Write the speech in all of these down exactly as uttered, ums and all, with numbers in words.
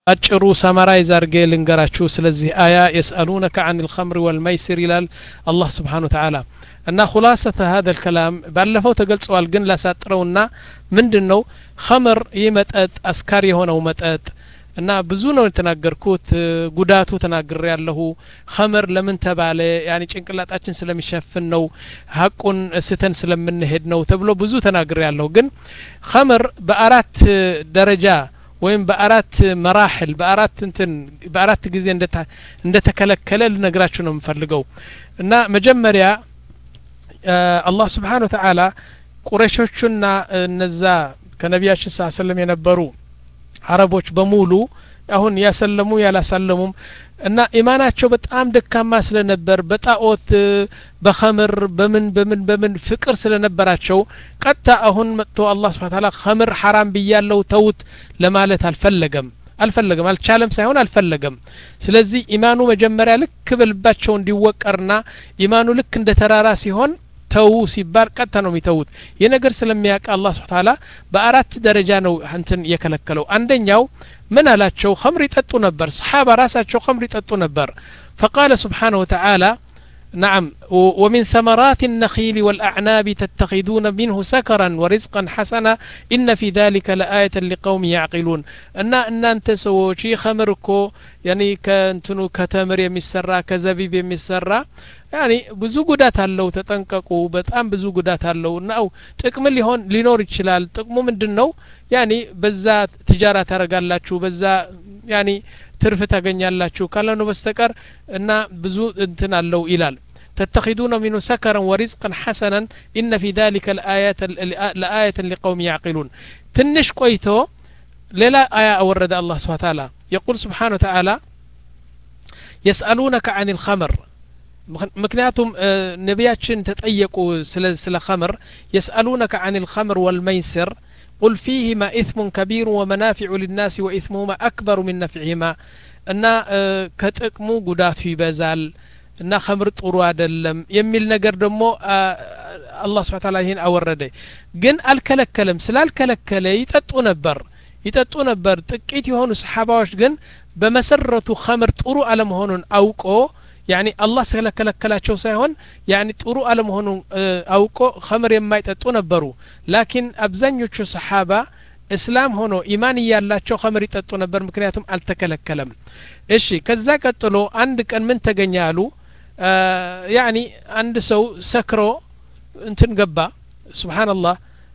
አጭሩ ሰማራይዝ አርጌ ልንገራችሁ ስለዚህ አያ يسألونك عن الخمر والميسر ይላል አላህ Subhanahu Wa Ta'ala እና خلاصة هذا الكلام ባለፈው ተገልጿል ግን ላሳጥረውና ምንድነው خمر ይመጠጥ አስካሪ የሆነው መጠጥ እና ብዙ ነው የተናገርኩት ጉዳቱ ተናግሬ ያለሁ خمر ለምን ተባለ ያኒ ጭንቅላታችን ስለሚሸፍን ነው ሐቁን ስተን ስለምንሄድ ነው ተብሎ ብዙ ተናግሬ ያለሁ ግን خمر በአራት ደረጃ ወይም በአራት መራህል በአራት እንትን በአራት ጊዜ እንደታ እንደተከለከለ ልነግራችሁ ነው የምፈልገው እና መጀመሪያ አላህ Subhanahu Wa Ta'ala ቁረይሾችና እነዛ ከነቢያችን ሰለላሁ ዐለይሂ ወሰለም የነበሩ አረቦች በሙሉ አሁን ያሰለሙ ያላሰለሙም እና ኢማናቸው በጣም ደካማ ስለነበር በጣዖት በخمر በምን በምን በምን ፍቅር ስለነበራቸው ቀጣ አሁን መጥቶ አላህ Subhanahu Wa Ta'ala خمر حرام ብያለው ተውት ለማለት አልፈለገም አልፈለገም አልቻለም ሳይሆን አልፈለገም ስለዚህ ኢማኑ መጀመሪያ ልክ በልባቸው እንዲወቀርና ኢማኑ ልክ እንደ ተራራ ሲሆን ተው ሲባል ቀጣ ነው የሚተውት የነገር ስለሚያውቅ አላህ Subhanahu Wa Ta'ala በአራት ደረጃ ነው እንትን የከለከለው አንደኛው ምን አላቸው خمر ይጠጡ ነበር صحابه ራሳቸው خمر ይጠጡ ነበር فقال سبحانه وتعالى نعم ومن ثمرات النخيل والأعناب تتخذون منه سكرا ورزقا حسنا إن في ذلك لآية لقوم يعقلون أن أن أنت سووشي خمركو يعني كنتنو كتمر يمسرا كزبيب يمسرا يعني ብዙ ጉዳት አለው ተጠንቀቁ በጣም ብዙ ጉዳት አለው ነው ጥቅም ሊሆን ሊኖር ይችላል ጥቅሙ ምንድነው ያኒ በዛ ትጃራ ታረጋላችሁ በዛ ያኒ ትርፍ ታገኛላችሁ ካላኑ በስተቀር እና ብዙ እንትን አለው ይላል تتخذون منه سكرا ورزقا حسنا إن في ذلك الآيات لآية لقوم يعقلون تنش قويتو للا آية أورد الله سبحانه وتعالى يقول سبحانه وتعالى يسألونك عن الخمر مكنياتهم نبياتشن تتأيقوا سل خمر يسألونك عن الخمر والميسر قل فيهما إثم كبير ومنافع للناس وإثمهما أكبر من نفعهما أن كتكمو قدات في بزال أن خمر طروا دلم يميل نقر دمو الله سبحانه وتعالى هنا أورده جن الكلكلم سلا الكلكلي يتطو نبر يتطو نبر تكيت يهون صحاباوش جن بمسرة خمر طروا على مهون أوقو يعني الله ስለከለከላቸው ሳይሆን يعني ጥሩ አለመሆኑ አውቆ خمر የማይጠጡ ነበሩ لكن አብዛኞቹ ሰሃባ እስላም ሆኖ ኢማን ያላቸው خمر ይጠጡ ነበር ምክንያቱም አልተከለከለም እሺ ከዛ ቀጥሎ አንድ ቀን ምን ተገኛሉ يعني አንድ ሰው ሰክሮ እንትን ገባ ሱብሃንአላህ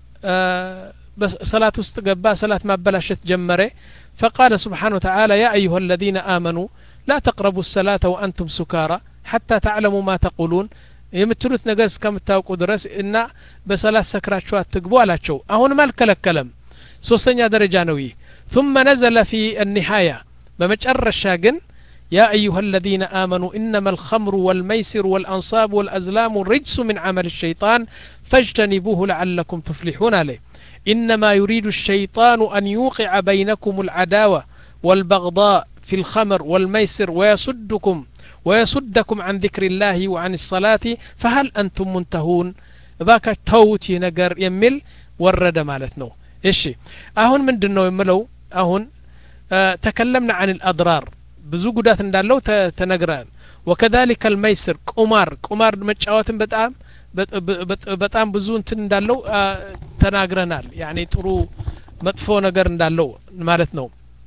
በሰላት ውስጥ ገባ ሰላት ማበላሸት ጀመረ فقال سبحانه وتعالى يا أيها الذين آمنوا لا تقربوا الصلاة وأنتم سكارى حتى تعلموا ما تقولون يمتلوت نجس كم تاوقوا درس إن بصلاة سكرات شو تقبوا على شو أهون مالك الكلام سوستنيا درجانوي ثم نزل في النهاية بمجر الشاقن يا أيها الذين آمنوا إنما الخمر والميسر والأنصاب والأزلام رجس من عمل الشيطان فاجتنبوه لعلكم تفلحون عليه إنما يريد الشيطان أن يوقع بينكم العداوة والبغضاء في الخمر والميسر ويصدكم ويصدكم عن ذكر الله وعن الصلاة فهل أنتم منتهون ذاك توتي نجر يمل ورد مالتنا إيش أهون من دنو يملو أهون آه تكلمنا عن الأضرار بزوجات ندلو تنجران وكذلك الميسر قمار قمار متشاوت بتأم በጣም ብዙ እንትን እንዳለው ተናግረናል يعني ጥሩ መጥፎ ነገር እንዳለው ማለት ነው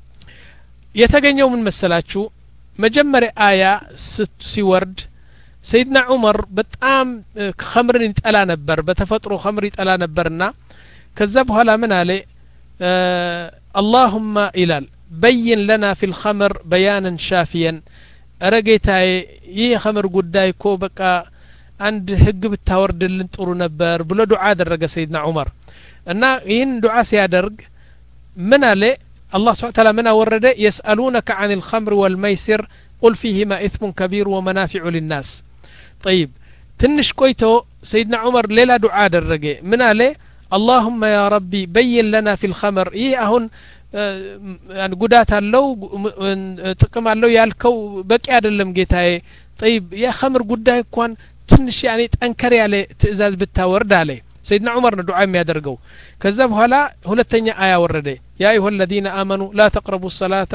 የተገኘው ምን መሰላችሁ መጀመሪያ አያ ሲወርድ ሰይድና ዑመር በጣም خمርን ይጠላ ነበር በተፈጥሮ خمር ይጠላ ነበርና ከዛ በኋላ ምን አለ اللهم ኢላል بين لنا في الخمر بيانا شافيا ረጌታዬ ይህ خمر ጉዳይ እኮ በቃ عند ህግ ብታወርድልን ጥሩ ነበር ብሎ ዱዓ አደረገ ሰይድና ዑመር እና ይህን ዱዓ ሲያደርግ ምን አለ الله سبحانه وتعالى من ورد يسألونك عن الخمر والميسر قل فيهما إثم كبير ومنافع للناس طيب تنش كويتو سيدنا عمر ليلة دعاء الرجاء من عليه اللهم يا ربي بين لنا في الخمر إيه أهون يعني قدات اللو تقم اللو يالكو بكي عدلم جيتاي طيب يا خمر قداه كوان تنش يعني تنكري عليه تأزاز بالتاورد عليه سيدنا عمر دعاء ما يدرجوا كذب هلا هلا التانية آية ورده يا أيها الذين آمنوا لا تقربوا الصلاة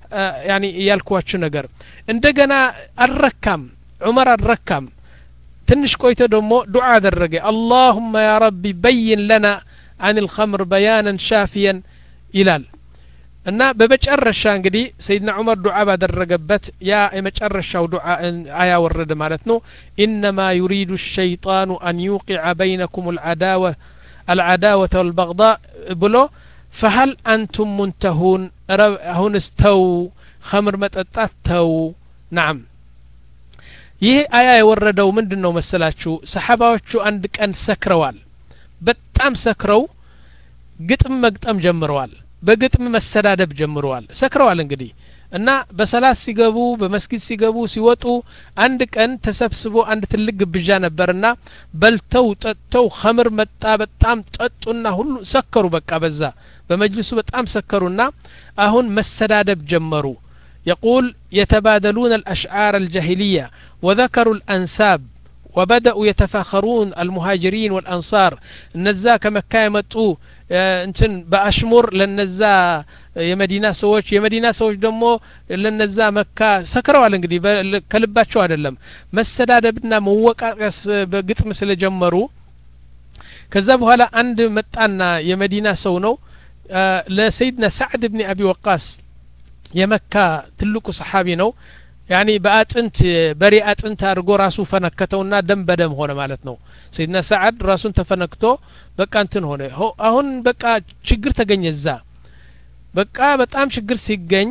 ያኒ ያልኳችሁ ነገር እንደገና አልረካም ዑመር አልረካም ትንሽ ቆይቶ ደግሞ ዱዓ አደረገ اللهم يا ربي بين لنا عن الخمر بيانا شافيا ይላል እና በመጨረሻ እንግዲህ ሰይድና ዑመር ዱዓ ባደረገበት ያ የመጨረሻው ዱዓ አያ ወረደ ማለት ነው انما يريد الشيطان ان يوقع بينكم العداوه العداوه والبغضاء ብሎ فهل انتم منتهون አሁን استو خمر መጠጣት ተው نعم ይህ አያ የወረደው ምንድነው መሰላችሁ ሰሃባዎቹ አንድ ቀን ሰክረዋል በጣም ሰክረው ግጥም መግጠም ጀምረዋል በግጥም መሰዳደብ ጀምረዋል ሰክረዋል እንግዲህ እና በሰላት ሲገቡ በመስጊድ ሲገቡ ሲወጡ አንድ ቀን ተሰብስቦ አንድ ትልቅ ግብዣ ነበርና በልተው ጠጥተው ኸምር መጣ በጣም ጠጡና ሁሉ ሰከሩ በቃ በዛ በመጅልሱ በጣም ሰከሩና አሁን መሰዳደብ ጀመሩ يقول يتبادلون الأشعار الجاهلية وذكروا الأنساب وبدأوا يتفاخرون المهاجرين والأنصار النزا كمكة يمطوا انتن بأشمر للنزا የመዲና ሰዎች የመዲና ሰዎች ደግሞ ለነዛ መካ ሰክረዋል እንግዲህ ከልባቸው አይደለም መሰዳደብና መወቃቀስ በግጥም ስለጀመሩ ከዛ በኋላ አንድ መጣና የመዲና ሰው ነው ለሰይድና ሰዓድ ኢብኑ አቢ ወቃስ የመካ ትልቁ ሰሃቢ ነው ያኒ በአጥንት በሪ አጥንት አድርጎ ራሱ ፈነከተውና ደም በደም ሆነ ማለት ነው ሰይድና ሰዓድ ራሱን ተፈነክቶ በቃ እንትን ሆነ አሁን በቃ ችግር ተገኘዛ በቃ በጣም ችግር ሲገኝ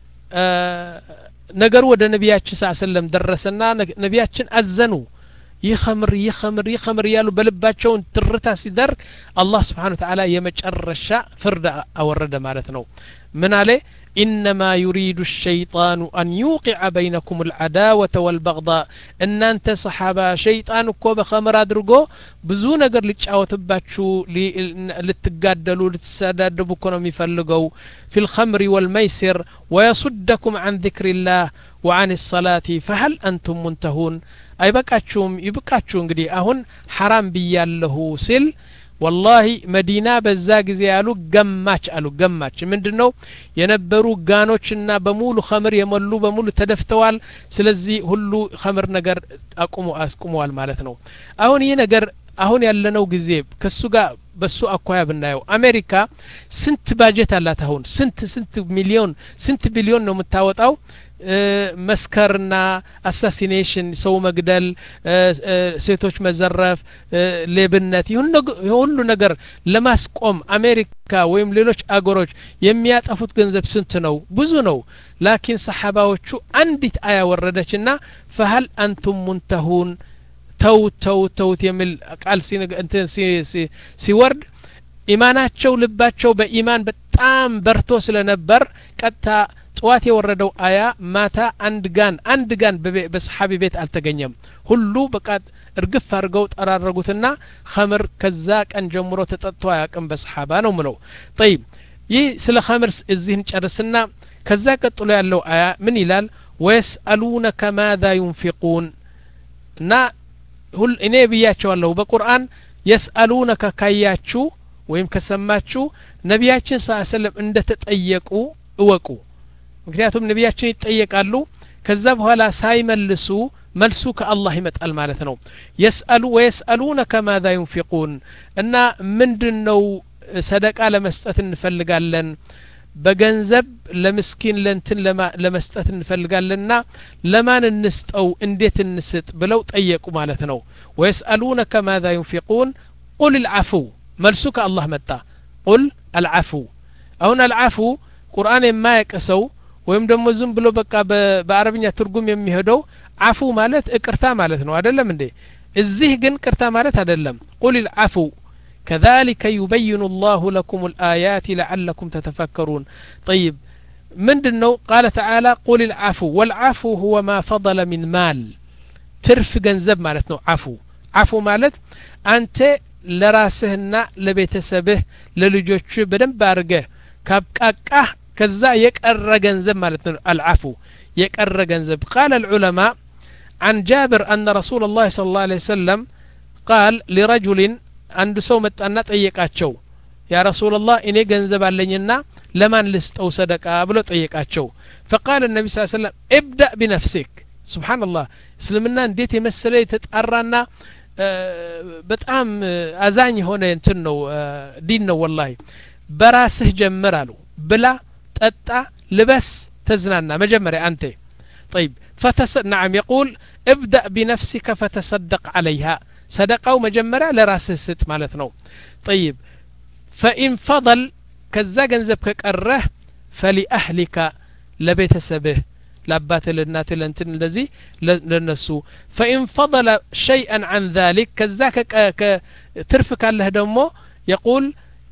ነገሩ ወደ ነብያችን ሰለላሁ ዐለይሂ ወሰለም ደረሰና ነብያችን አዘኑ ይኸምር ይኸምር ይኸምር ያሉ በልባቸው ትርታ ሲደርግ አላህ Subhanahu Wa Ta'ala የመጨረሻ ፍርድ አወረደ ማለት ነው ምን አለ انما يريد الشيطان ان يوقع بينكم العداوه والبغضاء ان انت صحابه شيطان እኮ በኸምር አድርጎ ብዙ ነገር ሊጫወትባችሁ ልትጋደሉ ልትሰዳደቡ እኮ ነው የሚፈልገው في الخمر والميسر ويصدكم عن ذكر الله وعن الصلاه فهل انتم منتهون አይበቃችሁም ይብቃችሁ እንግዲህ አሁን حرام ብያለሁ ሲል والله መዲና በዛ ጊዜ ያሉ ገማች አሉ ገማች ምንድነው የነበሩ ጋኖችና በሙሉ ኸምር የሞሉ በሙሉ ተደፍተዋል ስለዚህ ሁሉ ኸምር ነገር አቁሙ አስቁመዋል ማለት ነው አሁን ይሄ ነገር አሁን ያለነው ጊዜ ከሱ ጋር በሱ አኳያ ብናየው አሜሪካ ስንት ባጀት አላት አሁን ስንት ስንት ሚሊዮን ስንት ቢሊዮን ነው የምታወጣው መስከርና አሳሲኔሽን ሰው መግደል ሴቶች መዘረፍ ሌብነት ሁሉ ነገር ለማስቆም አሜሪካ ወይም ሌሎች አገሮች የሚያጠፉት ገንዘብ ስንት ነው ብዙ ነው ላኪን ሰሃባዎቹ አንዲት አያ ወረደችና فهل انتم منتهون ተው ተው ተው የሚል ቃል እንትን ሲወርድ ኢማናቸው ልባቸው በኢማን በጣም በርቶ ስለነበር ቀጣ ጧት የወረደው አያ ማታ አንድ ጋን አንድ ጋን በሰሃቢ ቤት አልተገኘም ሁሉ በቃ እርግፍ አድርገው ጠራረጉትና ኸምር ከዛ ቀን ጀምሮ ተጠጥቶ አያውቅም በሰሃባ ነው ምለው طيب ይህ ስለ ኸምር እዚህን ጨርስና ከዛ ቀጥሎ ያለው አያ ምን ይላል ويسألونك ماذا ينفقون እና ሁሉ እኔ ብያቸዋለሁ በቁርአን يسألونك ካያችሁ ወይም ከሰማችሁ ነብያችን ሰለላሁ ዐለይሂ ወሰለም እንደተጠየቁ እወቁ ምክንያቱም ነብያችን ይጠየቃሉ ከዛ በኋላ ሳይመልሱ መልሱ ከአላህ ይመጣል ማለት ነው يسأل ويسألونك ماذا ينفقون እና ምንድነው ሰደቃ ለመስጠት እንፈልጋለን በገንዘብ ለምስኪን ለንትን ለመስጠት እንፈልጋለንና ለማን እንስጠው እንዴት እንስጥ ብለው ጠየቁ ማለት ነው ويسألونك ماذا ينفقون قل العفو መልሱ ከአላህ መጣ قل العفو አሁን العفو ቁርአን የማያቀሰው ወይም ደግሞ ዝም ብሎ በቃ በአረብኛ ትርጉም የሚሄደው አፉ ማለት እቅርታ ማለት ነው አይደለም እንዴ እዚህ ግን ቅርታ ማለት አይደለም قل العفو كذلك يبين الله لكم الآيات لعلكم تتفكرون طيب ምንድነው قال تعالى قل العفو والعفو هو ما فضل من مال ትርፍ ገንዘብ ማለት ነው عفو عفو ማለት አንተ ለራስህና ለቤተሰብህ ለልጆች በደንብ አድርገህ ካብቃቃህ ከዛ የቀረ ገንዘብ ማለት ነው العفو የቀረ ገንዘብ قال العلماء عن جابر أن رسول الله صلى الله عليه وسلم قال لرجل አንድ ሰው መጣና ጠየቃቸው يا رسول الله إني جنزب علينا لمن لستو صدقة بلو طيقاتشو فقال النبي صلى الله عليه وسلم ابدأ بنفسك سبحان الله اسلمنا انديت يمسلي تتقرانا በጣም አዛኝ ሆነ እንትን ነው ዲን ነው والله በራስህ ጀምር አሉ ብላ ጠጣ ልበስ ተዝናና መጀመሪያ አንተ طيب فتس نعم يقول ابدأ بنفسك فتصدق عليها صدقው መጀመሪያ ለራስህ ስጥ ማለት ነው طيب فإن فضل ከዛ ገንዘብ ከቀረህ فلأهلك ለቤተሰብህ لابات للنات لنتن الذي للنسو فإن فضل شيئا عن ذلك كذاك ترفك الله دمو يقول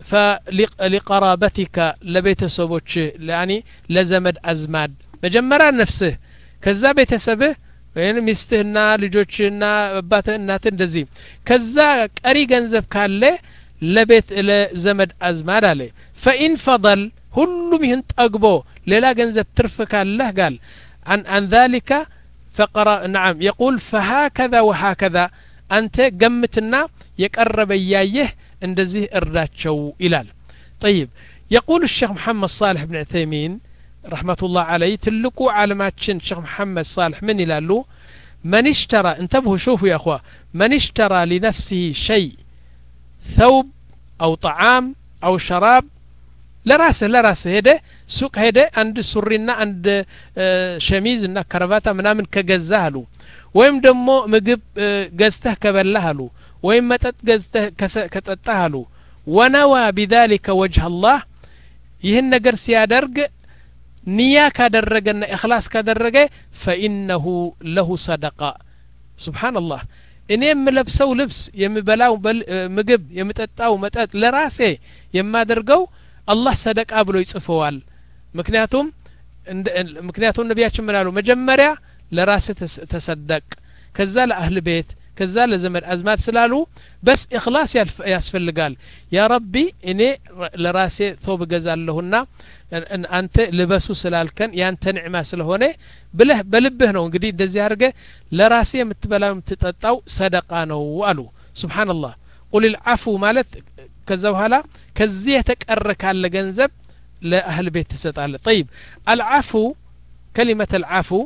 فلقرابتك لبيت سبوتش يعني لزمد أزماد مجمرا نفسه كذا بيت سبه يعني مستهنا لجوتشنا باتنا تندزي كذا قري ገንዘብ ካለ ለቤት ለዘመድ አዝማድ አለ فإن فضل ሁሉም ይህን ጠግቦ ሌላ ገንዘብ ትርፍ ካለህ قال عن عن ذلك فقرا نعم يقول فهكذا وهكذا أنت قمتنا يقرب إياه እንደዚህ እርዳቸው ይላል طيب يقول الشيخ محمد صالح بن عثيمين رحمة الله عليه تلقوا عالماتشن الشيخ محمد صالح من يلالو من اشترى انتبهوا شوفوا يا أخوة من اشترى لنفسه شيء ثوب أو طعام أو شراب لراسه لراسه هده سوق هده عند سرنا عند شميز እና كرافاتا ምናምን ከገዛህሉ ወይም ደግሞ ምግብ ገዝተህ ከበላህሉ ወይም መጠጥ ገዝተህ ከጠጣህሉ ونوى بذلك وجه الله ይህን ነገር ሲያደርግ ንያ ካደረገና ኢኽላስ ካደረገ فإنه له صدقة سبحان الله እኔ የምለብሰው ልብስ የምበላው ምግብ የምጠጣው መጠጥ ለራሴ የማደርገው الله صدق ብሎ ይጽፈዋል ምክንያቱም ምክንያቱም ነብያችን ምን አሉ መጀመሪያ ለራስ ተሰደቅ ከዛ ለአህል ቤት ከዛ ለዘመድ አዝማድ ስላሉ በስ ኢኽላስ ያስፈልጋል ያ ረቢ እኔ ለራሴ ቶብ ገዛለሁና አንተ ልበሱ ስላልከን ያንተ ንዕማ ስለሆነ ብለህ በልብህ ነው እንግዲህ እንደዚህ አድርገ ለራሴ የምትበላው የምትጠጣው ሰደቃ ነው አሉ ሱብሃንአላህ ቁል العفو ማለት ከዛ በኋላ ከዚህ የተቀረ ካለ ገንዘብ ለአህል ቤት ተሰጣለ طيب العفو كلمة العفو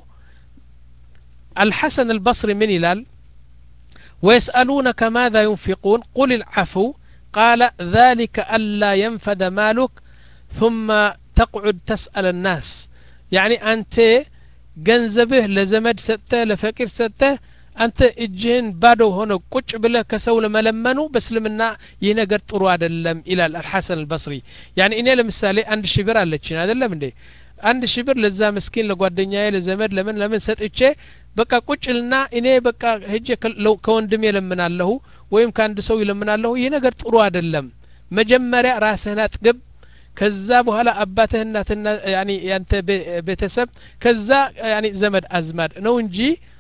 الحسن البصري من ይላል ويسألونك ماذا ينفقون قل العفو قال ذلك ألا ينفد مالك ثم تقعد تسأل الناس يعني أنت ገንዘብህ ለዘመድ ሰጥተህ ለፈቂር ሰጥተህ አንተ እጅህን ባዶ ሆኖ ቁጭ ብለህ ከሰው ለመለመኑ በእስልምና ይህ ነገር ጥሩ አይደለም ይላል الحسن البصري يعني እኔ ለምሳሌ አንድ ሺህ ብር አለችኝ አይደለም እንዴ አንድ ሺህ ብር ለዛ ምስኪን ለጓደኛዬ ለዘመድ ለምን ለምን ሰጥቼ በቃ ቁጭልና እኔ በቃ ሄጄ ከወንድሜ ለምናለሁ ወይም ካንድ ሰው ይለምናለሁ ይህ ነገር ጥሩ አይደለም መጀመሪያ ራስህን አጥግብ ከዛ በኋላ አባትህ እናትና ያኒ ያንተ ቤተሰብ ከዛ ያኒ ዘመድ አዝማድ ነው እንጂ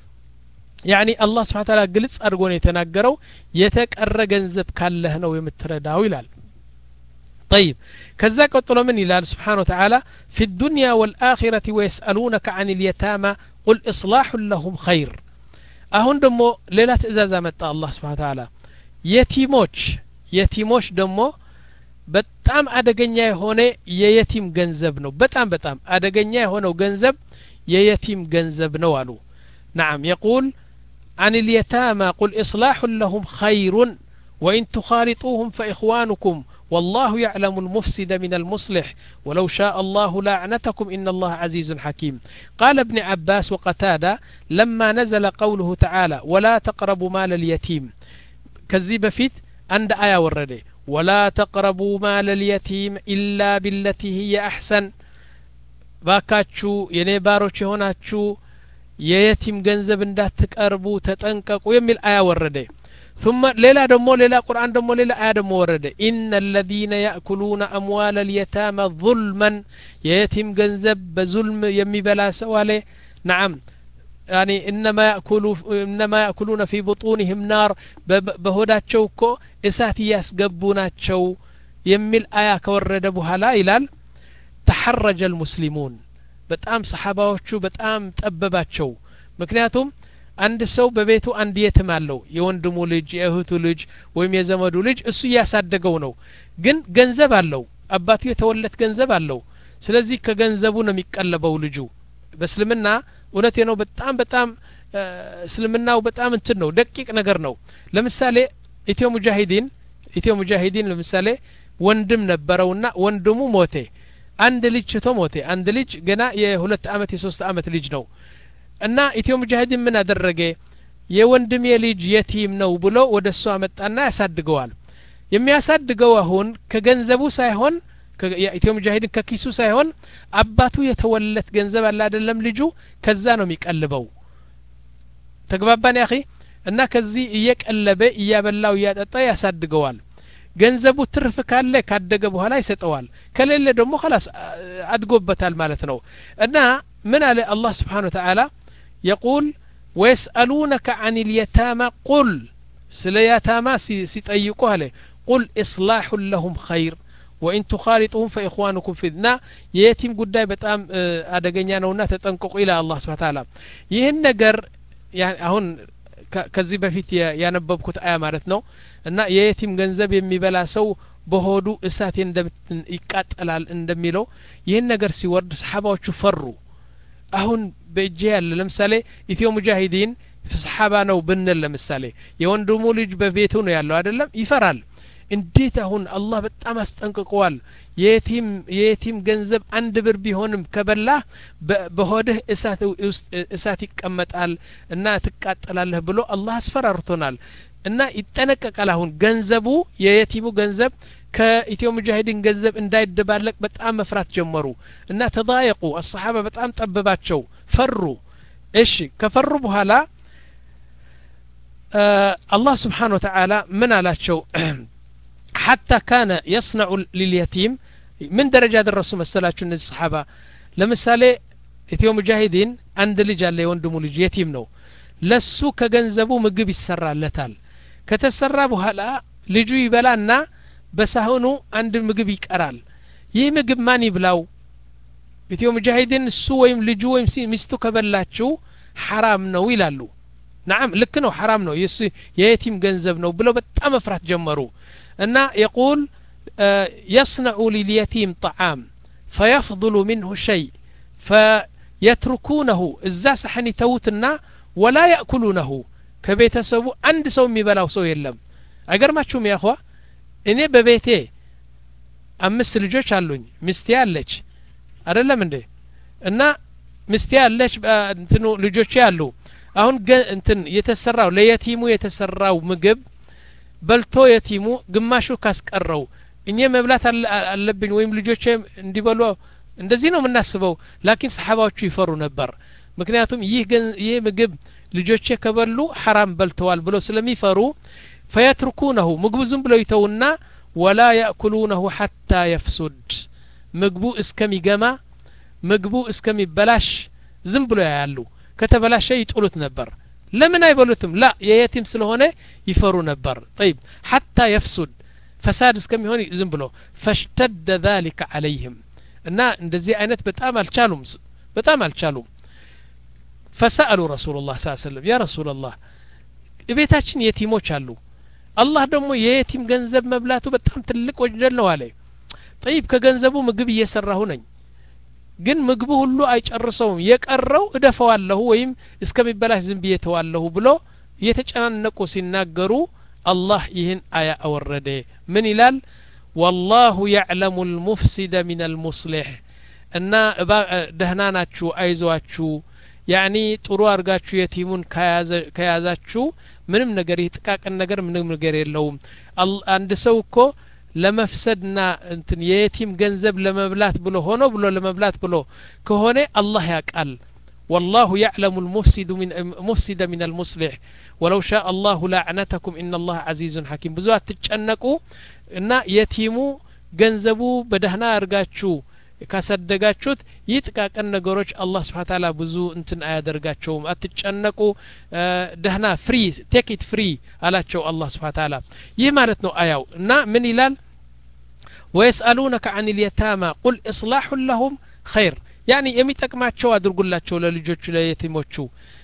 ያኒ አላህ Subhanahu Ta'ala ግልጽ አድርጎ ነው የተናገረው የተቀረ ገንዘብ ካለህ ነው የምትረዳው ይላል طيب كذا قطلو من يلال سبحانه وتعالى في الدنيا والآخرة ويسألونك عن اليتامى قل إصلاح لهم خير أهون دمو ليلة إزازة متى الله سبحانه وتعالى يتيموش يتيموش دمو በጣም አደገኛ የሆነ የየቲም ገንዘብ ነው በጣም በጣም አደገኛ የሆነው ገንዘብ የየቲም ገንዘብ ነው አሉ نعم يقول عن اليتامى قل إصلاح لهم خير وإن تخالطوهم فإخوانكم والله يعلم المفسد من المصلح ولو شاء الله لعنتكم إن الله عزيز حكيم قال ابن عباس وقتادة لما نزل قوله تعالى ولا تقربوا مال اليتيم كذب فيت عند آية ورده ولا تقربوا مال اليتيم إلا بالتي هي أحسن باكاتشو ينباروش هوناتشو ييتيم ገንዘብ እንዳትቀርቡ ተጠንቀቁ የሚል አያ ወረደ ثم ሌላ ደሞ ሌላ ቁርአን ደሞ ሌላ አያ ደሞ ወረደ إن الذين يأكلون أموال اليتامى ظلما የየቲም ገንዘብ በዙልም የሚበላ ሰው አለ نعم يعني إنما يأكلوا إنما يأكلون في بطونهم نار بهوداتشو كو إسات ياسقبوناتشو يميل آية كورد بوهلا إلال تحرج المسلمون بتأم صحاباتشو بتأم تأبباتشو مكنياتهم አንድ ሰው በቤቱ አንድ የትም አለው የወንድሙ ልጅ የእህቱ ልጅ ወይም የዘመዱ ልጅ እሱ ያሳደገው ነው ግን ገንዘብ አለው አባቱ የተወለት ገንዘብ አለው ስለዚህ ከገንዘቡ ነው የሚቀለበው ልጁ በእስልምና እውነቴ ነው በጣም በጣም እስልምናው በጣም እንትን ነው ደቂቅ ነገር ነው ለምሳሌ ኢትዮ ሙጃሂዲን ኢትዮ ሙጃሂዲን ለምሳሌ ወንድም ነበረውና ወንድሙ ሞተ አንድ ልጅ ተሞተ አንድ ልጅ ገና የሁለት አመት የሶስት አመት ልጅ ነው እና ኢትዮ ሙጃሂዲን ምን አደረገ የወንድም የልጅ የቲም ነው ብሎ ወደሱ አመጣና ያሳድገዋል የሚያሳድገው አሁን ከገንዘቡ ሳይሆን ኢትዮ ሙጃሂዲን ከኪሱ ሳይሆን አባቱ የተወለት ገንዘብ አለ አይደለም ልጁ ከዛ ነው የሚቀልበው ተግባባን ያኺ እና ከዚህ እየቀለበ እያበላው እያጠጣ ያሳድገዋል ገንዘቡ ትርፍ ካለ ካደገ በኋላ ይሰጠዋል ከሌለ ደግሞ خلاص አድጎበታል ማለት ነው እና ምን አለ አላህ Subhanahu Wa Ta'ala يقول ويسألونك عن اليتامى قل ስለ ያታማ ሲጠይቁ አለ قل إصلاح لهم خير وإن تخالطهم فإخوانكم في النا የየቲም ጉዳይ በጣም አደገኛ ነውና ተጠንቀቁ ኢላ አላህ Subhanahu Wa Ta'ala ይሄን ነገር አሁን ከዚህ በፊት ያነበብኩት አያ ማለት ነው እና የየቲም ገንዘብ የሚበላ ሰው በሆዱ እሳት እንደም ይቃጠላል እንደሚለው ይሄን ነገር ሲወርድ ሰሃባዎቹ ፈሩ አሁን በእጄ ያለ ለምሳሌ ኢትዮ ሙጃሂዲን ሰሃባ ነው ብንል ለምሳሌ የወንድሙ ልጅ በቤቱ ነው ያለው አይደለም ይፈራል እንዴት አሁን አላህ በጣም አስጠንቅቀዋል የየቲም የየቲም ገንዘብ አንድ ብር ቢሆንም ከበላ በሆድህ እሳት እሳት ይቀመጣል እና ትቃጠላለህ ብሎ አላህ አስፈራርቶናል እና ይጠነቀቃል አሁን ገንዘቡ የየቲሙ ገንዘብ ከኢትዮ ሙጃሂዲን ገንዘብ እንዳይደባለቅ በጣም መፍራት ጀመሩ እና ተضايቁ الصحابه በጣም ጠበባቸው ፈሩ እሺ ከፈሩ በኋላ አላህ Subhanahu Wa Ta'ala ምን አላቸው حتى كان يصنع لليتيم من درجة درسوا مسألة الناس الصحابة لمثال ኢትዮ ሙጃሂዲን አንድ ልጅ አለ የወንድሙ ልጅ የቲም ነው ለሱ ከገንዘቡ ምግብ ይሰራለታል ከተሰራ በኋላ ልጁ ይበላና በሳህኑ አንድ ምግብ ይቀራል ይህ ምግብ ማን ይብላው ኢትዮ ሙጃሂዲን እሱ ወይም ልጁ ወይም ሚስቱ ከበላችሁ حرام ነው ይላሉ نعم ልክ ነው حرام ነው የየቲም ገንዘብ ነው ብለው በጣም መፍራት ጀመሩ እና يقول يصنع لليتيم طعام فيفضل منه شيء فيتركونه እዛ ሰሐን ይተውትና ولا يأكلونه ከቤተሰቡ አንድ ሰው የሚበላው ሰው የለም አይገርማችሁም ያخዋ እኔ በቤቴ አምስት ልጆች አሉኝ ሚስቴ አለች አይደለም እንዴ እና ሚስቴ አለች እንትኑ ልጆች ያሉ አሁን እንትን የተሰራው ለየቲሙ የተሰራው ምግብ በልቶ የቲሙ ግማሹ ካስቀረው እኔ መብላት አለብኝ ወይም ልጆቼ እንዲበሉ እንደዚህ ነው የምናስበው ላኪን ሰሃባዎቹ ይፈሩ ነበር ምክንያቱም ይህ ይህ ምግብ ልጆቼ ከበሉ حرام በልተዋል ብሎ ስለሚፈሩ فيتركونه ምግቡ ዝም ብለው ይተውና ولا يأكلونه حتى يفسد ምግቡ እስከሚገማ ምግቡ እስከሚበላሽ ዝም ብለው ያያሉ ከተበላሸ ይጥሉት ነበር ለምን አይበሉትም لا የየቲም ስለሆነ ይፈሩ ነበር طيب حتى يفسد فساد እስከሚሆን ዝም ብለው فاشتد ذلك عليهم እና እንደዚህ አይነት በጣም አልቻሉም በጣም አልቻሉም فسألوا رسول الله صلى الله عليه وسلم يا رسول الله ቤታችን የቲሞች አሉ አላህ ደግሞ የየቲም ገንዘብ መብላቱ በጣም ትልቅ ወንጀል ነው አለ طيب ከገንዘቡ ምግብ እየሰራሁ ነኝ ግን ምግቡ ሁሉ አይጨርሰውም የቀረው እደፈዋለሁ ወይም እስከሚበላሽ ዝም ብዬ ተዋለሁ ብሎ የተጨናነቁ ሲናገሩ አላህ ይህን አያ አወረደ ምን ይላል والله يعلم المفسد من المصلح እና ደህና ናችሁ አይዟችሁ ያኒ ጥሩ አርጋችሁ የቲሙን ከያዛችሁ ምንም ነገር ይጥቃቀን ነገር ምንም ነገር የለውም አንድ ሰው እኮ ለመፍሰድና እንትን የየቲም ገንዘብ ለመብላት ብሎ ሆኖ ብሎ ለመብላት ብሎ ከሆነ አላህ ያቃል والله يعلم المفسد من مفسد من المصلح ولو شاء الله لعنتكم ان الله عزيز حكيم ብዙ አትጨነቁ እና የቲሙ ገንዘቡ በደህና አርጋችሁ ካሰደጋችሁት ይጥቃቀን ነገሮች አላህ Subhanahu Wa Ta'ala ብዙ እንትን አያደርጋቸውም አትጨነቁ ደህና ፍሪ ቴክ ኢት ፍሪ አላቸው አላህ Subhanahu Wa Ta'ala ይህ ማለት ነው አያው እና ምን ይላል ويسألونك عن اليتامى قل إصلاح لهم خير يعني የሚጠቅማቸው አድርጉላቸው ለልጆቹ ለየቲሞቹ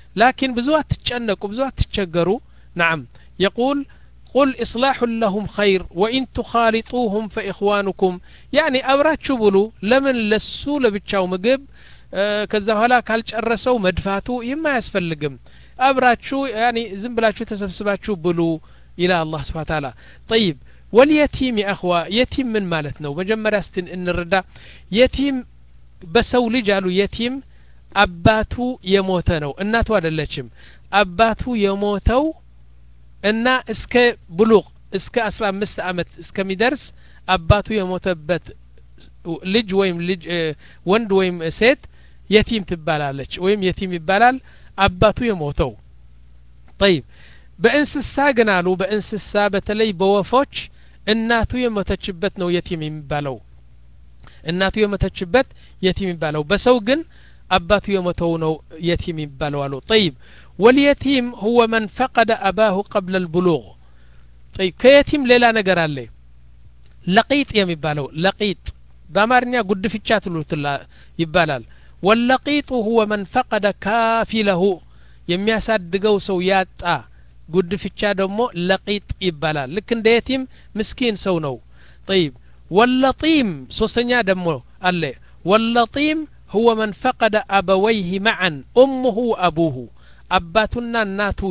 لكن بزوات تتشنقوا بزوات تتشجروا نعم يقول قل إصلاح لهم خير وإن تخالطوهم فإخوانكم يعني أبراتشو بلو لمن لسو لبتشاو مقب آه كذا هلا ካልጨረሰው መድፋቱ የማያስፈልግም አብራችሁ يعني ዝም ብላችሁ ተሰብስባችሁ ብሉ إلى الله سبحانه وتعالى طيب واليتيم يا أخوة يتيم من مالت ነው መጀመሪያ እስቲ እንረዳ يتيم በሰው ልጅ አሉ يتيم አባቱ የሞተ ነው እናቱ አይደለችም አባቱ የሞተው እና እስከ ብሉግ እስከ አስራ አምስት አመት እስከሚደርስ አባቱ የሞተበት ልጅ ወይም ልጅ ወንድ ወይም ሴት የቲም ትባላለች ወይም የቲም ይባላል አባቱ የሞተው طيب በእንስሳ ግን አሉ በእንስሳ በተለይ በወፎች እናቱ የሞተችበት ነው የቲም የሚባለው እናቱ የሞተችበት የቲም የሚባለው በሰው ግን አባቱ የሞተው ነው የቲም የሚባለው አሉ طيب واليتيم هو من فقد أباه قبل البلوغ طيب كيتيم ሌላ ነገር አለ لقيط የሚባለው لقيط በአማርኛ ጉድፍቻ ትሉትላ ይባላል واللقيط هو من فقد كافله የሚያሳድገው ሰው ያጣ ጉድፍቻ ደግሞ لقيط ይባላል ልክ እንደ የቲም ምስኪን ሰው ነው طيب واللطيم ሶስተኛ ደግሞ አለ واللطيم هو من فقد أبويه معا أمه وأبوه አባቱና እናቱ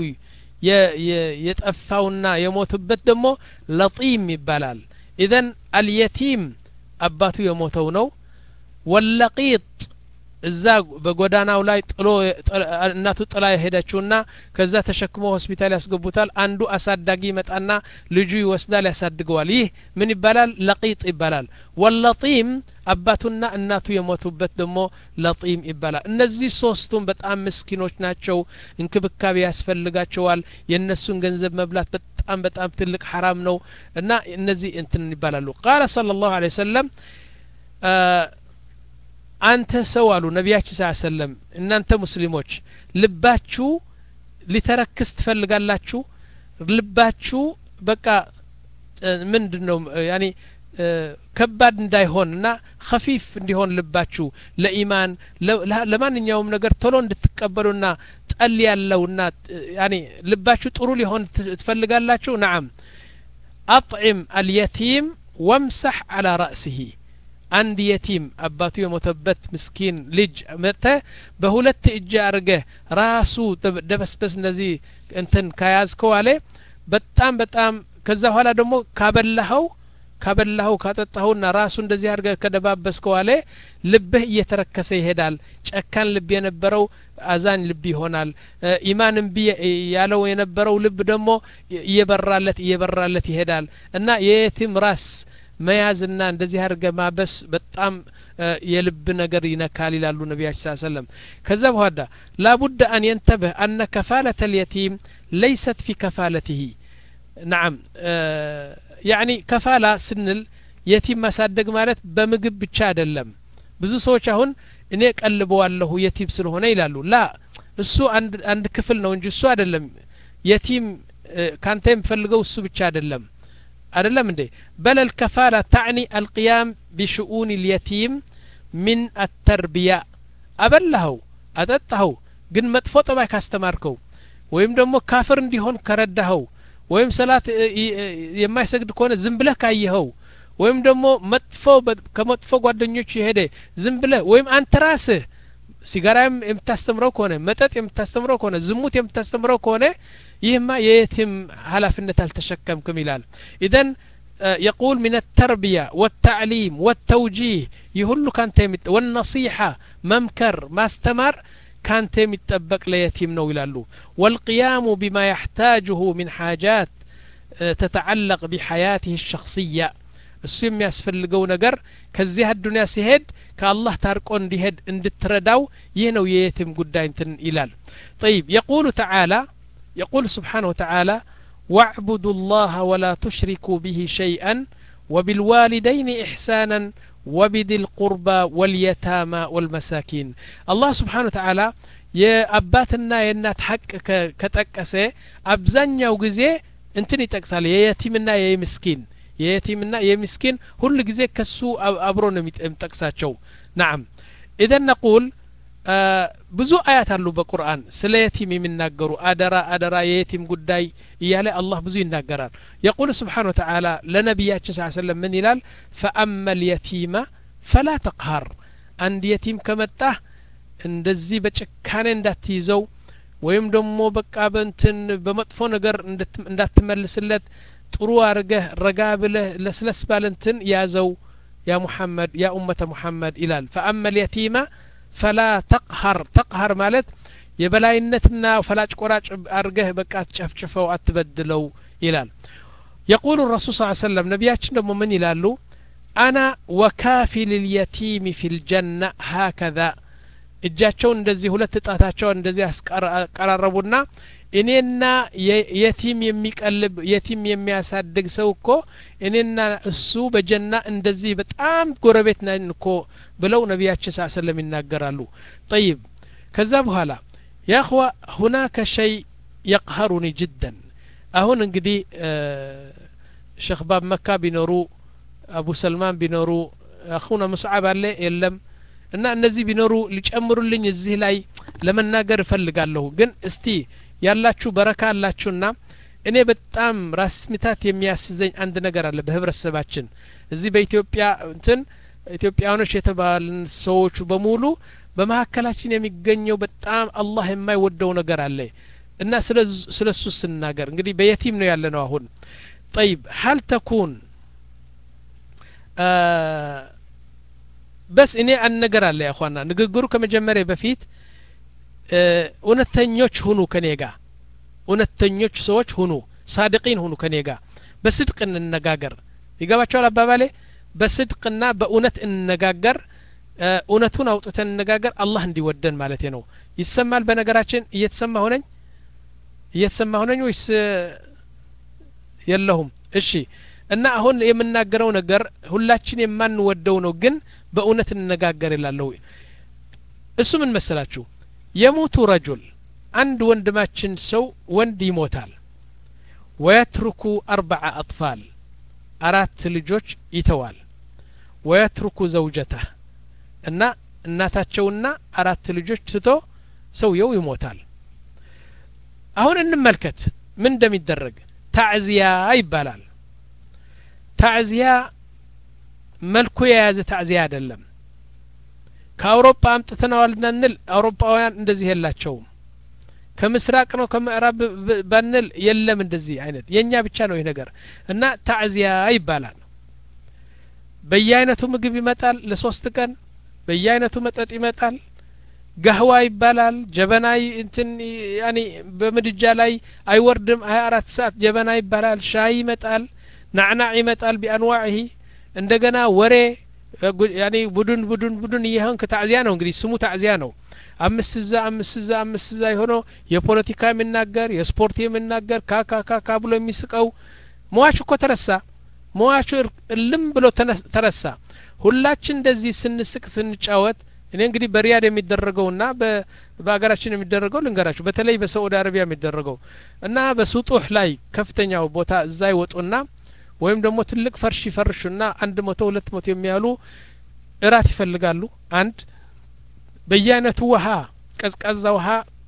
የጠፋውና የሞቱበት ደግሞ ለጢም ይባላል اذا اليتيم አባቱ የሞተው ነው واللقيط እዛ በጎዳናው ላይ ጥሎ እናቱ ጥላ ሄደችውና ከዛ ተሸክሞ ሆስፒታል ያስገቡታል አንዱ አሳዳጊ መጣና ልጁ ይወስዳል ያሳድገዋል ይህ ምን ይባላል ለቂጥ ይባላል واللطيم አባቱና እናቱ የሞቱበት ደግሞ ለጢም ይባላል እነዚህ ሶስቱም በጣም ምስኪኖች ናቸው እንክብካቤ ያስፈልጋቸዋል የነሱን ገንዘብ መብላት በጣም በጣም ትልቅ حرام ነው እና እነዚህ እንትን ይባላሉ قال صلى الله عليه وسلم አንተ ሰው አሉ ነብያችን ሰለላሁ ዐለይሂ ወሰለም እናንተ ሙስሊሞች ልባችሁ ሊተረክስ ትፈልጋላችሁ ልባችሁ በቃ ምንድነው ያኒ ከባድ እንዳይሆንና خفيف እንዲሆን ልባችሁ ለኢማን ለማንኛውም ነገር ቶሎ እንድትቀበሉና ጠል ያለውና ያኒ ልባችሁ ጥሩ ሊሆን ትፈልጋላችሁ نعم اطعم اليتيم وامسح على رأسه አንድ የቲም አባቱ የሞተበት ምስኪን ልጅ መተ በሁለት እጅ አርገ ራሱ ደበስበስ እንደዚህ እንትን ካያዝከው አለ በጣም በጣም ከዛ ኋላ ደግሞ ካበላኸው ካበላኸው ካጠጣኸውና ራሱ እንደዚህ አርገ ከደባበስከው አለ ልብህ እየተረከሰ ይሄዳል ጨካን ልብ የነበረው አዛኝ ልብ ይሆናል ኢማንም ያለው የነበረው ልብ ደግሞ እየበራለት እየበራለት ይሄዳል እና የየቲም ራስ መያዝና እንደዚህ አርገ ማበስ በጣም የልብ ነገር ይነካል ይላሉ ነብያችን ሰለላሁ ዐለይሂ ወሰለም ከዛ በኋላ لابد ان ينتبه ان كفاله اليتيم ليست في كفالته نعم يعني كفاله ስንል የቲም ማሳደግ ማለት በምግብ ብቻ አይደለም ብዙ ሰዎች አሁን እኔ ቀልበዋለሁ የቲም ስለሆነ ይላሉ ላ እሱ አንድ አንድ ክፍል ነው እንጂ እሱ አይደለም የቲም ካንተ የሚፈልገው እሱ ብቻ አይደለም አይደለም እንዴ بل الكفالة تعني القيام بشؤون اليتيم من التربية أبلهو أدتهو ግን መጥፎ ጠባይ ካስተማርከው ወይም ደግሞ ካፍር እንዲሆን ከረዳኸው ወይም ሰላት የማይሰግድ ከሆነ ዝም ብለህ ካየኸው ወይም ደግሞ መጥፎ ከመጥፎ ጓደኞች ይሄደ ዝም ብለህ ወይም አንተ ራስህ ሲጋራም የምታስተምረው ከሆነ መጠጥ የምታስተምረው ከሆነ ዝሙት የምታስተምረው ከሆነ ይህማ የየቲም ኃላፊነት አልተሸከምክም ይላል اذا يقول من التربية والتعليم والتوجيه يهل كانت يمت والنصيحة ممكر ما استمر كانت يتطبق ليتيم ነው ይላሉ والقيام بما يحتاجه من حاجات تتعلق بحياته الشخصية እሱ የሚያስፈልገው ነገር ከዚህ አዱንያ ሲሄድ ከአላህ ታርቆ እንዲሄድ እንድትረዳው ይህ ነው የየቲም ጉዳይ እንትን ይላል طيب يقول تعالى يقول سبحانه وتعالى واعبدوا الله ولا تشركوا به شيئا وبالوالدين إحسانا وبذي القربى واليتامى والمساكين الله سبحانه وتعالى የአባትና የእናት ሐቅ ከተቀሰ አብዛኛው ጊዜ እንትን ይጠቅሳል የየቲምና የምስኪን የየቲምና የምስኪን ሁሉ ጊዜ ከሱ አብሮ ነው የሚጠቅሳቸው نعم اذا نقول ብዙ አያት አሉ በቁርአን ስለ የቲም የሚናገሩ አደራ አደራ የየቲም ጉዳይ እያለ አላህ ብዙ ይናገራል يقول سبحانه وتعالى ለነብያችን ሰለላሁ ዐለይሂ ወሰለም ምን ይላል فأما اليتيم فلا تقهر አንድ የቲም ከመጣ እንደዚህ በጭካኔ እንዳትይዘው ወይም ደግሞ በቃ በእንትን በመጥፎ ነገር እንዳትመልስለት ጥሩ አርገህ ረጋ ብለህ ለስለስ ባለንትን ያዘው ያ ሙሐመድ ያ ኡመተ ሙሐመድ ይላል فأما اليتيم فلا تقهر تقهر ማለት የበላይነትና ፈላጭ ቆራጭ አርገህ በቃ ተጨፍጭፈው አትበድለው ይላል يقول الرسول صلى الله عليه وسلم ነብያችን ደግሞ ምን ይላሉ انا وكافل اليتيم في الجنه هكذا እጃቸው እንደዚህ ሁለት ጣታቸው እንደዚህ አስቀራረቡና እኔና የቲም የሚቀልብ የቲም የሚያሳድግ ሰው እኮ እኔና እሱ በጀና እንደዚህ በጣም ጎረቤት ነን እኮ ብለው ነብያችን ሰለላሁ ዐለይሂ ወሰለም ይናገራሉ طيب ከዛ በኋላ يا اخوه هناك شيء يقهرني جدا አሁን እንግዲህ ሼክ ባብ መካ ቢኖሩ አቡ ሰልማን ቢኖሩ አኹና መስዓብ አለ የለም እና እነዚህ ቢኖሩ ሊጨምሩልኝ እዚህ ላይ ለመናገር ፈልጋለሁ ግን እስቲ ያላችሁ በረካ አላችሁና እኔ በጣም ራስ ምታት የሚያስዘኝ አንድ ነገር አለ በህብረተሰባችን እዚህ በኢትዮጵያ እንትን ኢትዮጵያኖች የተባልን ሰዎች በሙሉ በመሐከላችን የሚገኘው በጣም አላህ የማይወደው ነገር አለ እና ስለሱ ስናገር እንግዲህ በየቲም ነው ያለነው አሁን طيب هل تكون بس እኔ አንነገር አለ ያ اخوانا ንግግሩ ከመጀመሪያ በፊት እውነተኞች ሁኑ ከኔጋ እውነተኞች ሰዎች ሁኑ صادقين ሁኑ ከኔጋ በስድቅ እንነጋገር ይገባቸዋል አባባሌ በስድቅና በእውነት እንነጋገር እውነቱን አውጥተን እንነጋገር አላህ እንዲወደን ማለት ነው ይሰማል በነገራችን እየተሰማ ሆነኝ እየተሰማ ሆነኝ ወይስ የለሁም እሺ እና አሁን የምናገረው ነገር ሁላችን የማንወደው ነው ግን በእውነት እንነጋገር ይላል እሱ ምን መሰላችሁ يموت رجل عند وندماችን ሰው ወንድ ይሞታል ويترك اربع اطفال አራት ልጆች ይተዋል ويترك زوجته እና እናታቸውና አራት ልጆች ትቶ ሰውየው ይሞታል አሁን እንመልከት ምን እንደሚደረግ ታዕዚያ ይባላል ታዕዚያ መልኩ የያዘ ታዕዚያ አይደለም ከአውሮፓ አምጥተናል እንል አውሮፓውያን እንደዚህ የላቸው ከምስራቅ ነው ከምዕራብ ባንል የለም እንደዚህ አይነት የኛ ብቻ ነው ይሄ ነገር እና ታዕዚያ ይባላል በየአይነቱ ምግብ ይመጣል ለሶስት ቀን በየአይነቱ መጠጥ ይመጣል ጋህዋ ይባላል ጀበናይ እንትን ያኒ በምድጃ ላይ አይወርድም ሃያ አራት ሰዓት ጀበና ይባላል ሻይ ይመጣል ናዕናዕ ይመጣል በአንዋዕህ እንደገና ወሬ ያኒ ቡድን ቡድን ቡድን ይሄን ከታዕዚያ ነው እንግዲህ ስሙ ታዕዚያ ነው አምስት ዛ አምስት ዛ አምስት ዛ ሆኖ የፖለቲካ የሚናገር የስፖርት የሚናገር ካካካካ ብሎ የሚስቀው ሟች እኮ ተረሳ ሟች ልም ብሎ ተረሳ ሁላችን እንደዚህ ስንስቅ ስንጫወት እኔ እንግዲህ በሪያድ የሚደረገውና በአገራችን የሚደረገው ልንገራችሁ በተለይ በሳዑዲ አረቢያ የሚደረገው እና በሱጡህ ላይ ከፍተኛው ቦታ እዛ ይወጡና ወይም ደግሞ ትልቅ ፈርሽ ይፈርሹና መቶ ሁለት መቶ የሚያሉ እራት ይፈልጋሉ አንድ በየአይነቱ ውሃ ቀዝቃዛ ውሃ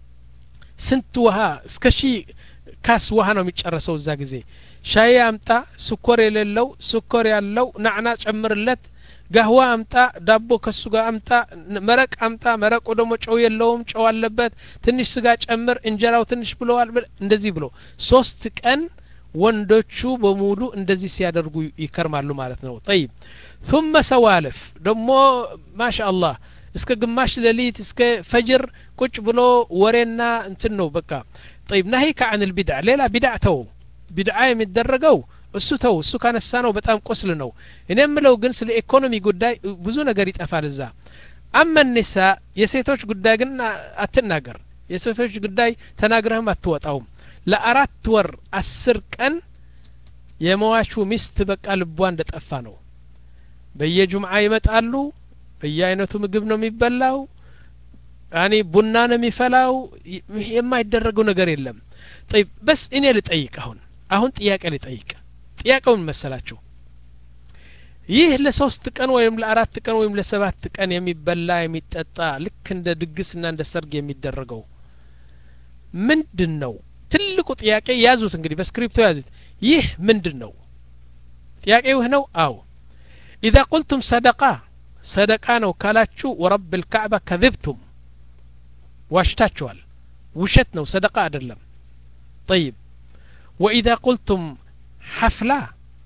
ስንት ውሃ እስከ ሺህ ካስ ውሃ ነው የሚጨረሰው እዛ ጊዜ ሻይ አምጣ ስኮር የሌለው ስኮር ያለው ናዕና ጨምርለት ጋህዋ አምጣ ዳቦ ከሱ ጋር አምጣ መረቅ አምጣ መረቁ ደግሞ ጨው የለውም ጨው አለበት ትንሽ ስጋ ጨምር እንጀራው ትንሽ ብለዋል እንደዚህ ብሎ ሶስት ቀን ወንዶቹ በሙሉ እንደዚህ ሲያደርጉ ይከርማሉ ማለት ነው طيب ثم سوالف ደግሞ ማሻአላህ እስከ ግማሽ ሌሊት እስከ ፈጅር ቁጭ ብሎ ወሬና እንትን ነው በቃ طيب ناهيك عن البدع ሌላ ቢድዓ ተው ቢድዓ የሚደረገው እሱ ተው እሱ ካነሳ ነው በጣም ቆስል ነው እኔ የምለው ግን ስለ ኢኮኖሚ ጉዳይ ብዙ ነገር ይጣፋል እዛ አማ النساء የሴቶች ጉዳይ ግን አትናገር የሴቶች ጉዳይ ተናግረህም አትወጣውም ለአራት ወር አስር ቀን የመዋቹ ሚስት በቃ ልቧ እንደጠፋ ነው በየጁምዓ ይመጣሉ በየአይነቱ ምግብ ነው የሚበላው ያኒ ቡና ነው የሚፈላው የማይደረገው ነገር የለም طيب بس እኔ ልጠይቅ አሁን አሁን ጥያቄ ልጠይቅ ጥያቄውን መሰላችሁ ይህ ለሶስት ቀን ወይም ለአራት ቀን ወይም ለሰባት ቀን የሚበላ የሚጠጣ ልክ እንደ ድግስና እንደ ሰርግ የሚደረገው ምንድነው ትልቁ ጥያቄ ያዙት እንግዲህ በስክሪፕቶ ያዙት ይህ ምንድነው ጥያቄው ነው አው اذا قلتم صدقه صدقه ነው ካላችሁ ورب الكعبه كذبتم ዋሽታችኋል ውሸት ነው صدقه አይደለም طيب واذا قلتم حفله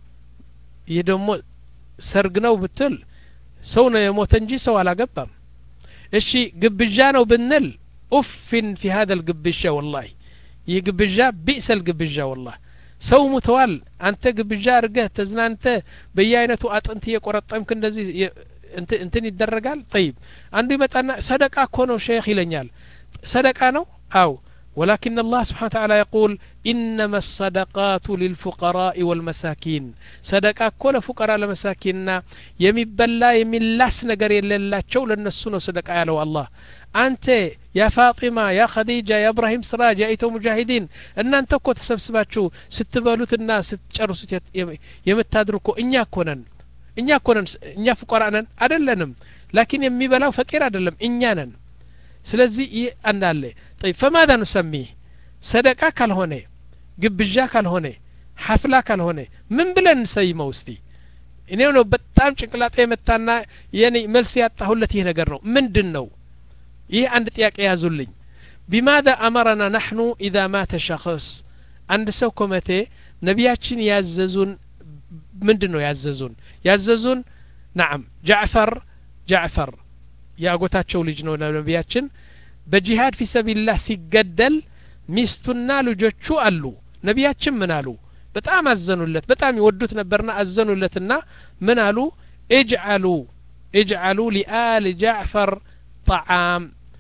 ይደሞ ሰርግ ነው ብትል ሰው ነው የሞተ እንጂ ሰው አላገባም እሺ ግብዣ ነው ብንል ኡፍን في هذا الግብዣ والله ይህ ግብዣ ቢእሰ الግብዣ والله ሰው ሙተዋል አንተ ግብዣ አርገህ ተዝናንተ በየአይነቱ አጥንት የቆረጠምክ እንደዚህ እንትን ይደረጋል طيب አንዱ ይመጣና ሰደቃ እኮ ነው ሼክ ይለኛል ሰደቃ ነው አው ولكن الله سبحانه وتعالى يقول إنما الصدقات للفقراء والمساكين صدقة كل فقراء المساكين يمبلا يملاس نجر يللاچو للنسو ነው صدقة ያለው الله አንተ يا فاطمة يا خديجة يا إبراهيم سراج يا ايتو مجاهدين እናንተ እኮ ተሰብስባችሁ ስትበሉትና ስትጨርሱት የምታድሩኮ እኛ እኮ ነን እኛ እኮ ነን እኛ فقراء ነን አይደለንም لكن የሚበላው ፈቂር አይደለም እኛ ነን ስለዚህ አንዳለ طيب فماذا نسميه صدقه ካልሆነ ግብዣ ካልሆነ ሐፍላ ካልሆነ ምን ብለን እንሰይመው እስቲ እኔው ነው በጣም ጭንቅላጤ መታና የኔ መልስ ያጣሁለት ይሄ ነገር ነው ምንድነው ይሄ አንድ ጥያቄ ያዙልኝ بماذا امرنا نحن اذا مات شخص አንድ ሰው ኮመቴ ነቢያችን ያዘዙን ምንድነው ያዘዙን ያዘዙን نعم جعفر جعفر ያጎታቸው ልጅ ነው ነቢያችን በጂሃድ في سبيل الله ሲገደል ሚስቱና ልጆቹ አሉ ነቢያችን ምን አሉ በጣም አዘኑለት በጣም ይወዱት ነበርና አዘኑለትና ምን አሉ اجعلوا اجعلوا لآل جعفر طعام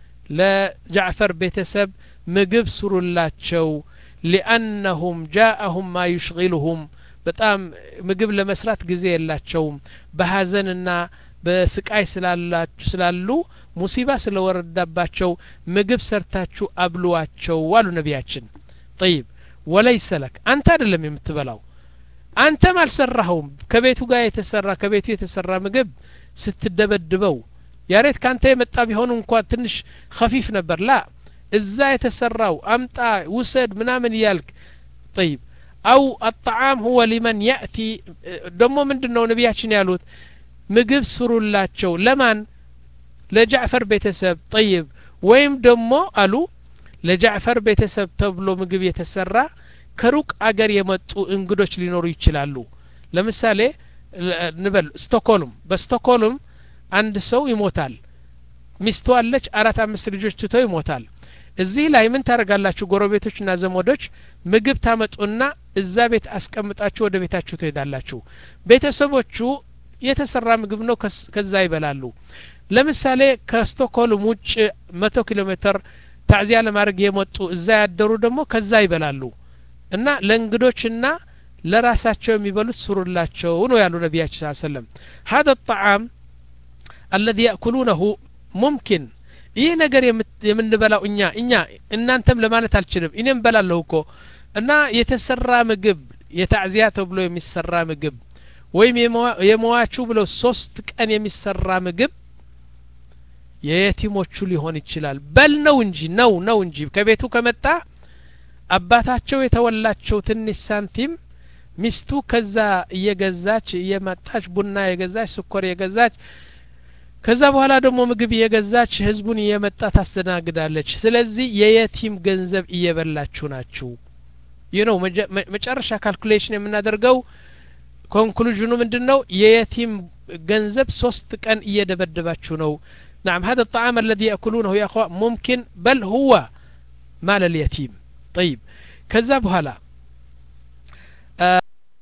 لجعفر ቤተሰብ ምግብ ስሩላቸው لأنهم جاءهم ما يشغلهم በጣም ምግብ ለመስራት ጊዜ የላቸውም በሐዘንና በስቃይ ስላላችሁ ስላሉ ሙሲባ ስለወረዳባቸው ምግብ ሰርታችሁ አብሉዋቸው ዋሉ ነቢያችን طيب وليس لك አንተ አይደለም የምትበላው አንተም አልሰራኸውም ከቤቱ ጋር የተሰራ ከቤቱ የተሰራ ምግብ ስትደበድበው ያሬት ካንተ የመጣ ቢሆን እንኳን ትንሽ خفيف ነበር ላ እዛ የተሰራው አምጣ ውሰድ ምናምን ይያልክ طيب او الطعام هو لمن ياتي ደሞ ምንድነው ነቢያችን ያሉት ምግብ ስሩላቸው ለማን ለጃዕፈር ቤተሰብ طيب ወይም ደሞ አሉ ለጃዕፈር ቤተሰብ ተብሎ ምግብ የተሰራ ከሩቅ አገር የመጡ እንግዶች ሊኖሩ ይችላሉ ለምሳሌ ንበል ስቶክሆልም በስቶክሆልም አንድ ሰው ይሞታል ሚስቱ አለች አራት አምስት ልጆች ትቶ ይሞታል እዚህ ላይ ምን ታረጋላችሁ ጎረቤቶችና ዘመዶች ምግብ ታመጡና እዛ ቤት አስቀምጣችሁ ወደ ቤታችሁ ትሄዳላችሁ ቤተሰቦቹ የተሰራ ምግብ ነው ከዛ ይበላሉ ለምሳሌ ከስቶክሆልም ውጭ መቶ ኪሎ ሜትር ታዚያ ለማድረግ የመጡ እዛ ያደሩ ደግሞ ከዛ ይበላሉ እና ለእንግዶችና ለራሳቸው የሚበሉት ስሩላቸው ነው ያሉ ነቢያችን ሰለላሁ ዐለይሂ ወሰለም هذا الطعام الذي ياكلونه ممكن ይህ ነገር የምንበላው እኛ እኛ እናንተም ለማለት አልችልም እኔም በላለሁ እኮ እና የተሰራ ምግብ የታዚያ ተብሎ የሚሰራ ምግብ ወይም የመዋቹ ብሎ ሶስት ቀን የሚሰራ ምግብ የየቲሞቹ ሊሆን ይችላል በል ነው እንጂ ነው ነው እንጂ ከቤቱ ከመጣ አባታቸው የተወላቸው ትንሽ ሳንቲም ሚስቱ ከዛ እየገዛች እየመጣች ቡና የገዛች ስኳር የገዛች ከዛ በኋላ ደግሞ ምግብ እየገዛች ህዝቡን እየመጣ ታስተናግዳለች ስለዚህ የየቲም ገንዘብ እየበላችሁ ናችሁ you know መጨረሻ ካልኩሌሽን የምናደርገው ኮንክሉዥኑ ምንድነው የየቲም ገንዘብ ሶስት ቀን እየደበደባችሁ ነው نعم هذا الطعام الذي ياكلونه يا اخوان ممكن بل هو مال اليتيم طيب كذا بهلا آه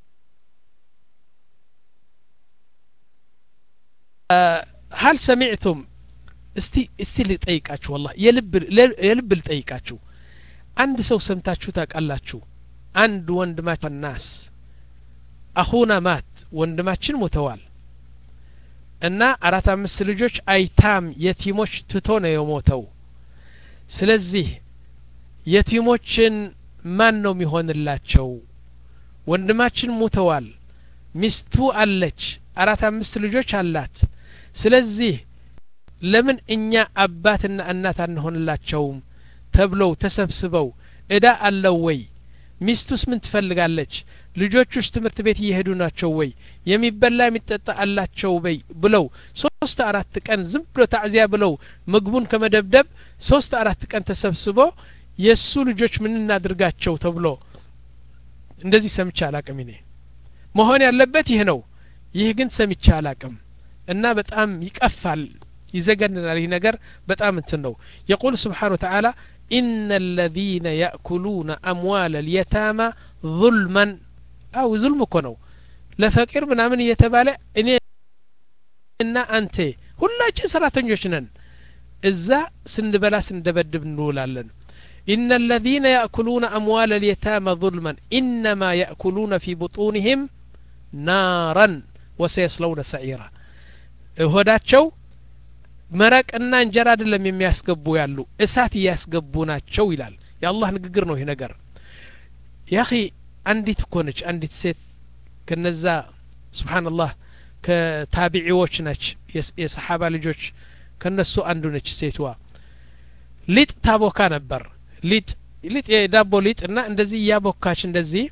آه هل سمعتم استي استي لطيقاችሁ والله የልብ የልብ ልጠይቃችሁ አንድ ሰው ሰምታችሁ ታውቃላችሁ አንድ ወንድማችን ናስ አኹና ማት ወንድማችን ሞተዋል እና አራት አምስት ልጆች አይታም የቲሞች ትቶ ነው የሞተው ስለዚህ የቲሞችን ማን ነው የሚሆንላቸው ወንድማችን ሞተዋል ሚስቱ አለች አራት አምስት ልጆች አላት ስለዚህ ለምን እኛ አባትና እናት አንሆንላቸውም ተብለው ተሰብስበው እዳ አለው ወይ ሚስቱስ ምን ትፈልጋለች ልጆቹስ ትምህርት ቤት እየሄዱ ናቸው ወይ የሚበላ የሚጠጣ አላቸው ወይ ብለው ሶስት አራት ቀን ዝም ብሎ ታዕዚያ ብለው ምግቡን ከመደብደብ ሶስት አራት ቀን ተሰብስበው የሱ ልጆች ምን እናድርጋቸው ተብሎ እንደዚህ ሰምቻ አላቅም እኔ መሆን ያለበት ይሄ ነው ይሄ ግን ሰምቻ አላቅም እና በጣም ይቀፋል ይዘገንናል ይሄ ነገር በጣም እንትን ነው يقول سبحانه وتعالى إن الذين يأكلون أموال اليتامى ظلما أو ظلم كنو لفقير ምናምን እየተባለ እኔ እና አንተ ሁላችን ሰራተኞች ነን እዛ ስንበላ ስንደበድብ እንውላለን إن الذين يأكلون أموال اليتامى ظلما إنما يأكلون في بطونهم نارا وسيصلون سعيرا ሆዳቸው መረቅና እንጀራ አይደለም የሚያስገቡ ያሉ እሳት ያስገቡ ናቸው ይላል የአላህ ንግግር ነው ይሄ ነገር ያኺ አንዲት ኮነች አንዲት ሴት ከነዛ ሱብሃንአላህ ከታቢዒዎች ነች የሰሃባ ልጆች ከነሱ አንዱ ነች ሴትዋ ሊጥ ታቦካ ነበር ሊጥ ሊጥ የዳቦ ሊጥና እንደዚህ ያቦካች እንደዚህ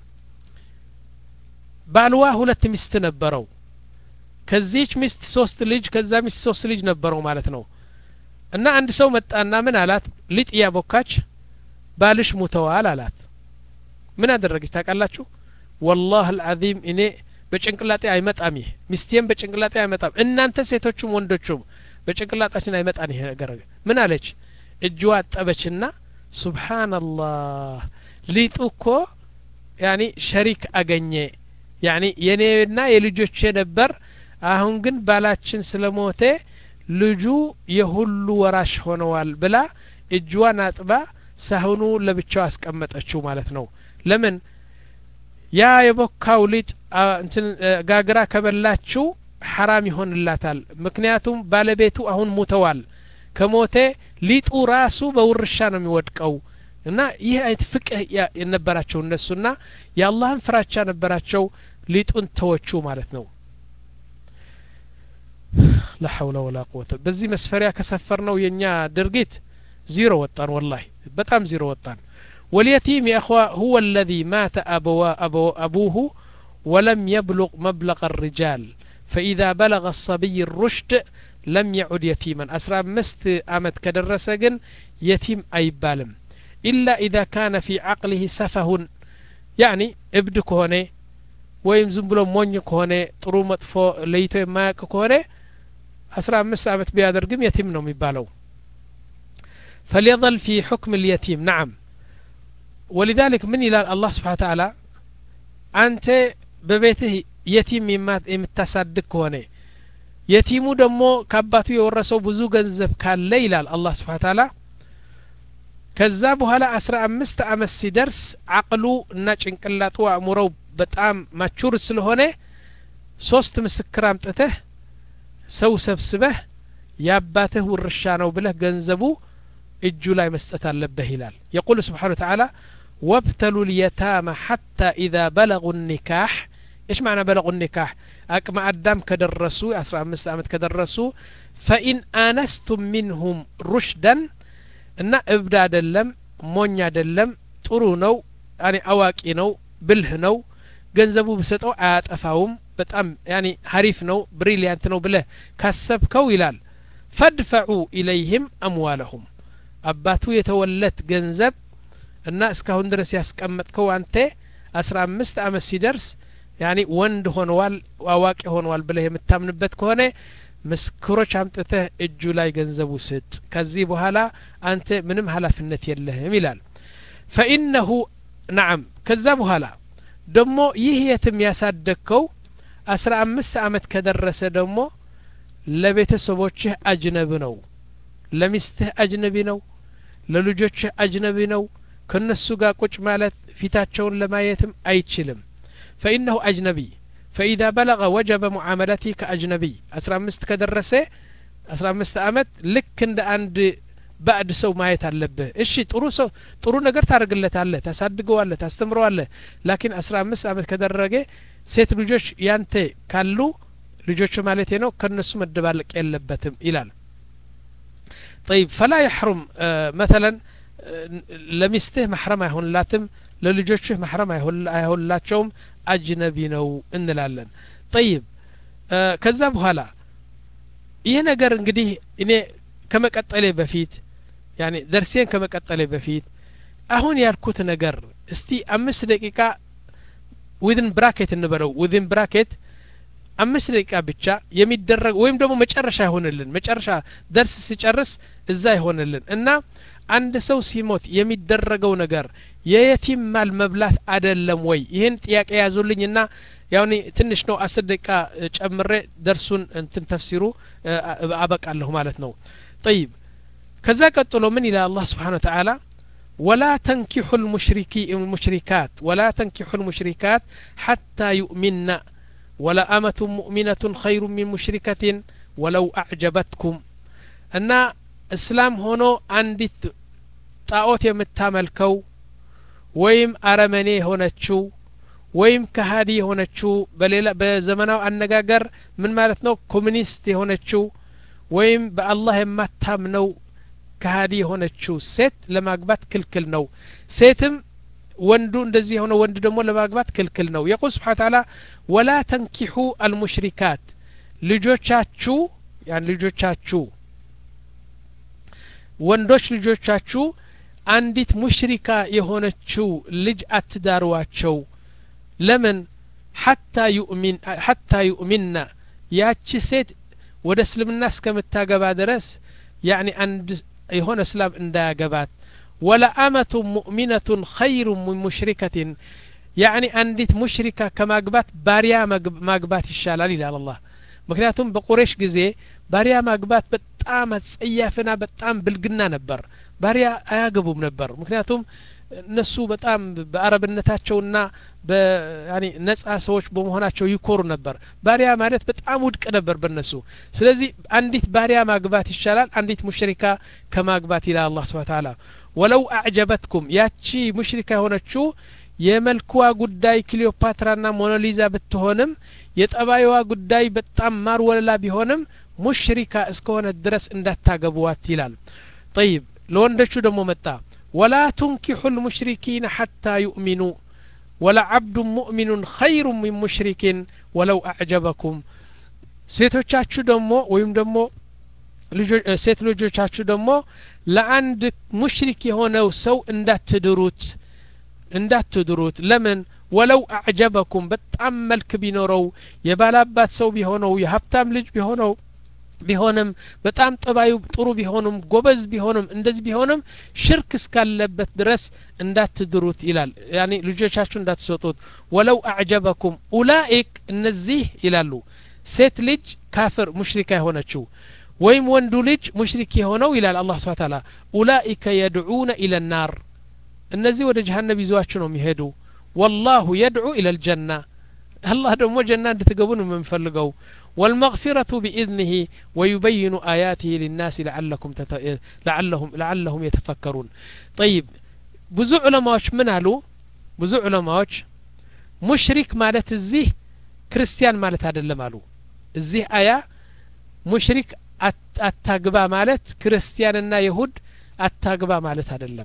ባልዋ ሁለት ሚስት ነበረው ከዚህች ሚስት ሶስት ልጅ ከዛ ሚስት ሶስት ልጅ ነበረው ማለት ነው እና አንድ ሰው መጣና ምን አላት ሊጥ ያቦካች ባልሽ ሙተዋል አላት ምን አደረገች ታውቃላችሁ والله العظيم እኔ በጭንቅላጤ አይመጣም ይሄ ሚስቴም በጭንቅላጤ አይመጣም እናንተ ሴቶችም ወንዶችም በጭንቅላጣችን አይመጣን ይሄ ነገር ምን አለች እጅዋ አጠበችና ሱብሃንአላህ ሊጡ እኮ ያኒ ሸሪክ አገኘ ያኒ የኔና የልጆቼ ነበር አሁን ግን ባላችን ስለሞተ ልጁ የሁሉ ወራሽ ሆነዋል ብላ እጅዋን አጥባ ሳህኑ ለብቻው አስቀመጠችው ማለት ነው ለምን ያ የቦካው ሊጥ እንትን ጋግራ ከበላችው حرام ይሆንላታል ምክንያቱም ባለቤቱ አሁን ሞተዋል ከሞተ ሊጡ ራሱ በውርሻ ነው የሚወድቀው እና ይሄ አይት ፍቅህ የነበራቸው እነሱና የአላህን ፍራቻ ነበራቸው ሊጡን ተወቹ ማለት ነው لا حول ولا قوة በዚህ መስፈሪያ ከሰፈርነው የኛ ድርጊት ዜሮ ወጣን والله በጣም ዜሮ ወጣን واليتيم يا اخوة هو الذي مات أبوا أبو أبوه ولم يبلغ مبلغ الرجال فإذا بلغ الصبي الرشد لم يعد يتيما أسرى مست أمد كدرسجن يتيم أي بالم إلا إذا كان في عقله سفه يعني ابدك هنا ويمزن بلو مونيك هنا طرو مطفو ليتو ماك هنا أسرى مست أمد بيادرقم يتيم نوم يبالو فليظل في حكم اليتيم نعم ولذلك من إلى الله سبحانه وتعالى أنت ببيته يتيم يمتصدق هنا يتيمو دمو كاباتو يورسو بزو ገንዘብ ካለ ይላል አላህ Subhanahu Ta'ala ከዛ በኋላ አስራ አምስት አመት ሲደርስ አቅሉ እና ጭንቅላቱ አእምሮው በጣም ማቹር ስለሆነ ሶስት ምስክር አምጥተህ ሰው ሰብስበህ ያባትህ ውርሻ ነው ብለህ ገንዘቡ እጁ ላይ መስጠት አለበት ይላል يقول سبحانه وتعالى وابتلوا اليتامى حتى إذا بلغوا النكاح إيش معنى بلغوا النكاح أكما أدام كدرسوا أسرع أمس أمت كدرسوا فإن آنستم منهم رشدا إن إبدا دلم مونيا دلم ترونو يعني أواكي نو بله نو جنزبوا بسطو آت أفاهم بتأم يعني حريف نو بريليانت نو بله كسب كويلال فادفعوا إليهم أموالهم أباتو يتولت جنزب الناس كهون درس يسكمت كو أنت أسرع أمس أمس سيدرس يعني وند هونوال واواقي هونوال بله የምታምንበት ከሆነ መስክሮች አምጥተህ እጁ ላይ ገንዘቡ ስጥ ከዚህ በኋላ አንተ ምንም ኃላፊነት የለህም ይላል فإنه نعم ከዛ በኋላ ደሞ ይህ የትም ያሳደከው አስራ አምስት አመት ከደረሰ ደሞ ለቤተሰቦችህ አጅነብ ነው ለሚስትህ አጅነቢ ነው ለልጆችህ አጅነቢ ነው ከነሱ ጋር ቁጭ ማለት ፊታቸውን ለማየትም አይችልም فإنه أجنبي فإذا بلغ وجب معاملته كأجنبي أسرع مست كدرسه أسرع مست أمت لك عند عند بعد سو ما يتعلبه إيش ترو سو ترو نقدر تارجلت عليه تصدقوا عليه تستمروا عليه لكن أسرع مست أمت كدرجة سيت بجوش يانتي كلو ልጆቹ ማለት ነው ከነሱ መደባለቅ የለበትም ይላል طيب فلا يحرم مثلا ለሚስትህ محرم አይሆንላትም ለልጆችህ محرم አይሆንላቸውም አጅነቢ ነው እንላለን طيب ከዛ በኋላ ይሄ ነገር እንግዲህ እኔ ከመቀጠሌ በፊት يعني درسين ከመቀጠሌ በፊት አሁን ያልኩት ነገር እስቲ አምስት ደቂቃ within bracket እንበለው within bracket አምስት ደቂቃ ብቻ የሚደረግ ወይም ደግሞ መጨረሻ ይሆንልን መጨረሻ ደርስ ሲጨርስ እዛ ይሆንልን እና አንድ ሰው ሲሞት የሚደረገው ነገር የየቲም ማል መብላት አይደለም ወይ ይሄን ጥያቄ ያዙልኝና ያውኒ ትንሽ ነው አስር ደቂቃ ጨምሬ ደርሱን እንትን ተፍሲሩ አበቃለሁ ማለት ነው طيب ከዛ ቀጥሎ ምን ይላል አላህ Subhanahu Wa Ta'ala ولا تنكحوا المشركين المشركات ولا تنكحوا المشركات حتى يؤمنن ولا أمة مؤمنة خير من مشركة ولو أعجبتكم أن إسلام هنا عندت طاوت يمتاملكو ويم أرمني هنا تشو ويم كهادي هنا تشو بليلا بزمانه النجاجر من مالتنا كومونيست هنا تشو ويم بالله ما تامنو كهادي هنا تشو ست لما أقبت كل كل نو ستم ወንዱ እንደዚህ ሆነ ወንድ ደግሞ ለማግባት ክልክል ነው يقول سبحانه وتعالى ولا تنكحوا المشركات ልጆቻችሁ ያን ልጆቻችሁ ወንዶች ልጆቻችሁ አንዲት ሙሽሪካ የሆነችው ልጅ አትዳሩዋቸው ለምን حتى يؤمن حتى يؤمننا ያቺ ሴት ወደ እስልምና እስከምታገባ ድረስ يعني አንድ የሆነ እስላም እንዳያገባት ولا أمة مؤمنة خير من مشركة يعني عندت مشركة كما قبات باريا ما قبات الشالال إلى الله مكنياتهم بقريش جزي باريا ما قبات بتام سيافنا بتام بالجنة نبر باريا أياقبوا منبر مكنياتهم نسو بتام بأربنتاتشونا ب يعني نسعى سوش بمهناتشو يكورو نبر باريا مالت بتام ودك نبر بالنسو سلازي عندت باريا ما قبات الشالال عندت مشركة كما قبات إلى الله سبحانه وتعالى ولو أعجبتكم ياتشي مشركة هونتشو يملكوا قداي كليوباترانا موناليزا بتهونم يتأبايوا قداي بتأمار ولا بيهونم مشركة اسكونا الدرس اندات تاقبوات تلال طيب لو اندشو دمو متى ولا تنكحوا المشركين حتى يؤمنوا ولا عبد مؤمن خير من مشرك ولو أعجبكم سيتوچاچو دمو ويم دمو ሴት ልጆቻችሁ ደግሞ ለአንድ ሙሽሪክ የሆነው ሰው እንዳትድሩት እንዳትድሩት ለምን ወለው አዕጀበኩም በጣም መልክ ቢኖረው የባላባት ሰው ቢሆነው የሀብታም ልጅ ቢሆነው ቢሆንም በጣም ጠባዩ ጥሩ ቢሆንም ጎበዝ ቢሆንም እንደዚህ ቢሆንም ሽርክ እስካለበት ድረስ እንዳትድሩት ይላል ያኒ ልጆቻችሁ እንዳትሰጡት ወለው አዕጀበኩም ኡላኢክ እነዚህ ይላሉ ሴት ልጅ ካፍር ሙሽሪካ የሆነችው ወይም ወንዱ ልጅ ሙሽሪክ የሆነው ይላል አላህ Subhanahu Wa Ta'ala ኡላኢከ يدعون الى النار እነዚህ ወደ ጀሃነም ይዟቸው ነው የሚሄዱ والله يدعو الى الجنه الله ደግሞ ጀና እንድትገቡ ነው የምንፈልገው والمغفرة بإذنه ويبين آياته للناس لعلكم تت... لعلهم لعلهم يتفكرون طيب ብዙ ዑለማዎች ምን አሉ ብዙ ዑለማዎች ሙሽሪክ ማለት እዚህ ክርስቲያን ማለት አይደለም አሉ እዚህ አያ ሙሽሪክ አታግባ ማለት ክርስቲያንና ይሁድ አታግባ ማለት አይደለም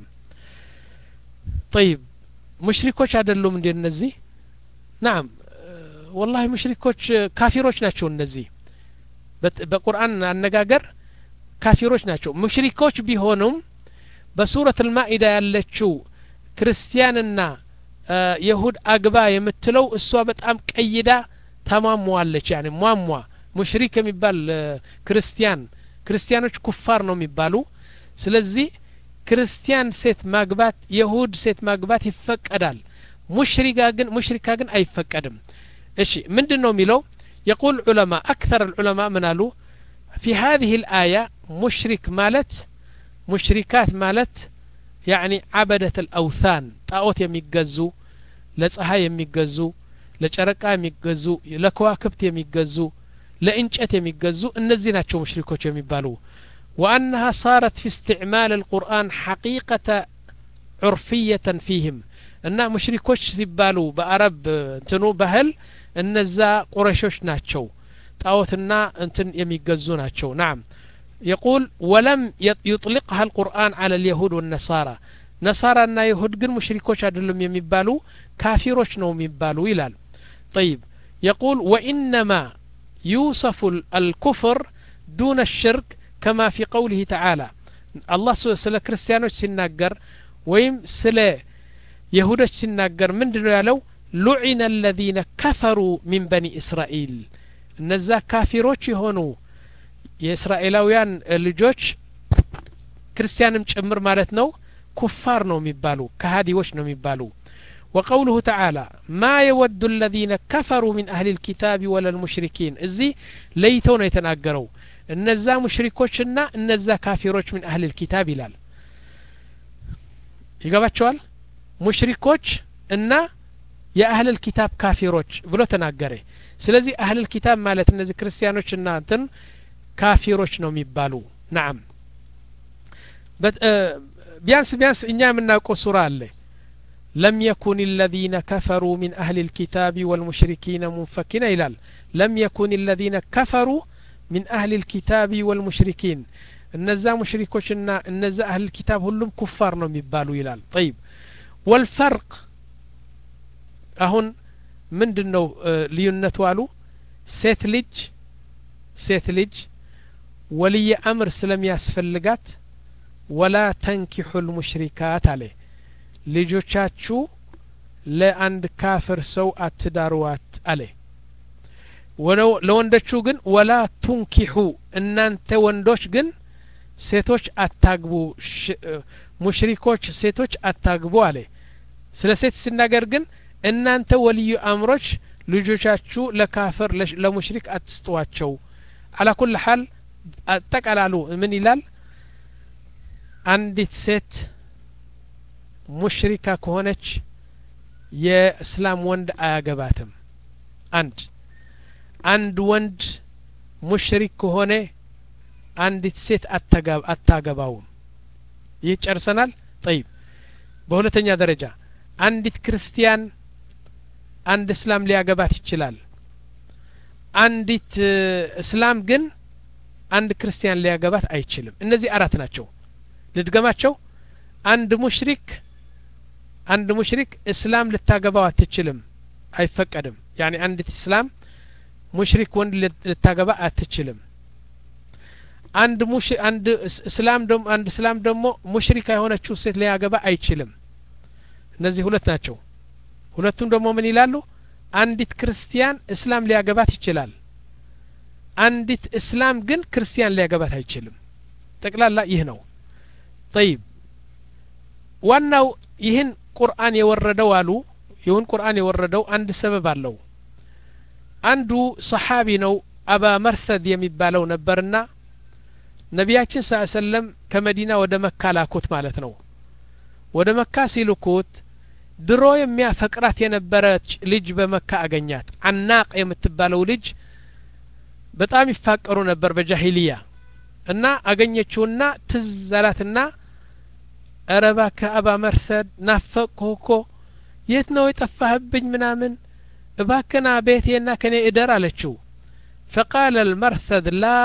طيب ሙሽሪኮች አይደሉም እንደ እነዚህ نعم والله ሙሽሪኮች ካፊሮች ናቸው እነዚህ በቁርአን አነጋገር ካፊሮች ናቸው ሙሽሪኮች ቢሆኑም በሱረት المائدة ያለችው ክርስቲያንና ይሁድ አግባ የምትለው እሷ በጣም ቀይዳ ተማሟለች يعني ሟሟ ሙሽሪክ የሚባል ክርስቲያን ክርስቲያኖች ኩፋር ነው የሚባሉ ስለዚህ ክርስቲያን ሴት ማግባት ይሁድ ሴት ማግባት ይፈቀዳል ሙሽሪካ ግን ሙሽሪካ ግን አይፈቀድም እሺ ምንድነው የሚለው يقول علماء اكثر العلماء منالو في هذه الايه مشرك مالت مشركات مالت يعني عبدة الاوثان طاوت የሚገዙ ለፀሐይ የሚገዙ ለጨረቃ የሚገዙ ለከዋክብት የሚገዙ ለእንጨት የሚገዙ እነዚህ ናቸው ሙሽሪኮች የሚባሉ وانها صارت في استعمال القران حقيقه عرفيه فيهم እና ሙሽሪኮች ሲባሉ በአረብ እንትኑ ባህል እነዛ ቁረይሾች ናቸው ጣዖትና እንትን የሚገዙ ናቸው نعم يقول ولم يطلقها القرآن على اليهود والنصارى نصارى يهود ግን ሙሽሪኮች አይደሉም የሚባሉ ካፊሮች ነው የሚባሉ ይላል طيب يقول وإنما يوصف الكفر دون الشرك كما في قوله تعالى الله ስለ ክርስቲያኖች ሲናገር ወይም ስለ يهودች ሲናገር ምንድነው ያለው لعن الذين كفروا من بني إسرائيل እነዛ ካፊሮች የሆኑ የእስራኤላውያን ልጆች ክርስቲያንም ጭምር ማለት ነው ኩፋር ነው የሚባሉ ከሃዲዎች ነው የሚባሉ وقوله تعالى ما يود الذين كفروا من أهل الكتاب ولا المشركين እዚህ ለይተው ነው የተናገረው እነዛ ሙሽሪኮችና እነዛ ካፊሮች من أهل الكتاب ይላል ይገባቸዋል ሙሽሪኮች እና የአህል الكتاب ካፊሮች ብሎ ተናገረ ስለዚህ አህል الكتاب ማለት እነዚህ ክርስቲያኖችና እንትን ካፊሮች ነው የሚባሉ نعم ቢያንስ ቢያንስ እኛ የምናውቀው ሱራ አለ لم يكن الذين كفروا من أهل الكتاب والمشركين منفكين ይላል لم يكن الذين كفروا من أهل الكتاب والمشركين እነዛ ሙሽሪኮችና እነዛ አህል الكتاب ሁሉም ኩፋር ነው የሚባሉ ይላል طيب والفرق አሁን ምንድነው ልዩነቱ አሉ ሴት ልጅ ሴት ልጅ ወልይ አምር ስለሚያስፈልጋት ወላ ተንኪሑ المشركات አለ ልጆቻችሁ ለአንድ ካፍር ሰው አትዳሩዋት አለ ለወንዶቹ ግን ወላ ቱንኪሑ እናንተ ወንዶች ግን ሴቶች አታግቡ ሙሽሪኮች ሴቶች አታግቡ አለ ስለ ሴት ሲናገር ግን እናንተ ወልዩ አምሮች ልጆቻችሁ ለካፍር ለሙሽሪክ አትስጧቸው على كل حال አጠቃላሉ ምን ይላል አንዲት ሴት ሙሽሪካ ከሆነች የእስላም ወንድ አያገባትም አንድ አንድ ወንድ ሙሽሪክ ከሆነ አንዲት ሴት አታጋብ አታገባውም ይጨርሰናል طيب በሁለተኛ ደረጃ አንዲት ክርስቲያን አንድ እስላም ሊያገባት ይችላል አንዲት እስላም ግን አንድ ክርስቲያን ሊያገባት አይችልም እነዚህ አራት ናቸው ልድገማቸው አንድ ሙሽሪክ አንድ ሙሽሪክ እስላም ልታገባው አትችልም አይፈቀድም يعني አንዲት እስላም ሙሽሪክ ወንድ ልታገባ አትችልም አንድ ሙሽ አንድ እስላም ደም አንድ እስላም ደግሞ ሙሽሪካ የሆነችው ሴት ሊያገባ አይችልም እነዚህ ሁለት ናቸው ሁለቱም ደግሞ ምን ይላሉ አንዲት ክርስቲያን እስላም ሊያገባት ይችላል አንዲት እስላም ግን ክርስቲያን ሊያገባት አይችልም ጠቅላላ ይህ ነው طيب ዋናው ይህን ቁርአን የወረደው አሉ ይሁን ቁርአን የወረደው አንድ ሰበብ አለው አንዱ ሰሃቢ ነው አባ መርሰድ የሚባለው ነበርና ነቢያችን ሰለላሁ ዐለይሂ ወሰለም ከመዲና ወደ መካ ላኩት ማለት ነው ወደ መካ ሲልኩት ድሮ የሚያፈቅራት የነበረች ልጅ በመካ አገኛት አናቅ የምትባለው ልጅ በጣም ይፋቀሩ ነበር በጃሂሊያ እና አገኘችውና ትዛላትና አረባ ከአባ መርሰድ ናፈቅኩ የት ነው የጠፋህብኝ ምናምን እባከና ቤቴና ከኔ እደር አለችው فقال المرثد لا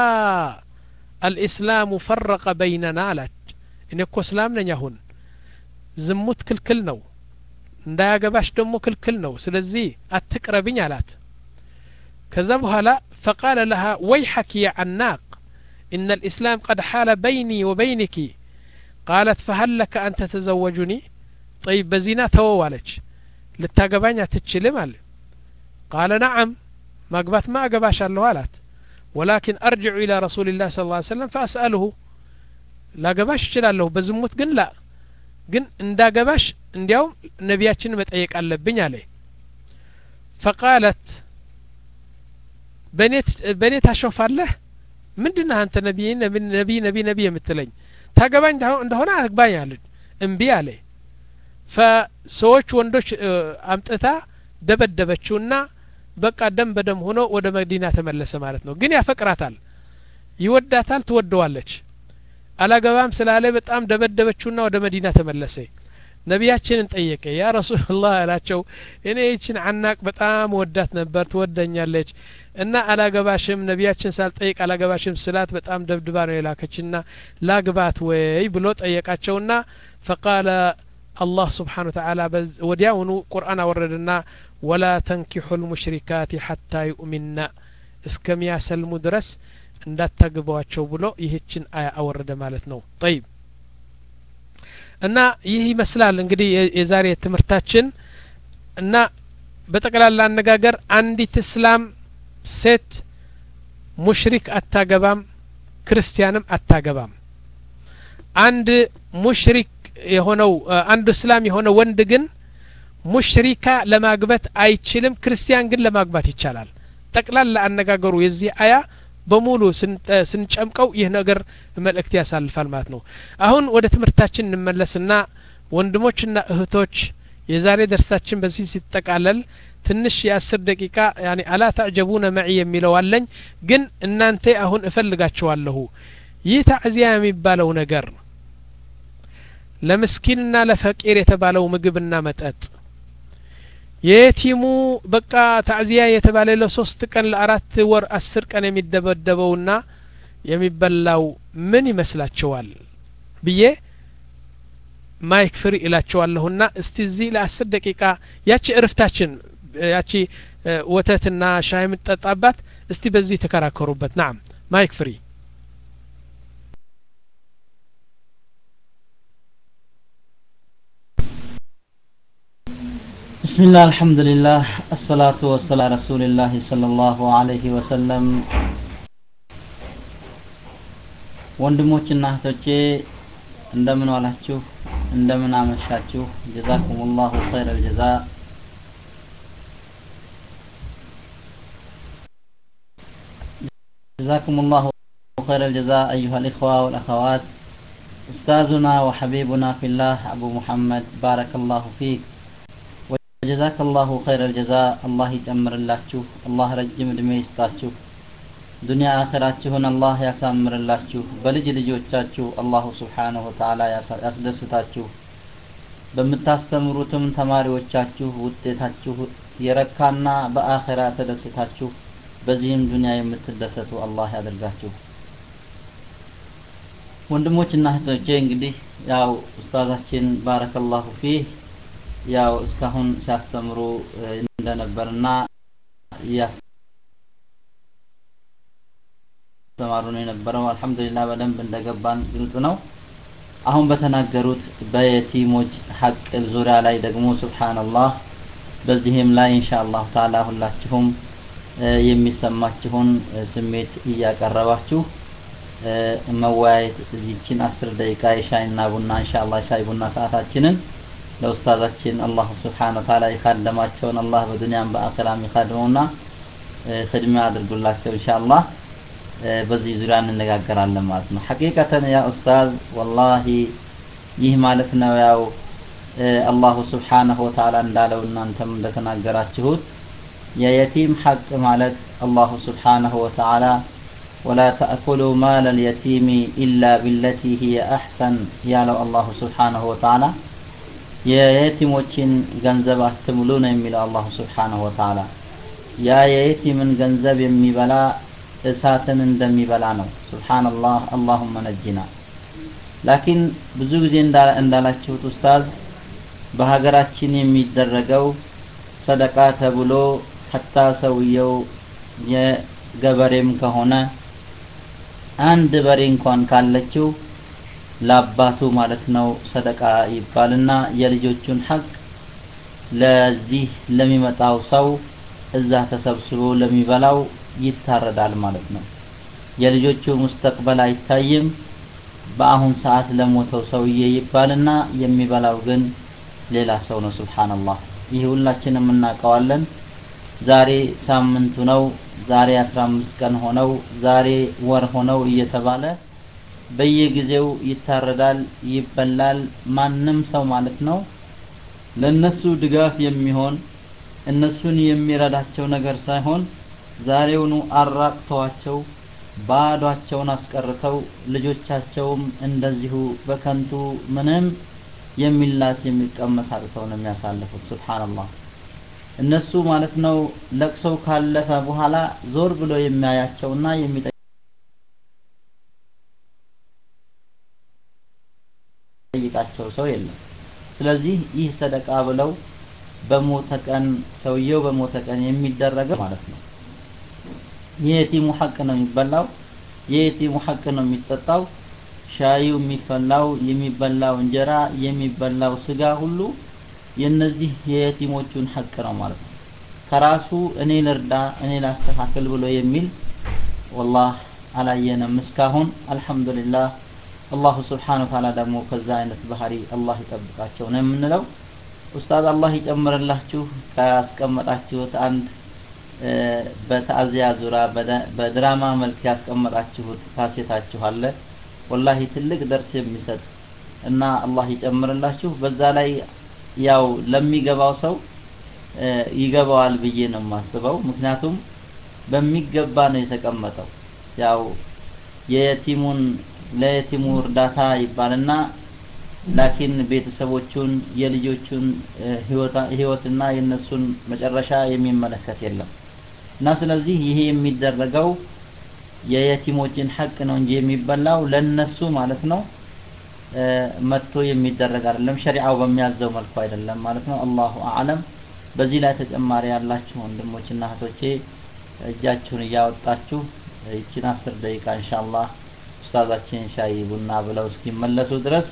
الاسلام فرق بيننا አለች እኔ እኮ እስላም ነኝ አሁን ዝሙት ክልክል ነው እንዳያገባሽ ደግሞ ክልክል ነው ስለዚህ አትቅረብኝ አላት ከዛ በኋላ فقال لها ويحك يا عناق إن الإسلام قد حال بيني وبينك قالت فهل لك أن تتزوجني طيب بزينا توالج للتاقبانيا تتشلم قال نعم ما قبات ما قباش اللوالات ولكن أرجع إلى رسول الله صلى الله عليه وسلم فأسأله لا قباش له بزموت قن لا قن اندا قباش انديوم نبياتشن متأيك ألبني عليه فقالت بنيت بنيت أشوف الله من دنا أنت نبي نبي نبي نبي نبي مثلين ታገባኝ እንደሆነ አግባኝ አለች እንቢ አለ فሰዎች ወንዶች አምጥታ ደበደበችውና በቃ ደም በደም ሆኖ ወደ መዲና ተመለሰ ማለት ነው ግን ያፈቅራታል ይወዳታል ትወደዋለች አላገባም ስላለ በጣም ደበደበችውና ወደ መዲና ተመለሰ ነቢያችንን ጠየቀ ያ ረሱላህ አላቸው እኔ እቺን አናቅ በጣም ወዳት ነበር ትወደኛለች እና አላገባሽም ነቢያችን ሳልጠይቅ አላገባሽም ስላት በጣም ደብድባ ነው የላከችና ላግባት ወይ ብሎ ጠየቃቸውና فقال الله سبحانه وتعالى ودياونو قرآن وردنا ولا تنكحوا المشركات حتى يؤمننا اسكم يسلموا درس እንዳታገቧቸው ብሎ ይህችን አያ አወረደ ማለት ነው طيب እና ይህ ይመስላል እንግዲህ የዛሬ ትምህርታችን እና በጠቅላላ አነጋገር አንዲት እስላም ሴት ሙሽሪክ አታገባም ክርስቲያንም አታገባም አንድ ሙሽሪክ የሆነው አንድ እስላም የሆነው ወንድ ግን ሙሽሪካ ለማግባት አይችልም ክርስቲያን ግን ለማግባት ይቻላል ጠቅላላ አነጋገሩ የዚህ አያ በሙሉ ስንጨምቀው ይህ ነገር መልእክት ያሳልፋል ማለት ነው አሁን ወደ ትምህርታችን እንመለስና ወንድሞችና እህቶች የዛሬ ደርሳችን በዚህ ሲጠቃለል ትንሽ የ10 ደቂቃ ያኒ አላ ተዕጀቡነ معي የሚለው አለኝ ግን እናንተ አሁን እፈልጋችኋለሁ ይህ ተዕዚያ የሚባለው ነገር ለምስኪንና ለፈቂር የተባለው ምግብና መጠጥ የቲሙ በቃ ታዕዚያ የተባለ ለሶስት ቀን ለአራት ወር አስር ቀን የሚደበደበውና የሚበላው ምን ይመስላችኋል ብዬ ማይክ ፍሪ እላችኋለሁና እስቲ እዚህ ለ10 ደቂቃ ያቺ እርፍታችን ያቺ ወተትና ሻይ የምትጠጣባት እስቲ በዚህ ተከራከሩበት نعم ማይክ ፍሪ بسم الله الحمد لله الصلاة والسلام على رسول الله صلى الله عليه وسلم ወንድሞችና እህቶቼ እንደምን ዋላችሁ እንደምን አመሻችሁ ጀዛኩሙላሁ ኸይረል ጀዛ ጀዛኩሙላሁ ኸይረል ጀዛ أيها الإخوة والأخوات أستاذنا وحبيبنا في الله أبو محمد بارك الله فيك جزاك الله خير الجزاء الله يجمر اللهچو الله رجم እድሜ ይስጣችሁ ዱንያ አኺራችሁን አላህ ያሳምርላችሁ በልጅ ልጆቻችሁ አላህ Subhanahu Wa Ta'ala ያስደስታችሁ በመታስተምሩትም ተማሪዎቻችሁ ውጤታችሁ የረካና በአኺራ ተደስታችሁ በዚህም ዱንያ የምትደሰቱ አላህ ያደርጋችሁ ወንድሞችና እህቶቼ እንግዲህ ያው ኡስታዛችን ባረከላሁ ፊህ ያው እስካሁን ሲያስተምሩ እንደነበርና ያስተማሩ ነው የነበረው አልহামዱሊላህ በደንብ እንደገባን ግልጽ ነው አሁን በተናገሩት በየቲሞች ሐቅ ዙሪያ ላይ ደግሞ ሱብሃንአላህ በዚህም ላይ ኢንሻአላህ ተዓላ ሁላችሁም የሚሰማችሁን ስሜት እያቀረባችሁ መዋየት እዚችን አስር ደቂቃ የሻይና ቡና ኢንሻአላህ ሻይ ቡና ሰዓታችንን ለኡስታዛችን አላህ Subhanahu Wa Ta'ala ይካደማቸውን አላህ በዱንያም በአኺራም ይካደሙና ኸድማ አድርጉላቸው ኢንሻአላህ በዚህ ዙሪያ እንነጋገራለን ማለት ነው ሐቂቀተን ያ ኡስታዝ والله ይህ ማለት ነው ያው አላህ Subhanahu Wa Ta'ala እንዳለው እናንተም እንደተናገራችሁት የየቲም ሐቅ ማለት አላህ Subhanahu Wa Ta'ala ولا تأكلوا مال اليتيم إلا بالتي هي أحسن ያለው አላህ Subhanahu Wa Ta'ala የየቲሞችን ገንዘብ አትብሉ ነው የሚለው አላህ Subhanahu Wa Ta'ala ያ የየቲምን ገንዘብ የሚበላ እሳትን እንደሚበላ ነው ሱብሃንአላህ اللهم نجنا ላኪን ብዙ ጊዜ እንዳላችሁት ኡስታዝ በሀገራችን የሚደረገው ሰደቃ ተብሎ ሐታ ሰውየው የገበሬም ከሆነ አንድ በሬ እንኳን ካለችው ለአባቱ ማለት ነው ሰደቃ ይባልና የልጆቹን ሐቅ ለዚህ ለሚመጣው ሰው እዛ ተሰብስቦ ለሚበላው ይታረዳል ማለት ነው የልጆቹ ሙስተቅበል አይታይም በአሁን ሰዓት ለሞተው ሰውዬ ይባልና የሚበላው ግን ሌላ ሰው ነው ሱብሃንአላህ ይህ ሁላችንም እናውቀዋለን ዛሬ ሳምንቱ ነው ዛሬ አስራ አምስት ቀን ሆነው ዛሬ ወር ሆነው እየተባለ በየጊዜው ይታረዳል ይበላል ማንንም ሰው ማለት ነው ለነሱ ድጋፍ የሚሆን እነሱን የሚረዳቸው ነገር ሳይሆን ዛሬውኑ አራቅተዋቸው ባዷቸውን አስቀርተው ልጆቻቸውም እንደዚሁ በከንቱ ምንም የሚላስ የሚቀመስ አጥተው ነው የሚያሳልፉት ሱብሃንአላህ እነሱ ማለት ነው ለቅሰው ካለፈ በኋላ ዞር ብሎ የሚያያቸውና የሚጠይቃቸው ሰው የለም ስለዚህ ይህ ሰደቃ ብለው በሞተ ቀን ሰውየው በሞተ ቀን የሚደረገው ማለት ነው የየቲሙ ሐቅ ነው የሚበላው የየቲሙ ሐቅ ነው የሚጠጣው ሻዩ የሚፈላው የሚበላው እንጀራ የሚበላው ስጋ ሁሉ የነዚህ የየቲሞቹን ሐቅ ነው ማለት ነው ከራሱ እኔ ልርዳ እኔ ላስተካክል ብሎ የሚል والله አላየንም እስካሁን አልহামዱሊላህ አላህ Subhanahu Wa Ta'ala ደግሞ ከዛ አይነት ባህሪ አላህ ይጠብቃቸው ነው የምንለው ኡስታዝ አላህ ይጨምርላችሁ ካስቀመጣችሁት አንድ በታዚያ ዙራ በድራማ መልክ ያስቀመጣችሁት ካሴታችሁ አለ والله ትልቅ ደርስ የሚሰጥ እና አላህ ይጨምርላችሁ በዛ ላይ ያው ለሚገባው ሰው ይገባዋል ብዬ ነው ማስበው ምክንያቱም በሚገባ ነው የተቀመጠው ያው የየቲሙን ለየቲሙ እርዳታ ይባልና ላኪን ቤተሰቦቹን የልጆቹን ህይወትና የነሱን መጨረሻ የሚመለከት የለም እና ስለዚህ ይሄ የሚደረገው የየቲሞችን ሐቅ ነው እንጂ የሚበላው ለነሱ ማለት ነው መጥቶ የሚደረግ አይደለም ሸሪዓው በሚያዘው መልኩ አይደለም ማለት ነው አላሁ አዕለም በዚህ ላይ ተጨማሪ ያላችሁ ወንድሞችና እህቶቼ እጃችሁን ያወጣችሁ እቺን አስር ደቂቃ ኢንሻአላህ ኡስታዛችን ሻይ ቡና ብለው እስኪመለሱ ድረስ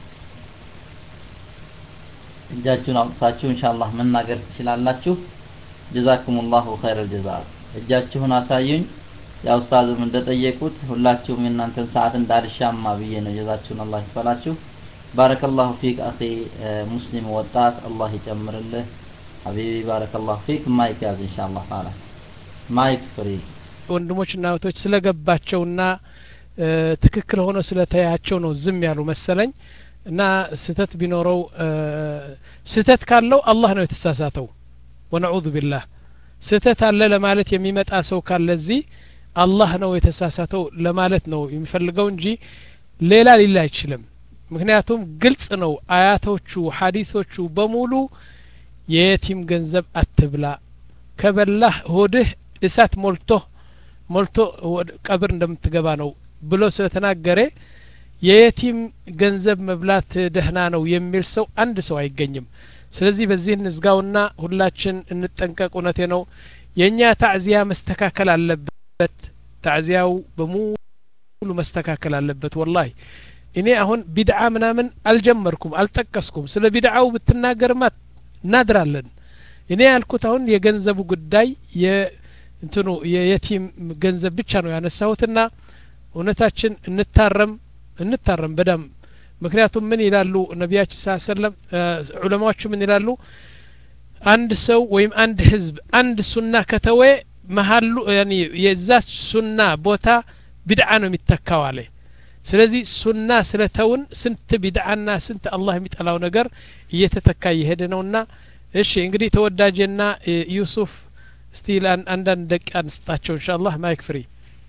እጃችሁን አውጥታችሁ ኢንሻአላህ መናገር ትችላላችሁ ጀዛኩሙላሁ ኸይረል ጀዛ እጃችሁን አሳዩኝ ያው ኡስታዙም እንደጠየቁት ሁላችሁም እናንተን ሰዓት እንዳልሻማ ብዬ ነው ጀዛችሁን አላህ ይፈላችሁ ባረከላሁ ፊክ አኺ ሙስሊም ወጣት አላህ ይጨምርልህ ሐቢቢ ባረከላሁ ፊክ ማይክ ያዝ ኢንሻአላህ ታላ ማይክ ፍሪ ወንድሞችና እህቶች ስለገባቸውና ትክክል ሆኖ ስለታያቸው ነው ዝም ያሉ መሰለኝ እና ስተት ቢኖረው ስተት ካለው አላህ ነው የተሳሳተው ወነዑዙ ቢላህ ስተት አለ ለማለት የሚመጣ ሰው ካለዚህ አላህ ነው የተሳሳተው ለማለት ነው የሚፈልገው እንጂ ሌላ ሊላ አይችልም ምክንያቱም ግልጽ ነው አያቶቹ ሐዲሶቹ በሙሉ የየቲም ገንዘብ አትብላ ከበላህ ሆድህ እሳት ሞልቶ ሞልቶ ቀብር እንደምትገባ ነው ብሎ ስለተናገረ የየቲም ገንዘብ መብላት ደህና ነው የሚል ሰው አንድ ሰው አይገኝም ስለዚህ በዚህ እንዝጋውና ሁላችን እንጠንቀቅ እውነቴ ነው የኛ ታዕዚያ መስተካከል አለበት ታዕዚያው በሙሉ መስተካከል አለበት والله እኔ አሁን ቢድዓ ምናምን አልጀመርኩም አልጠቀስኩም ስለ ቢድዓው ብትናገርማ እናድራለን እኔ ያልኩት አሁን የገንዘቡ ጉዳይ የእንትኑ የየቲም ገንዘብ ብቻ ነው ያነሳሁትና እውነታችን እንታረም እንታረም በደም ምክንያቱም ምን ይላሉ ነብያችን ሰለላሁ ዐለይሂ ወሰለም ዑለማዎች ምን ይላሉ አንድ ሰው ወይም አንድ ህዝብ አንድ ሱና ከተወ መሐሉ ያኒ የዛ ሱና ቦታ ቢድዓ ነው የሚተካው አለ ስለዚህ ሱና ስለተውን ስንት ቢድዓና ስንት አላህ የሚጠላው ነገር እየተተካ ይሄድ ነውና እሺ እንግዲህ ተወዳጀና ዩሱፍ ስቲል አንዳንድ ደቂቃ እንስጣቸው ኢንሻአላህ ማይክ ፍሪ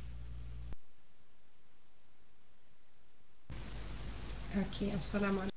ኦኬ አሰላሙ አለይኩም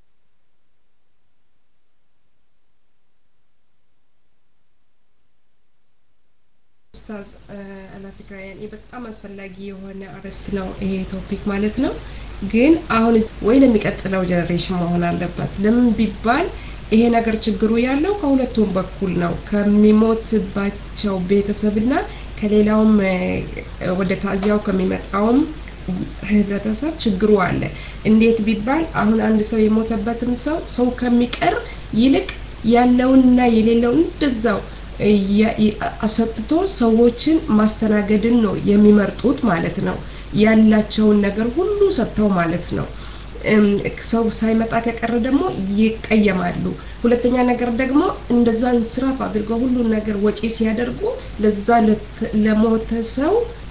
ኡስታዝ አላፊክራ ያኔ በጣም አስፈላጊ የሆነ አርስት ነው ይሄ ቶፒክ ማለት ነው ግን አሁን ወይ ለሚቀጥለው ጀነሬሽን መሆን አለበት ለምን ቢባል ይሄ ነገር ችግሩ ያለው ከሁለቱም በኩል ነው ከሚሞትባቸው ቤተሰብና ከሌላውም ወደ ታዚያው ከሚመጣውም ህብረተሰብ ችግሩ አለ እንዴት ቢባል አሁን አንድ ሰው የሞተበትም ሰው ሰው ከሚቀር ይልቅ ያለውንና የሌለውን እንደዛው አሰጥቶ ሰዎችን ማስተናገድን ነው የሚመርጡት ማለት ነው ያላቸውን ነገር ሁሉ ሰጥተው ማለት ነው ሰው ሳይመጣ ከቀረ ደግሞ ይቀየማሉ ሁለተኛ ነገር ደግሞ እንደዛ እንስራፍ አድርገው ሁሉ ነገር ወጪ ሲያደርጉ ለዛ ለሞተ ሰው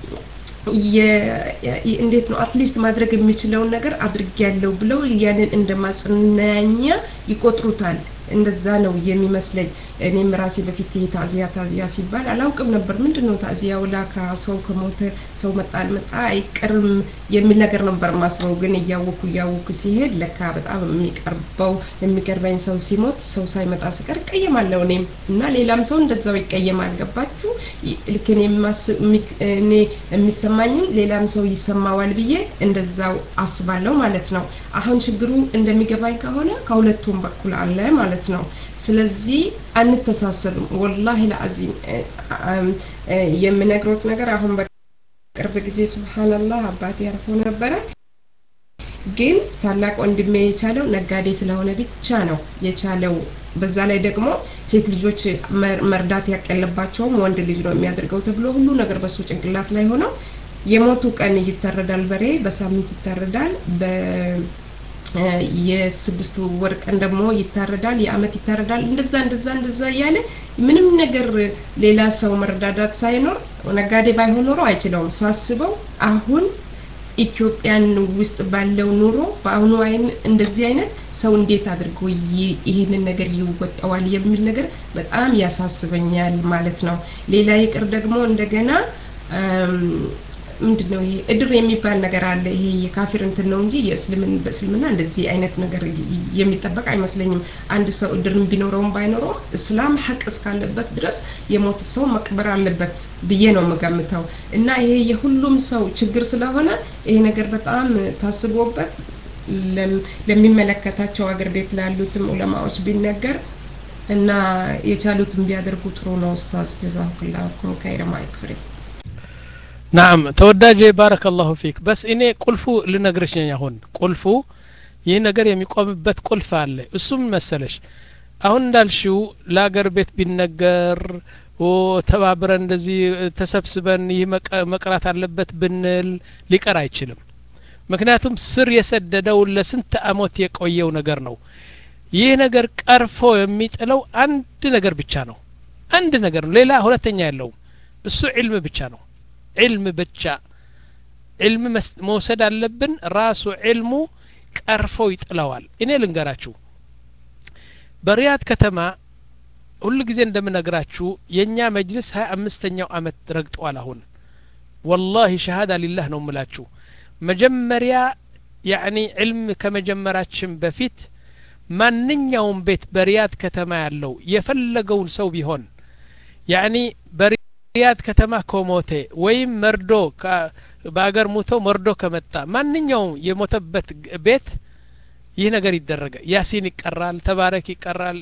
እንዴት ነው አትሊስት ማድረግ የሚችለው ነገር አድርጊያለሁ ብለው ያንን እንደማጽናኛ ይቆጥሩታል እንደዛ ነው የሚመስለኝ እኔም ራሴ በፊት ታዚያ ታዚያ ሲባል አላውቅም ነበር ምንድነው ታዚያው ላካ ሰው ከሞተ ሰው መጣል መጣ አይቀርም የሚል ነገር ነበር ማስበው ግን እያወኩ እያወኩ ሲሄድ ለካ በጣም የሚቀርበው የሚቀርበኝ ሰው ሲሞት ሰው ሳይመጣ ሲቀር ቀየማለው እኔም እና ሌላም ሰው እንደዛው ይቀየማል ገባችሁ ልክ እኔ የሚሰማኝ ሌላም ሰው ይሰማዋል ብዬ እንደዛው አስባለሁ ማለት ነው አሁን ችግሩ እንደሚገባኝ ከሆነ ከሁለቱም በኩል አለ ማለት ነው ስለዚህ አንተሳሰብም ወላሂ ለአዚም የምነግሮት ነገር አሁን በቅርብ ጊዜ ሱብሃንአላህ አባቴ ያርፎ ነበር ግን ታላቅ ወንድሜ የቻለው ነጋዴ ስለሆነ ብቻ ነው የቻለው በዛ ላይ ደግሞ ሴት ልጆች መርዳት ያቀለባቸው ወንድ ልጅ ነው የሚያደርገው ተብሎ ሁሉ ነገር በሱ ጭንቅላት ላይ ሆኖ የሞቱ ቀን ይተረዳል በሬ በሳምንት ይተረዳል በ የስድስት ወር ቀን ደግሞ ይታረዳል የአመት ይታረዳል እንደዛ እንደዛ እንደዛ ያለ ምንም ነገር ሌላ ሰው መርዳዳት ሳይኖር ነጋዴ ባይሆን ኖሮ አይችልም ሳስበው አሁን ኢትዮጵያን ውስጥ ባለው ኑሮ በአሁኑ አይን እንደዚህ አይነት ሰው እንዴት አድርጎ ይሄንን ነገር ይወጣዋል የሚል ነገር በጣም ያሳስበኛል ማለት ነው ሌላ ይቅር ደግሞ እንደገና ምንድነው ይሄ እድር የሚባል ነገር አለ ይሄ የካፊር እንትን ነው እንጂ የእስልምና በእስልምና እንደዚህ አይነት ነገር የሚጠበቅ አይመስለኝም አንድ ሰው እድርም ቢኖረውም ባይኖረው እስላም ሐቅ እስካለበት ድረስ የሞት ሰው መቅበር አለበት ብዬ ነው መገምተው እና ይሄ የሁሉም ሰው ችግር ስለሆነ ይሄ ነገር በጣም ታስቦበት ለሚመለከታቸው አገር ቤት ላሉትም ዑለማዎች ቢነገር እና የቻሉትን ቢያደርጉ ጥሩ ነው ኡስታዝ ጀዛኩላሁ ኸይር ማይክፍሪ نعم ተወዳጄ ባረከላሁ ፊክ በስ እኔ ቁልፉ ልነግርሽ ነኝ አሁን ቁልፉ ይሄ ነገር የሚቆምበት ቁልፍ አለ እሱም መሰለሽ አሁን እንዳልሽው ለአገር ቤት ቢነገር ኦ ተባብረን እንደዚህ ተሰብስበን ይሄ መቅራት አለበት ብንል ሊቀር አይችልም ምክንያቱም ስር የሰደደው ለስንት አመት የቆየው ነገር ነው ይሄ ነገር ቀርፎ የሚጥለው አንድ ነገር ብቻ ነው አንድ ነገር ነው ሌላ ሁለተኛ ያለው እሱ ዒልም ብቻ ነው علم ብቻ علم መውሰድ አለብን ራሱ علሙ ቀርፎ ይጥለዋል እኔ ልንገራችሁ በሪያድ ከተማ ሁሉ ጊዜ እንደምነግራችሁ የኛ መጅልስ ሃያ አምስተኛው አመት ረግጧል አሁን والله شهاده لله ነው ምላችሁ መጀመሪያ يعني علم ከመጀመራችን በፊት ማንኛውም ቤት በሪያድ ከተማ ያለው የፈለገውን ሰው ቢሆን يعني ሪያድ ከተማ ኮሞቴ ወይም መርዶ በአገር ሞቶ መርዶ ከመጣ ማንኛውም የሞተበት ቤት ይህ ነገር ይደረጋል ያሲን ይቀራል ተባረክ ይቀራል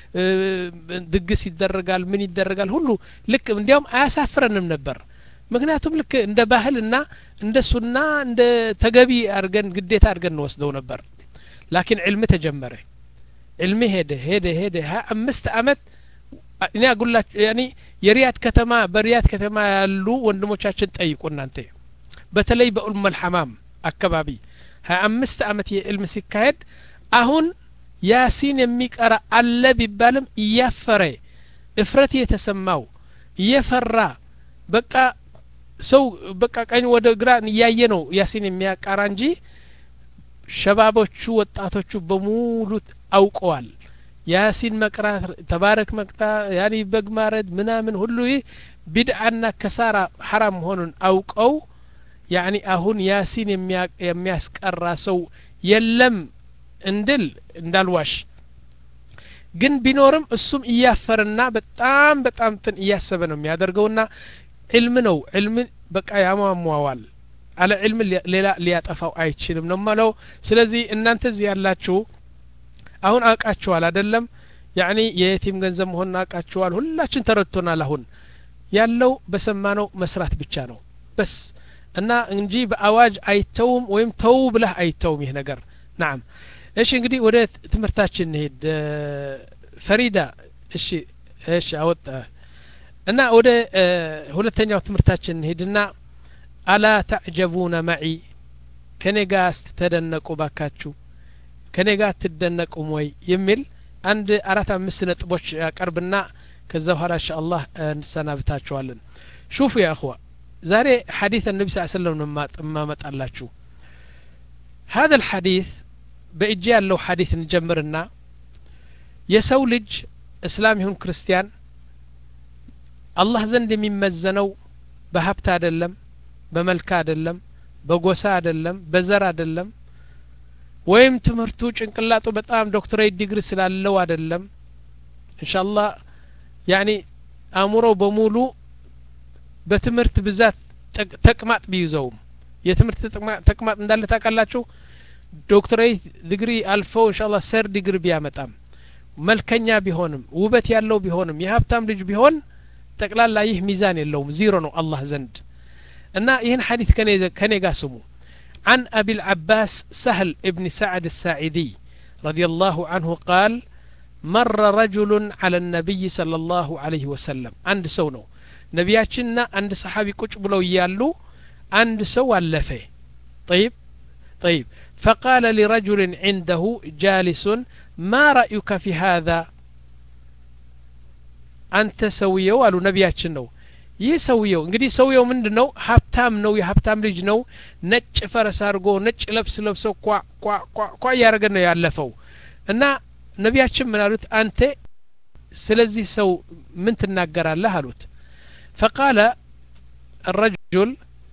ድግስ ይደረጋል ምን ይደረጋል ሁሉ ልክ እንዲያውም አያሳፍረንም ነበር ምክንያቱም ልክ እንደ ባህልና እንደ ሱና እንደ ተገቢ አርገን ግዴታ አርገን ወስደው ነበር ላኪን علم ተጀመረ علم ሄደ ሄደ ሄደ ሃያ አምስት አመት እኔ አጉላችሁ ያኒ የሪያድ ከተማ በሪያድ ከተማ ያሉ ወንድሞቻችን ጠይቁ እናንተ በተለይ በኡም الحمام አካባቢ ሃያ አምስት አመት የዕልም ሲካሄድ አሁን ያሲን የሚቀራ አለ ቢባልም እያፈረ እፍረት የተሰማው እየፈራ በቃ ሰው በቃ ቀኝ ወደ ግራ ያየ ነው ያሲን የሚያቀራ እንጂ ሸባቦቹ ወጣቶቹ በሙሉ አውቀዋል ያሲን መቅራት ተባረክ መቅታ ያኒ በግማረድ ምናምን ሁሉ ቢድዓና ከሳራ حرام ሆኑን አውቀው ያኒ አሁን ያሲን የሚያስቀራ ሰው የለም እንድል እንዳልዋሽ ግን ቢኖርም እሱም እያፈረና በጣም በጣም ትን እያሰበ ነው የሚያደርገውና علم ነው علم በቃ ያሟሟዋል አለ علم ሌላ ሊያጠፋው አይችልም ነው ማለት ስለዚህ እናንተ እዚህ ያላችሁ አሁን አቃችኋል አይደለም يعني የየቲም ገንዘብ መሆን አቃችኋል ሁላችን ተረድቶናል አሁን ያለው በሰማነው መስራት ብቻ ነው በስ እና እንጂ በአዋጅ አይተውም ወይም ተው ብለህ አይተውም ይሄ ነገር نعم እሺ እንግዲህ ወደ ትምርታችን ሄድ ፈሪዳ እሺ እሺ አወጣ እና ወደ ሁለተኛው ትምርታችን ሄድና አላ ተዕጀቡና معي ከኔጋስ ተደነቁ ባካችሁ ከኔጋ ትደነቁም ወይ የሚል አንድ አራት አምስት ነጥቦች ያቀርብና ከዛ በኋላ ኢንሻአላህ እንሰናብታችኋለን ሹፉ ያ اخوا ዛሬ ሐዲስ النبي صلى الله عليه وسلم ما መጣላችሁ هذا الحديث በእጄ ያለው ሐዲስ እንጀምርና የሰው ልጅ እስላም ይሁን ክርስቲያን አላህ ዘንድ የሚመዘነው በሀብት አይደለም በመልክ አይደለም በጎሳ አይደለም በዘር አይደለም ወይም ትምህርቱ ጭንቅላቱ በጣም ዶክተሬት ዲግሪ ስላለው አይደለም ኢንሻአላህ ያኒ አእምሮ በሙሉ በትምህርት ብዛት ተቅማጥ ቢይዘውም የትምህርት ተቅማጥ እንዳለ ታውቃላችሁ ዶክተሬት ዲግሪ አልፎ ኢንሻአላህ ሰር ዲግሪ ቢያመጣም መልከኛ ቢሆንም ውበት ያለው ቢሆንም የሀብታም ልጅ ቢሆን ጠቅላላ ይህ ሚዛን የለውም ዚሮ ነው አላህ ዘንድ እና ይህን ሐዲስ ከኔ ከኔ ጋር ስሙ عن أبي العباس سهل ابن سعد الساعدي رضي الله عنه قال مر رجل على النبي صلى الله عليه وسلم عند سونو نبياتنا عند صحابي كوش بلو يالو عند سو اللفه طيب طيب فقال لرجل عنده جالس ما رأيك في هذا أنت سويه قالوا نبياتنا نو ይህ ሰውየው እንግዲህ ሰውየው ምንድነው ሀብታም ነው የሀብታም ልጅ ነው ነጭ ፈረስ አርጎ ነጭ ልብስ ለብሶ ቋ ቋ ቋ ቋ ያረገ ነው ያለፈው እና ነቢያችን ምን አሉት አንተ ስለዚህ ሰው ምን ትናገራለህ አሉት فقال الرجل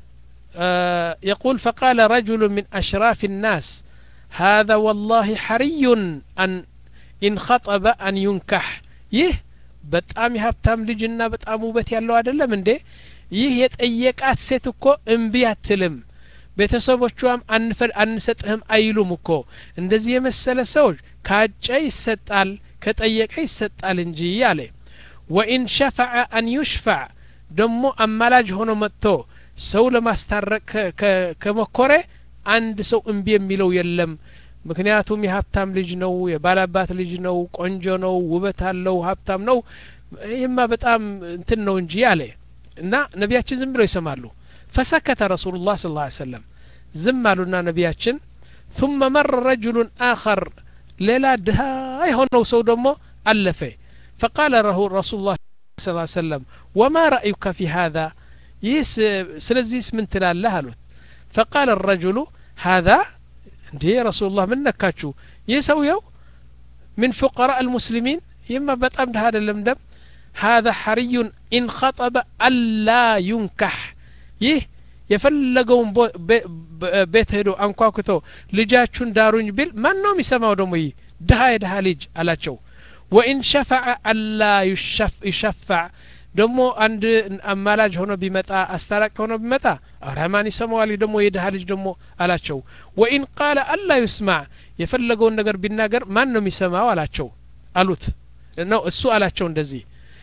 آه يقول فقال رجل من أشراف الناس هذا والله حري أن إن خطب أن ينكح يه በጣም የሀብታም ልጅና በጣም ውበት ያለው አይደለም እንዴ ይህ የጠየቃት ሴት እኮ እምቢ አትልም ቤተሰቦቿም አንፈል አንሰጥህም አይሉም እኮ እንደዚህ የመሰለ ሰው ካጨ ይሰጣል ከጠየቀ ይሰጣል እንጂ ያለ وإن شفع أن يشفع ደሞ አማላጅ ሆኖ መጥቶ ሰው ለማስታረቅ ከመኮረ አንድ ሰው እምቢ የሚለው የለም ምክንያቱም የሀብታም ልጅ ነው የባላባት ልጅ ነው ቆንጆ ነው ውበት አለው ሀብታም ነው ይሄማ በጣም እንትን ነው እንጂ ያለ እና ነቢያችን ዝም ብለው ይሰማሉ فسكت رسول الله صلى الله عليه وسلم ዝም አሉና ነቢያችን ثم مر رجل آخر ሌላ ድሃ የሆነው ሰው ደግሞ አለፈ فقال له رسول الله صلى الله عليه وسلم وما رأيك في هذا ይስ ስለዚህስ ምን ትላለህ አሉት فقال الرجل هذا እንዴ ረሱላህ ምን ነካችሁ ይህ ሰውየው من فقراء المسلمين يما በጣም ድሃ አይደለም ደም هذا حري إن خطب ألا ينكح ይህ የፈለገውን ቤት ሄዶ አንኳኩቶ ልጃችሁን ዳሩኝ ቢል ማን ነው የሚሰማው ደግሞ ይህ ድሃ የድሃ ልጅ አላቸው وإن شفع ألا يشفع ደሞ አንድ አማላጅ ሆኖ ቢመጣ አስታራቅ ሆኖ ቢመጣ አራማን ይሰማዋል ደሞ የድሃ ልጅ ደሞ አላቸው وإن قال ألا يسمع የፈለገውን ነገር ቢናገር ማን ነው የሚሰማው አላቸው አሉት ነው እሱ አላቸው እንደዚህ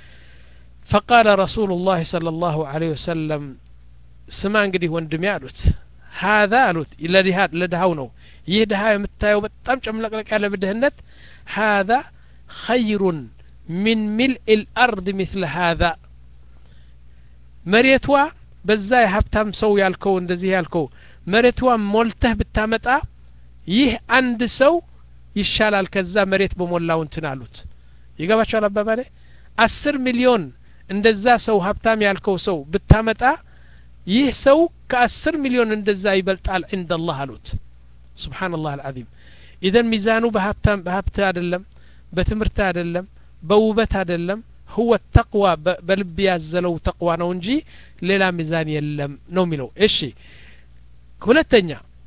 فقال رسول الله صلى الله عليه وسلم ስማ እንግዲህ ወንድሜ አሉት هذا አሉት ለዲሃ ለድሃው ነው ይህ ድሃ የምታየው በጣም ጨምለቅለቅ ያለ በድህነት هذا خير من ملء الأرض مثل هذا مريتوا በዛ የሀብታም ሰው ያልከው እንደዚህ ያልከው መሬትዋ ሞልተህ ብታመጣ ይህ አንድ ሰው ይሻላል ከዛ መሬት በሞላው እንትን አሉት ይገባችኋል አባባሌ አስር ሚሊዮን እንደዛ ሰው ሀብታም ያልከው ሰው ብታመጣ ይህ ሰው ከአስር ሚሊዮን እንደዛ ይበልጣል عند الله አሉት سبحان الله العظيم اذا ሚዛኑ በሀብታም በሀብት አይደለም በትምህርት አይደለም በውበት አይደለም هو التقوى በልብ ያዘለው ተቅዋ ነው እንጂ ሌላ ሚዛን የለም ነው የሚለው እሺ ሁለተኛ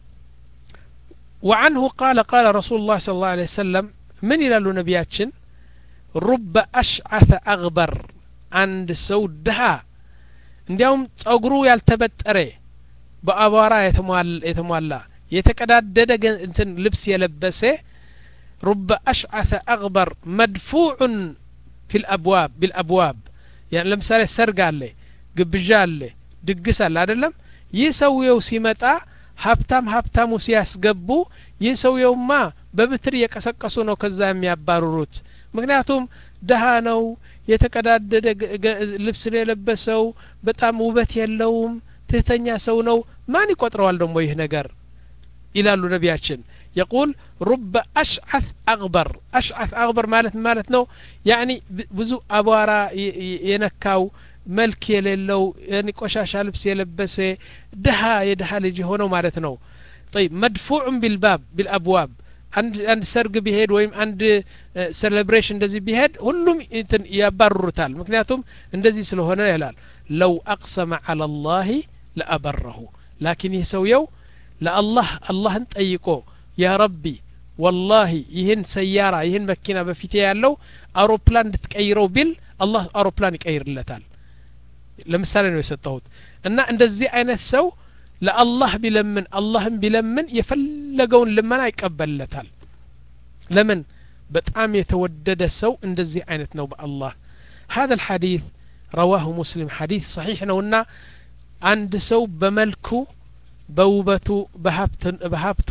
وعنه قال قال رسول الله صلى الله عليه وسلم من ይላሉ ነቢያችን رب أشعث أغبر عند سودها እንዲያውም ጸጉሩ ያልተበጠረ በአቧራ የተሟላ የተቀዳደደ እንትን ልብስ የለበሰ رب أشعث أغبر مدفوع في الأبواب بالأبواب يعني ለምሳሌ ሰርግ አለ ግብዣ አለ ድግስ አለ አይደለም ይሰውየው ሲመጣ ሀብታም ሀብታሙ ሲያስገቡ ይሰውየውማ በብትር የቀሰቀሱ ነው ከዛ የሚያባሩሩት ምክንያቱም ደሃ ነው የተቀዳደደ ልብስ የለበሰው በጣም ውበት የለውም ትህተኛ ሰው ነው ማን ይቆጥረዋል ደግሞ ይህ ነገር ይላሉ ነቢያችን يقول رب أشعث أغبر أشعث أغبر مالت مالت نو يعني بزو أبوارا ينكاو ملك يللو يعني قشاشا لبس يلبسه دها يدها لجي هونو مالت نو طيب مدفوع بالباب بالأبواب አንድ አንድ ሰርግ ቢሄድ ወይም አንድ ሴሌብሬሽን እንደዚህ ቢሄድ ሁሉም እንትን ያባርሩታል ምክንያቱም እንደዚህ ስለሆነ ይላል ለው አቅሰመ على الله لأبره لكن يسويው ለአላህ አላህን ጠይቆ ያ ረቢ والله ይህን ሰያራ ይህን መኪና በፊቴ ያለው አውሮፕላን እንድትቀይረው ቢል አላህ አውሮፕላን ይቀይርለታል ለምሳሌ ነው የሰጠሁት እና እንደዚህ አይነት ሰው ለአላህ ቢለምን አላህን ቢለምን የፈለገውን ልመና ይቀበልለታል ለምን በጣም የተወደደ ሰው እንደዚህ አይነት ነው በአላህ هذا الحديث رواه مسلم حديث صحيح ነውና አንድ ሰው በመልኩ በውበቱ በሀብቱ በሀብቱ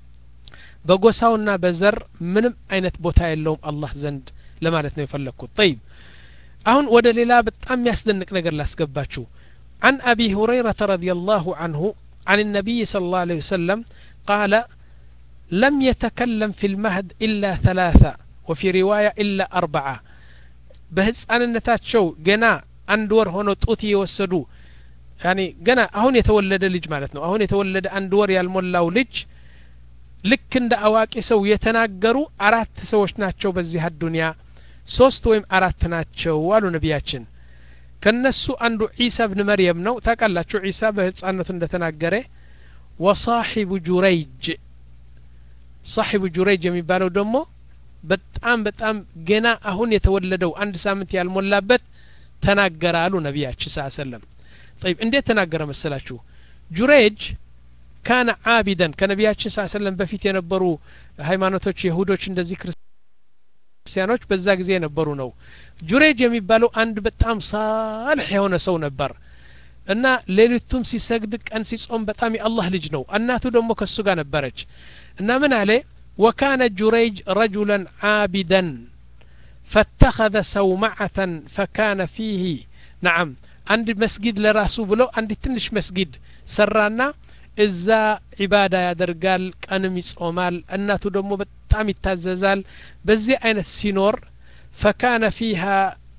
በጎሳውና በዘር ምንም አይነት ቦታ የለውም አላህ ዘንድ ለማለት ነው የፈለኩት طيب አሁን ወደ ሌላ በጣም ያስደንቅ ነገር ላስገባችሁ عن أبي هريرة رضي الله عنه عن النبي صلى الله عليه وسلم قال لم يتكلم في المهد إلا ثلاثة وفي رواية إلا أربعة بهز أن النتاتشو جنا أندور هونو توتي يوسدو يعني جنا هون يتولد لج مالتنا هون يتولد أندور يالمولاو لج ልክ እንደ አዋቂ ሰው የተናገሩ አራት ሰዎች ናቸው በዚህ አዱንያ ሶስት ወይም አራት ናቸው አሉ ነቢያችን ከነሱ አንዱ ዒሳ ኢብኑ መርየም ነው ታውቃላችሁ ዒሳ በህፃንነቱ እንደተናገረ ወصاحب جريج صاحب جريج የሚባለው ደግሞ በጣም በጣም ገና አሁን የተወለደው አንድ ሳምንት ያልሞላበት ተናገረ አሉ ነቢያችን ሰለላሁ ዐለይሂ ወሰለም طيب እንዴት ተናገረ መሰላችሁ جريج كان عابدا كنبياتችን صلى الله عليه وسلم በፊት የነበሩ ሃይማኖቶች ይሁዶች እንደዚህ ክርስቲያኖች በዛ ጊዜ የነበሩ ነው ጁሬጅ የሚባለው አንድ በጣም ሳልህ የሆነ ሰው ነበር እና ሌሊቱም ሲሰግድ ቀን ሲጾም በጣም የአላህ ልጅ ነው እናቱ ደግሞ ከሱ ጋር ነበረች እና ምን አለ وكان جريج رجلا عابدا فاتخذ سومعة فكان فيه نعم عند مسجد لراسو بلو عند تنش مسجد سرانا እዛ ዒባዳ ያደርጋል ቀንም ይጾማል እናቱ ደግሞ በጣም ይታዘዛል በዚህ አይነት ሲኖር فكان فيها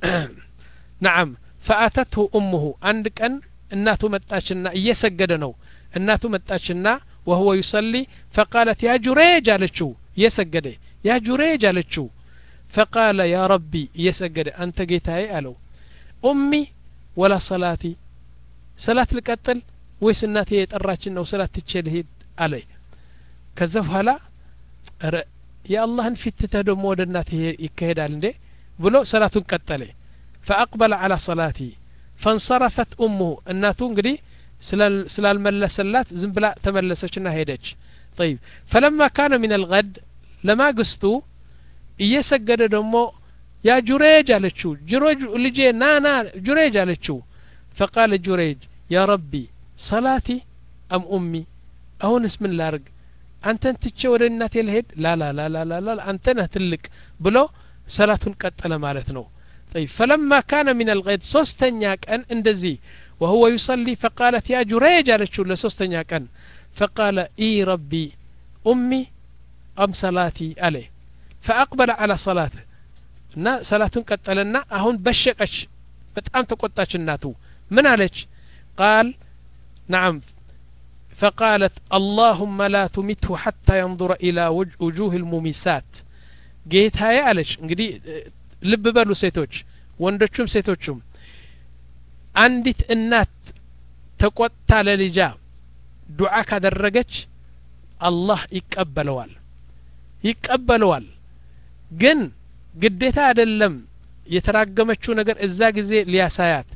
نعم فأتته أمه عند ቀን እናቱ መጣችና እየሰገደ ነው እናቱ መጣችና وهو يصلي فقالت يا جريج አለችው እየሰገደ يا جريج አለችው فقال يا ربي እየሰገደ አንተ ጌታዬ አለው أمي ولا صلاتي صلاة ልቀጥል ወይስ እናቴ የጠራችን ነው ሰላት ትችል ሄድ አለ ከዛ በኋላ ረ የአላህን ፊት ተደሞ ወደ እናቴ ይከሄዳል እንዴ ብሎ ሰላቱን ቀጠለ فأقبل على صلاتي فانصرفت أمه እናቱ እንግዲህ ስላልመለሰላት ዝም ብላ ተመለሰችና ሄደች طيب فلما كان من الغد لما قستو እየሰገደ ደግሞ يا جريج አለችው جريج ልጄ ና ና جريج አለችው فقال جريج يا ربي صلاتي أم أمي أهونس من لارق أنت تتشي ورا الناتي الهيد لا لا لا لا لا, لا أنت نهتلك بلو صلاة قتل مالتنا طيب فلما كان من الغيد سوستنياك أن اندزي وهو يصلي فقالت يا جريج على شو لسوستنياك أن فقال إي ربي أمي أم صلاتي عليه فأقبل على صلاته نا صلاة قتلنا أهون بشقش بتأم تقطاش الناتو من عليك قال نعم فقالت اللهم لا تمته حتى ينظر إلى وجوه المميسات جيت هاي عليش እንግዲህ ልብ በሉ ሴቶች ወንዶችም ሴቶችም አንዲት እናት ተቆጣ ለልጇ ዱዓ ካደረገች አላህ ይቀበለዋል ይቀበለዋል ግን ግዴታ አይደለም የተራገመችው ነገር እዛ ጊዜ ሊያሳያት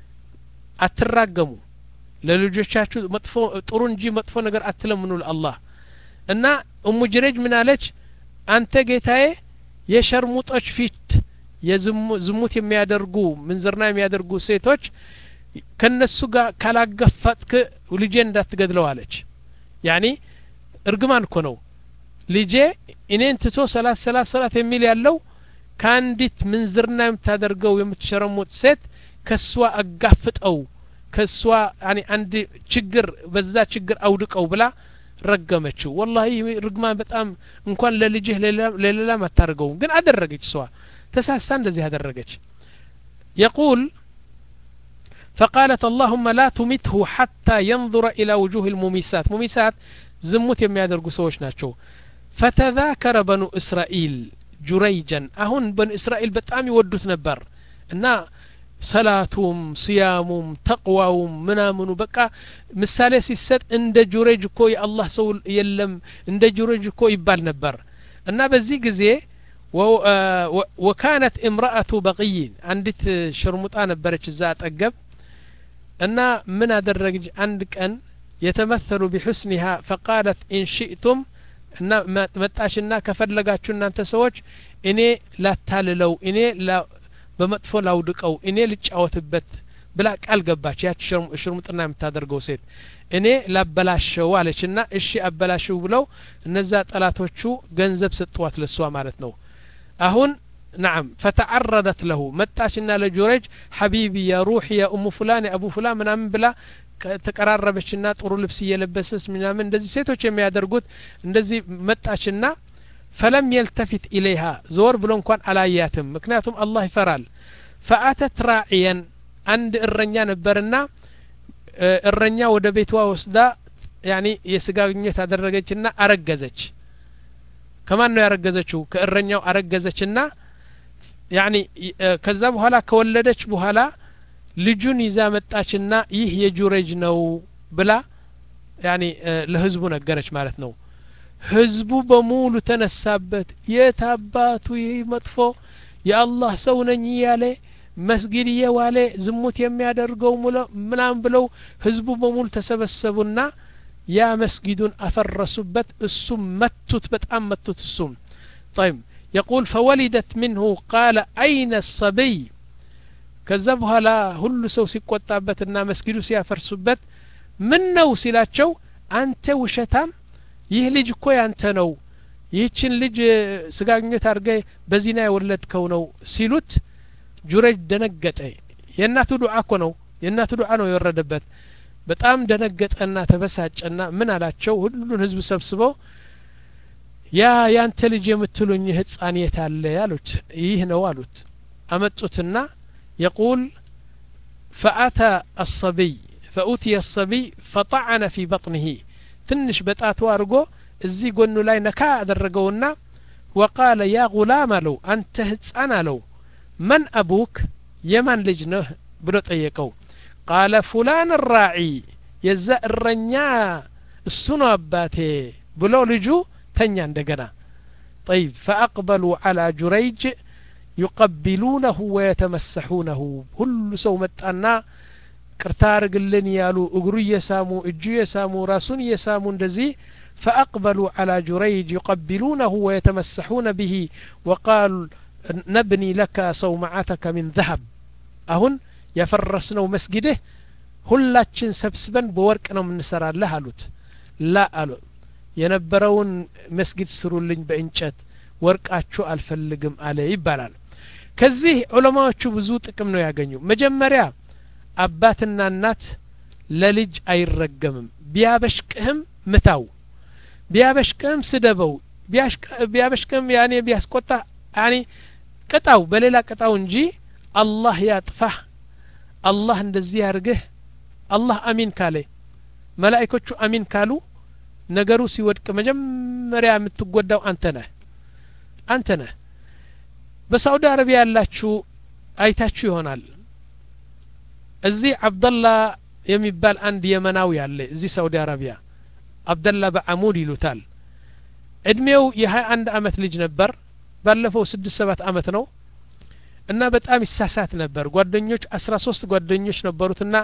አትራገሙ ለልጆቻችሁ መጥፎ ጥሩ እንጂ መጥፎ ነገር አትለምኑ ለአላህ እና ኡሙ ጅሬጅ ምን አለች አንተ ጌታዬ የሸርሙጦች ፊት የዝሙት የሚያደርጉ ምንዝርና የሚያደርጉ ሴቶች ከነሱ ጋር ካላገፋጥክ ልጄ እንዳትገድለው አለች ያኒ እርግማን እኮ ነው ልጄ እኔን ትቶ ሰላት ሰላት ሰላት የሚል ያለው ካንዲት ምንዝርና የምታደርገው የምትሸረሙጥ ሴት ከሷ አጋፍጠው ከሷ ያኒ አንድ ችግር በዛ ችግር አውድቀው ብላ ረገመችው والله ርግማን በጣም እንኳን ለልጅህ ለሌላ ማታርገው ግን አደረገች ሷ ተሳስታ እንደዚህ አደረገች يقول فقالت اللهم لا تمته حتى ينظر إلى وجوه المميسات مميسات ዝሙት የሚያደርጉ ሰዎች ናቸው فتذاكر بنو إسرائيل جريجا أهون بنو إسرائيل بتأمي ودوت نبر إن صلاتهم صيامهم تقواهم منامنو بقى مثالي سيسات عند جريج كوي الله سول يلم عند جريج كوي يبال نبر إن بزي جزيه وكانت امرأة بغي عندت شرمطان نبرች እዛ አጠገብ እና ምን አደረገች አንድ ቀን يتمثل بحسنها فقالت إن شئتم እና መጣሽና ከፈለጋችሁ እናንተ ሰዎች እኔ ላታልለው እኔ በመጥፎ ላውድቀው እኔ ልጫወትበት ብላ ቃል ገባች ያቺ ሽርሙጥና የምታደርገው ሴት እኔ ላበላሸው አለችና እሺ አበላሽው ብለው እነዛ ጠላቶቹ ገንዘብ ሰጥቷት ለሷ ማለት ነው አሁን نعم فتعرضت له متاشنا لجورج حبيبي يا روحي يا ام فلان يا ابو فلان ምናምን ብላ ተቀራረበችና ጥሩ ልብስ እየለበሰች ምናምን እንደዚህ ሴቶች የሚያደርጉት እንደዚህ መጣችና فلم يلتفت اليها زور ብሎ እንኳን አላያትም ምክንያቱም አላህ ይፈራል فاتت راعيا عند እረኛ ነበርና እረኛ ወደ ቤቷ ወስዳ يعني የስጋ ግንኙነት አደረገችና አረገዘች ከማን ነው ያረገዘችው ከእረኛው አረገዘችና يعني ከዛ በኋላ ከወለደች በኋላ ልጁን ይዛ መጣችና ይህ የጁረጅ ነው ብላ يعني ለህዝቡ ነገረች ማለት ነው ህዝቡ በሙሉ ተነሳበት የታባቱ ይመጥፎ የአላህ ሰው ነኝ ያለ መስጊድ የዋለ ዝሙት የሚያደርገው ምናም ብለው ህዝቡ በሙሉ ተሰበሰቡና ያ መስጊዱን አፈረሱበት እሱም መቱት በጣም መቱት እሱም طيب يقول فولدت منه قال أين الصبي ከዛ በኋላ ሁሉ ሰው ሲቆጣበትና መስጊዱ ሲያፈርሱበት ምን ነው ሲላቸው አንተ ውሸታም ይህ ልጅ እኮ ያንተ ነው ይህችን ልጅ ስጋግኘት አርገ በዚና የወለድከው ነው ሲሉት ጁረጅ ደነገጠ የእናቱ ዱዓ እኮ ነው የእናቱ ዱዓ ነው የወረደበት በጣም ደነገጠና ተበሳጨና ምን አላቸው ሁሉን ህዝብ ሰብስበው ያ ያንተ ልጅ የምትሉኝ ህፃን የት አለ ያሉት ይህ ነው አሉት አመጡትና يقول فأتى الصبي فأتي الصبي فطعن في بطنه ትንሽ በጣቱ አርጎ እዚህ ጎኑ ላይ ነካ አደረገውና وقال يا غلام له أنت ህፃን አለው من أبوك የማን ልጅ ነህ ብሎ ጠየቀው قال فلان الراعي يزا الرنيا السنو أباتي بلو لجو تنيا عندنا طيب فأقبلوا على جريج يقبلونه ويتمسحونه كل سو متأنا كرتار قلن يالو اقرو يسامو اجو يسامو راسون يسامو اندزي فأقبلوا على جريج يقبلونه ويتمسحون به وقال نبني لك صومعتك من ذهب أهن يفرسنو مسجده ሁላችን ሰብስበን በወርቅ ነው የምንሰራለህ አሉት ላ አሉ የነበረውን መስጊድ ስሩልኝ በእንጨት ወርቃችሁ አልፈልግም አለ ይባላል ከዚህ ዑለማዎቹ ብዙ ጥቅም ነው ያገኙ መጀመሪያ አባትና እናት ለልጅ አይረገምም ቢያበሽቅህም ምታው ቢያበሽቅህም ስደበው ቢያበሽቅህም ያኔ ቢያስቆጣ ያኔ ቅጣው በሌላ ቅጣው እንጂ አላህ ያጥፋህ አላህ እንደዚህ ያርግህ አላህ አሚን ካለ መላእክቶቹ አሚን ካሉ ነገሩ ሲወድቅ መጀመሪያ የምትጎዳው አንተ ነህ አንተ ነህ በሳውዲ አረቢያ ያላችሁ አይታችሁ ይሆናል እዚህ አብደላ የሚባል አንድ የመናዊ ያለ እዚህ ሳውዲ አረቢያ አብደላ በአሙድ ይሉታል እድሜው የ21 አመት ልጅ ነበር ባለፈው ስድስት ሰባት አመት ነው እና በጣም ይሳሳት ነበር ጓደኞች አስራ ሶስት ጓደኞች ነበሩትና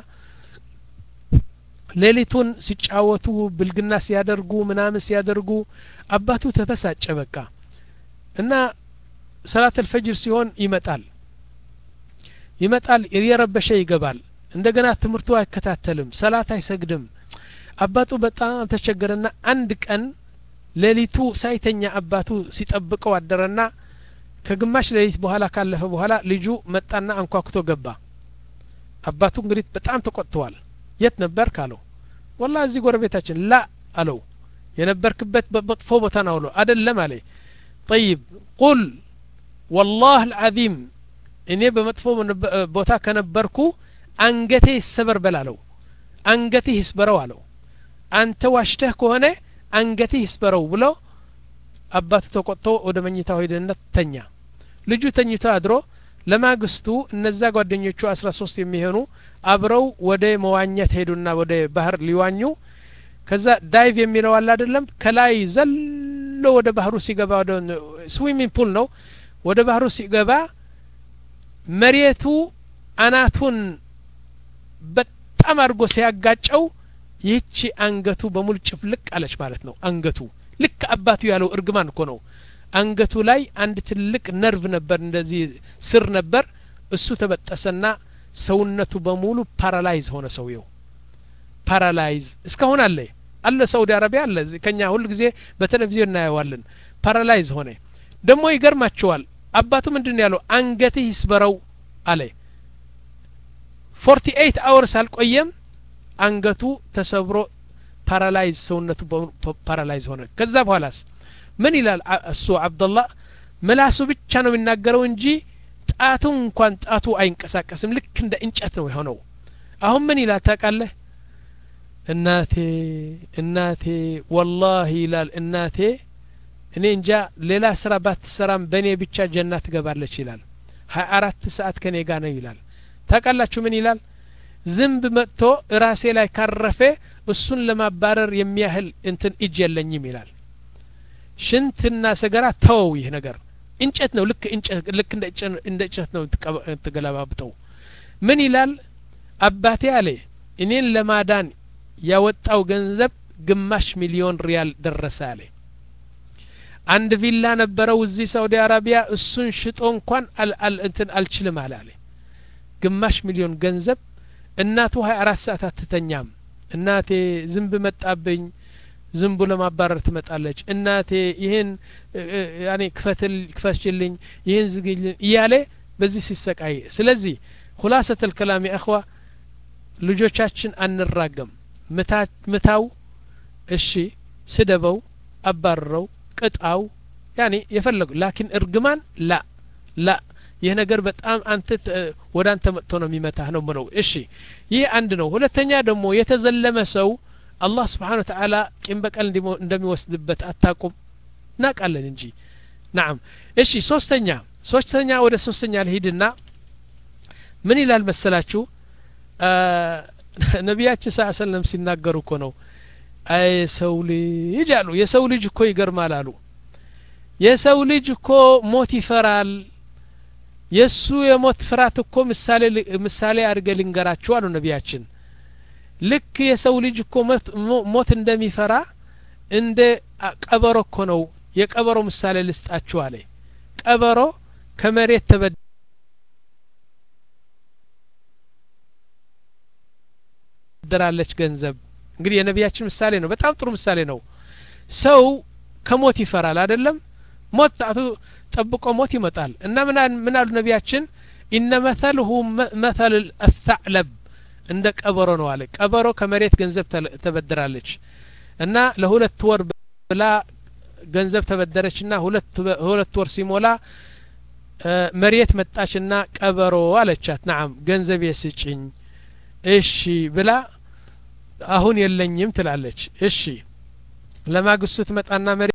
ሌሊቱን ሲጫወቱ ብልግና ሲያደርጉ ምናምን ሲያደርጉ አባቱ ተበሳጨ በቃ እና ሰላት الفجر ሲሆን ይመጣል ይመጣል ይረበሸ ይገባል እንደገና ትምርቱ አይከታተልም ሰላት አይሰግድም አባቱ በጣም ተቸገረና አንድ ቀን ሌሊቱ ሳይተኛ አባቱ ሲጠብቀው አደረና ከግማሽ ሌሊት በኋላ ካለፈ በኋላ ልጁ መጣና አንኳኩቶ ገባ አባቱ እንግዲህ በጣም ተቆጥቷል የት ነበር ካለው والله እዚህ ጎረቤታችን ላ አለው የነበርክበት በመጥፎ ቦታ ነው አለው አይደለም አለ طيب قل والله العظيم እኔ በመጥፎ ቦታ ከነበርኩ አንገቴ ይሰበር በላለው አንገቴ ይስበረው አለው አንተ ዋሽተህ ከሆነ አንገቴ ይስበረው ብሎ አባቱ ተቆጥቶ ወደ መኝታው ሄደና ተኛ ልጁ ተኝቶ አድሮ ለማግስቱ እነዛ ጓደኞቹ አስራ ሶስት የሚሆኑ አብረው ወደ መዋኘት ሄዱና ወደ ባህር ሊዋኙ ከዛ ዳይቭ የሚለው አለ አይደለም ከላይ ዘሎ ወደ ባህሩ ሲገባ ወደ ስዊሚንግ ፑል ነው ወደ ባህሩ ሲገባ መሬቱ አናቱን በጣም አድርጎ ሲያጋጨው ይህቺ አንገቱ በሙሉ ጭፍልቅ አለች ማለት ነው አንገቱ ልክ አባቱ ያለው እርግማን እኮ ነው አንገቱ ላይ አንድ ትልቅ ነርቭ ነበር እንደዚህ ስር ነበር እሱ ተበጠሰና ሰውነቱ በሙሉ ፓራላይዝ ሆነ ሰውየው ፓራላይዝ እስካሁን አለ አለ ሳውዲ አረቢያ አለ ከኛ ሁሉ ጊዜ በቴሌቪዥን እናየዋለን ፓራላይዝ ሆነ ደሞ ይገርማቸዋል አባቱ ምንድነው ያለው አንገትህ ይስበረው አለ forty-eight hours አልቆየም አንገቱ ተሰብሮ ፓራላይዝ ሰውነቱ ፓራላይዝ ሆነ ከዛ በኋላስ ምን ይላል እሱ አብዱላህ ምላሱ ብቻ ነው የሚናገረው እንጂ ጣቱ እንኳን ጣቱ አይንቀሳቀስም ልክ እንደ እንጨት ነው የሆነው አሁን ምን ይላል ታውቃለህ እናቴ እናቴ ወላሂ ይላል እናቴ እኔ እንጃ ሌላ ስራ ባትሰራም በኔ ብቻ ጀነት ትገባለች ይላል ሃያ አራት ሰዓት ከኔ ጋር ነው ይላል ታውቃላችሁ ምን ይላል ዝንብ መጥቶ ራሴ ላይ ካረፈ እሱን ለማባረር የሚያህል እንትን እጅ የለኝም ይላል ሽንትና ሰገራ ተው ይህ ነገር እንጨት ነው ልክ እንጨት ልክ እንደ እንደ እንጨት ነው ተገላባብጠው ምን ይላል አባቴ አለ እኔን ለማዳን ያወጣው ገንዘብ ግማሽ ሚሊዮን ሪያል ደረሰ አለ አንድ ቪላ ነበረው እዚህ ሳውዲ አረቢያ እሱን ሽጦ እንኳን አል እንትን አልችልም አለ አለ ግማሽ ሚሊዮን ገንዘብ እናቱ ሃያ አራት ሰዓት አትተኛም እናቴ ዝንብ መጣብኝ ዝንቡ ለማባረር ትመጣለች እናቴ ይሄን ያኔ ክፈትል ክፈሽልኝ ይሄን ዝግልኝ ይያለ በዚህ ሲሰቃይ ስለዚህ خلاصة الكلام يا اخوه ልጆቻችን አንራገም ምታው እሺ ስደበው አባረው ቅጣው ያኔ የፈለጉ ላኪን እርግማን ላ ላ ይሄ ነገር በጣም አንተ ወዳንተ መጥቶ ነው የሚመታህ ነው ምነው እሺ ይሄ አንድ ነው ሁለተኛ ደግሞ የተዘለመ ሰው አላህ Subhanahu Wa Ta'ala ቂም በቀል እንደሚወስድበት አታቁም ናቃለን እንጂ نعم እሺ ሶስተኛ ሶስተኛ ወደ ሶስተኛ ልሂድና ምን ይላል መሰላችሁ ነብያችን ሰለላሁ ዐለይሂ ወሰለም ሲናገሩ እኮ ነው አይ ሰው ልጅ አሉ የሰው ልጅ እኮ ይገርማል አሉ የሰው ልጅ እኮ ሞት ይፈራል የሱ የሞት ፍራት እኮ ምሳሌ ምሳሌ አድርገ ልንገራችሁ አሉ ነብያችን ልክ የሰው ልጅ እኮ ሞት እንደሚፈራ እንደ ቀበሮ እኮ ነው የቀበሮ ምሳሌ ልስጣችሁ አለ ቀበሮ ከመሬት ተበደራለች ገንዘብ እንግዲህ የነብያችን ምሳሌ ነው በጣም ጥሩ ምሳሌ ነው ሰው ከሞት ይፈራል አይደለም ሞት ታቱ ጠብቆ ሞት ይመጣል እና ምን አሉ ነብያችን ኢነ መሰልሁ መሰል الثعلب እንደ ቀበሮ ነው አለ ቀበሮ ከመሬት ገንዘብ ተበደራለች እና ለሁለት ወር ብላ ገንዘብ ተበደረችና ሁለት ሁለት ወር ሲሞላ መሬት መጣችና ቀበሮ አለቻት نعم ገንዘብ የስጭኝ እሺ ብላ አሁን የለኝም ትላለች እሺ ለማግስቱ ትመጣና መሬት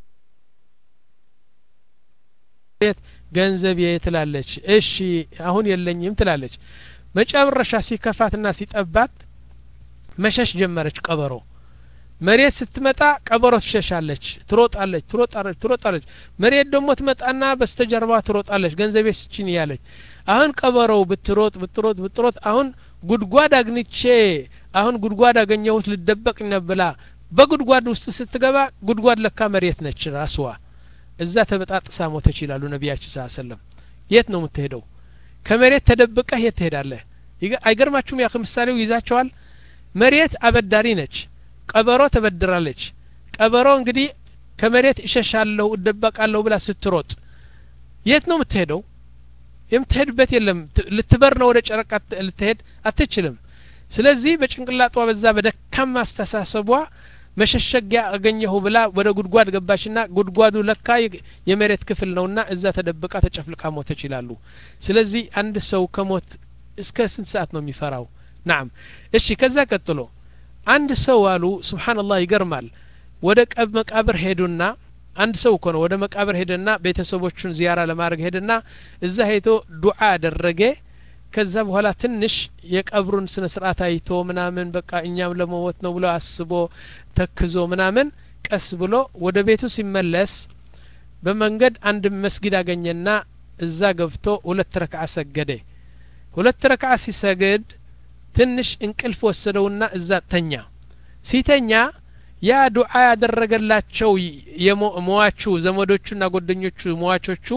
ገንዘብ የትላለች እሺ አሁን የለኝም ትላለች መጨረሻ ሲከፋትና ሲጠባት መሸሽ ጀመረች ቀበሮ መሬት ስትመጣ ቀበሮ ትሸሻለች ትሮጣለች ትሮጣለች ትሮጣለች መሬት ደግሞ ትመጣና በስተጀርባ ትሮጣለች ገንዘብ ስጪኝ ያለች አሁን ቀበሮው ብትሮጥ ብትሮጥ ብትሮጥ አሁን ጉድጓድ አግኝቼ አሁን ጉድጓድ አገኘሁት ልደበቅ ነብላ በጉድጓድ ውስጥ ስትገባ ጉድጓድ ለካ መሬት ነች ራስዋ እዛ ተበጣጥሳ ሞተች ይላሉ ነብያችን ሰለላሁ ዐለይሂ ወሰለም የት ነው የምትሄደው ከመሬት ተደብቀህ የት ትሄዳለህ አይገርማችሁም ያ ምሳሌው ይዛቸዋል መሬት አበዳሪ ነች ቀበሮ ተበድራለች ቀበሮ እንግዲህ ከመሬት እሸሻለሁ እደበቃለሁ ብላ ስትሮጥ የት ነው የምትሄደው የምትሄድበት የለም ልትበር ነው ወደ ጨረቃ ልትሄድ አትችልም ስለዚህ በጭንቅላቷ በዛ በደካማ አስተሳሰቧ መሸሸጊያ አገኘሁ ብላ ወደ ጉድጓድ ገባችና ጉድጓዱ ለካ የመሬት ክፍል ነውና እዛ ተደብቃ ተጨፍልቃ ሞተች ይላሉ ስለዚህ አንድ ሰው ከሞት እስከ ስንት ሰዓት ነው የሚፈራው نعم እሺ ከዛ ቀጥሎ አንድ ሰው አሉ ሱብሃንአላህ ይገርማል ወደ ቀብ መቃብር ሄዱና አንድ ሰው እኮ ነው ወደ መቃብር ሄደና ቤተሰቦቹን ዚያራ ለማድረግ ሄደና እዛ ሄዶ ዱዓ አደረገ ከዛ በኋላ ትንሽ የቀብሩን ስነ ስርዓት አይቶ ምናምን በቃ እኛም ለመሞት ነው ብሎ አስቦ ተክዞ ምናምን ቀስ ብሎ ወደ ቤቱ ሲመለስ በመንገድ አንድ መስጊድ አገኘና እዛ ገብቶ ሁለት ረክዓ ሰገደ ሁለት ረክዓ ሲሰግድ ትንሽ እንቅልፍ ወሰደውና እዛ ተኛ ሲተኛ ያ ዱዓ ያደረገላቸው የሟቹ ዘመዶቹና ጓደኞቹ ሟቾቹ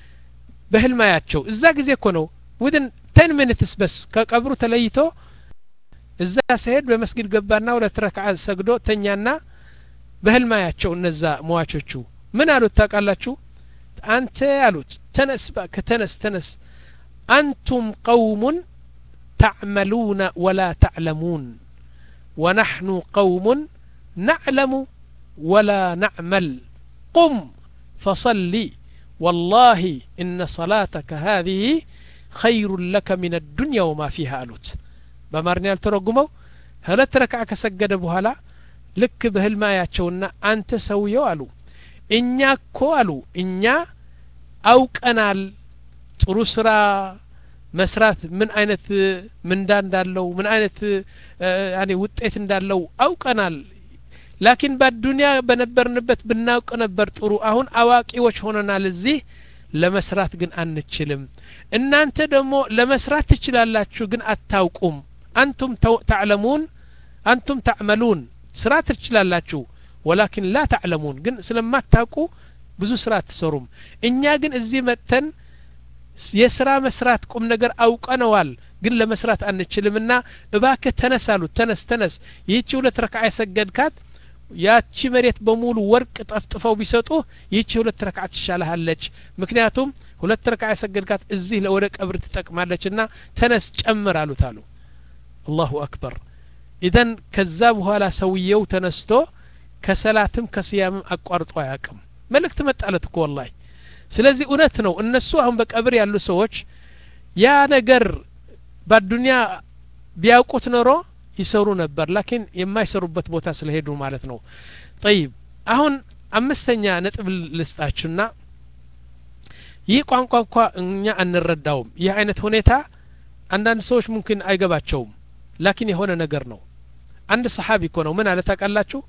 በህልማያቸው እዛ ጊዜ እኮ ነው within ten minutes በስ ከቀብሩ ተለይቶ እዛ ሲሄድ በመስጊድ ገባና ሁለት ረክዓ ሰግዶ ተኛና በህልማያቸው እነዛ ሟቾቹ ምን አሉት ታውቃላችሁ አንተ አሉት ተነስ ከተነስ ተነስ አንቱም قوم تعملون ولا تعلمون ونحن قوم نعلم ولا نعمل قم فصلي والله إن صلاتك هذه خير لك من الدنيا وما فيها ألوت بمارني الترجمه هل تركع كسجد بهلا لك بهالما ياتشونا أنت سويو ألو إنيا كوالو إنيا أو كنال ترسرا መስራት ምን አይነት ምን እንዳለው ምን አይነት ያኒ ውጤት እንዳለው አውቀናል ላኪን በዱንያ በነበርንበት ብናውቅ ነበር ጥሩ አሁን አዋቂዎች ሆነናል እዚህ ለመስራት ግን አንችልም እናንተ ደግሞ ለመስራት ትችላላችሁ ግን አታውቁም አንቱም تعلمون አንቱም تعملون ስራ ትችላላችሁ ولكن لا تعلمون ግን ስለማታውቁ ብዙ ስራ አትሰሩም እኛ ግን እዚህ መተን የስራ መስራት ቁም ነገር አውቀነዋል ግን ለመስራት አንችልምና እባክህ ተነሳሉ ተነስ ተነስ ይህች ሁለት ረክዓ የሰገድካት ያቺ መሬት በሙሉ ወርቅ ጠፍጥፈው ቢሰጡ ይህች ሁለት ረክዓ ትሻለሃለች ምክንያቱም ሁለት ረክዓ የሰገድካት እዚህ ለወደ ቀብር ትጠቅማለችና ተነስ ጨምር አሉት አሉ አላሁ አክበር ኢዘን ከዛ በኋላ ሰውየው ተነስቶ ከሰላትም ከሲያምም አቋርጦ አያውቅም መልእክት መጣለት እኮ ወላሂ ስለዚህ እውነት ነው እነሱ አሁን በቀብር ያሉ ሰዎች ያ ነገር በዱንያ ቢያውቁት ኖሮ ይሰሩ ነበር ላኪን የማይሰሩበት ቦታ ስለሄዱ ማለት ነው طيب አሁን አምስተኛ ነጥብ ልስጣችሁና ይህ ቋንቋ እንኳን እኛ አንረዳውም ይህ አይነት ሁኔታ አንዳንድ ሰዎች ሙምኪን አይገባቸውም ላኪን የሆነ ነገር ነው አንድ ሰሃቢ እኮ ነው ምን አለ ታውቃላችሁ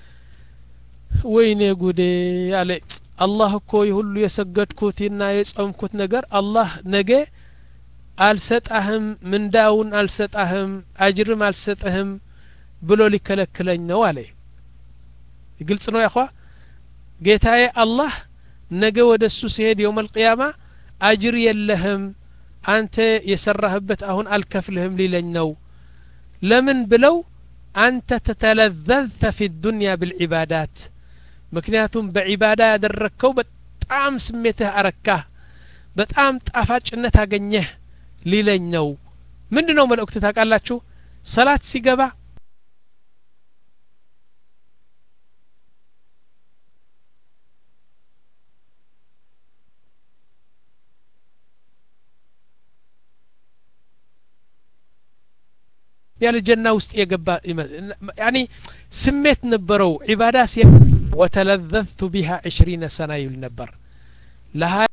ወይኔ ጉዴ ያለ አላህ እኮ ይሁሉ የሰገድኩትና የጾምኩት ነገር አላህ ነገ አልሰጣህም ምንዳውን አልሰጣህም አጅርም አልሰጣህም ብሎ ሊከለክለኝ ነው አለ ግልጽ ነው ያخوا ጌታዬ አላህ ነገ ወደሱ ሲሄድ يوم القيامه አጅር የለህም አንተ የሰራህበት አሁን አልከፍልህም ሊለኝ ነው ለምን ብለው አንተ ተተለذذت في الدنيا بالعبادات ምክንያቱም በዒባዳ ያደረከው በጣም ስሜትህ አረካህ በጣም ጣፋጭነት አገኘህ ሊለኝ ነው ምንድነው መልእክቱ ታውቃላችሁ ሰላት ሲገባ ያለ ጀና ውስጥ የገባ ያኒ ስሜት ነበረው ዒባዳ ሲያ وتلذذت بها عشرين سنة يل نبر لها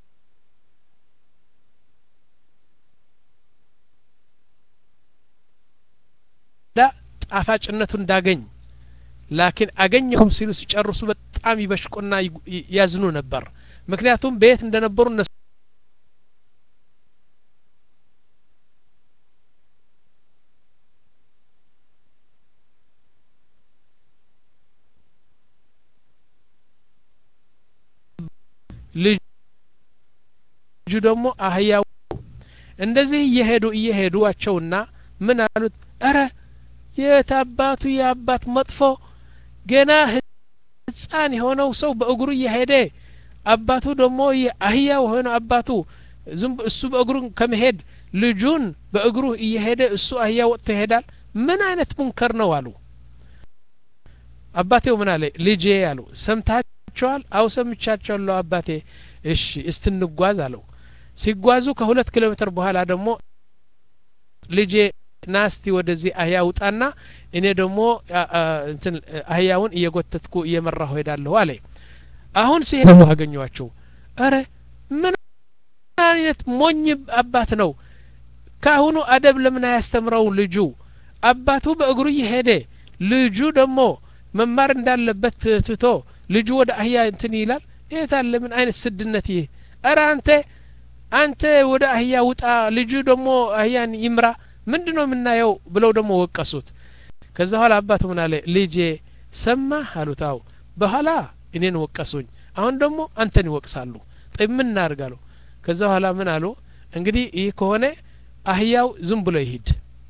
لا ጣፋጭነቱ እንዳገኝ ላኪን አገኘሁም ሲሉ ሲጨርሱ በጣም ይበሽቁና ያዝኑ ነበር ምክንያቱም ቤት እንደነበሩ ልጁ ደግሞ አህያው እንደዚህ እየሄዱ እየሄዱዋቸውና ምን አሉት አረ የታባቱ ያባት መጥፎ ገና ህፃን የሆነው ሰው በእግሩ እየሄደ አባቱ ደግሞ አህያው ሆነ አባቱ ዝም እሱ በእግሩ ከመሄድ ልጁን በእግሩ እየሄደ እሱ አህያው ወጥቶ ይሄዳል ምን አይነት ሙንከር ነው አሉ አባቴው ምን አለ ልጄ አሉ ሰምታችኋል አው ሰምቻችኋለሁ አባቴ እሺ እስትንጓዝ አለው ሲጓዙ ከሁለት ኪሎ ሜትር በኋላ ደግሞ ልጄ ናስቲ ወደዚህ አህያውጣና እኔ ደግሞ እንትን አህያውን እየጎተትኩ እየመራሁ ሄዳለሁ አለ አሁን ሲሄዱ አገኘዋቸው አረ ምን አይነት ሞኝ አባት ነው ካሁኑ አደብ ለምን አያስተምረው ልጁ አባቱ በእግሩ ይሄደ ልጁ ደግሞ መማር እንዳለበት ትቶ ልጁ ወደ አህያ እንትን ይላል እታለ ምን አይነት ስድነት ይሄ አረ አንተ አንተ ወደ አህያ ውጣ ልጁ ደግሞ አህያን ይምራ ምንድነው የምናየው ብለው ደግሞ ወቀሱት ከዛ ኋላ አባቱ ምን አለ ልጄ ሰማህ አሉታው በኋላ እኔን ወቀሱኝ አሁን ደግሞ አንተን ይወቅሳሉ ጠይ ምን እናርጋለው ከዛ ኋላ ምን አሉ እንግዲህ ይሄ ከሆነ አህያው ዝም ብሎ ይሄድ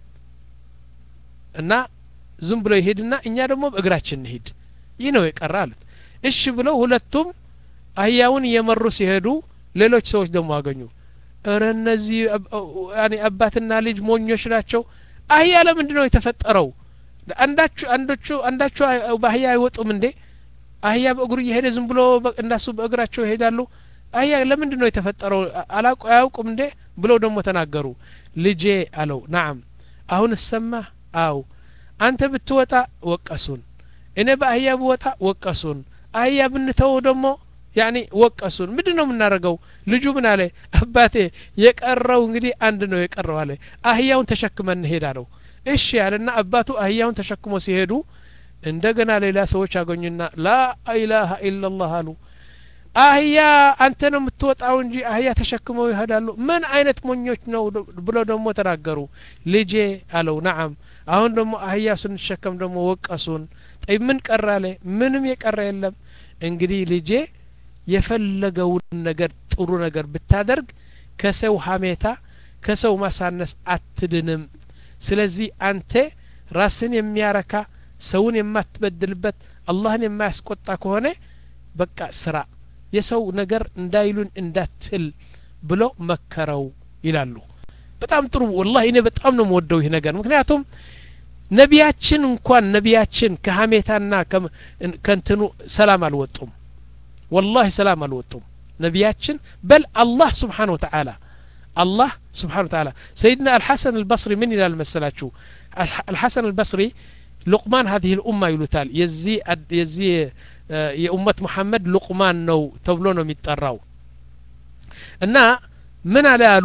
እና ዝም ብሎ ይሄድና እኛ ደግሞ በእግራችን እንሄድ ይህ ነው የቀራሉት እሺ ብለው ሁለቱም አህያውን እየመሩ ሲሄዱ ሌሎች ሰዎች ደግሞ አገኙ እረ እነዚህ ያኒ አባትና ልጅ ሞኞች ናቸው አህያ ለምንድነው የተፈጠረው አንዳቹ አንዶቹ አንዳቹ በአህያ አይወጡም እንዴ አህያ በእግሩ ይሄደ ዝም ብሎ እንደሱ በእግራቸው ይሄዳሉ አህያ ለምንድነው የተፈጠረው አላቁ አያውቁም እንዴ ብለው ደግሞ ተናገሩ ልጄ አለው ናም አሁን ሰማ አው አንተ ብትወጣ ወቀሱን እኔ በአህያ ብወጣ ወቀሱን አህያ ብንተው ደግሞ ያኒ ወቀሱን ምንድነው የምናረጋው ልጁ ምን አለ አባቴ የቀረው እንግዲህ አንድ ነው የቀረው አለ አህያውን ተሸክመን እንሄዳለው እሺ ያለና አባቱ አህያውን ተሸክሞ ሲሄዱ እንደገና ሌላ ሰዎች አገኙና ላ ኢላሃ ኢላላህ አሉ አህያ አንተ ነው የምትወጣው እንጂ አህያ ተሸክመው ይሄዳሉ ምን አይነት ሞኞች ነው ብሎ ደግሞ ተናገሩ ልጄ አለው ናም አሁን ደግሞ አህያ ስንሸከም ደግሞ ወቀሱን ጠይ ምን ቀራለ ምንም የቀረ የለም እንግዲህ ልጄ የፈለገው ነገር ጥሩ ነገር ብታደርግ ከሰው ሐሜታ ከሰው ማሳነስ አትድንም ስለዚህ አንተ ራስን የሚያረካ ሰውን የማትበድልበት አላህን የማያስቆጣ ከሆነ በቃ ስራ የሰው ነገር እንዳይሉን እንዳትል ብሎ መከረው ይላሉ በጣም ጥሩ والله እኔ በጣም ነው የምወደው ይሄ ነገር ምክንያቱም ነቢያችን እንኳን ነቢያችን ከሐሜታና ከንተኑ ሰላም አልወጡም والله ሰላም አልወጡም ነቢያችን በል አላህ Subhanahu Wa Ta'ala الله سبحانه وتعالى سيدنا الحسن البصري من إلى المسلاችሁ الحسن البصري لقمان هذه الأمة يلوتال يزي يزي يا أمة محمد لقمان نو تبلو ነው የሚጠራው እና ምን አለ ያሉ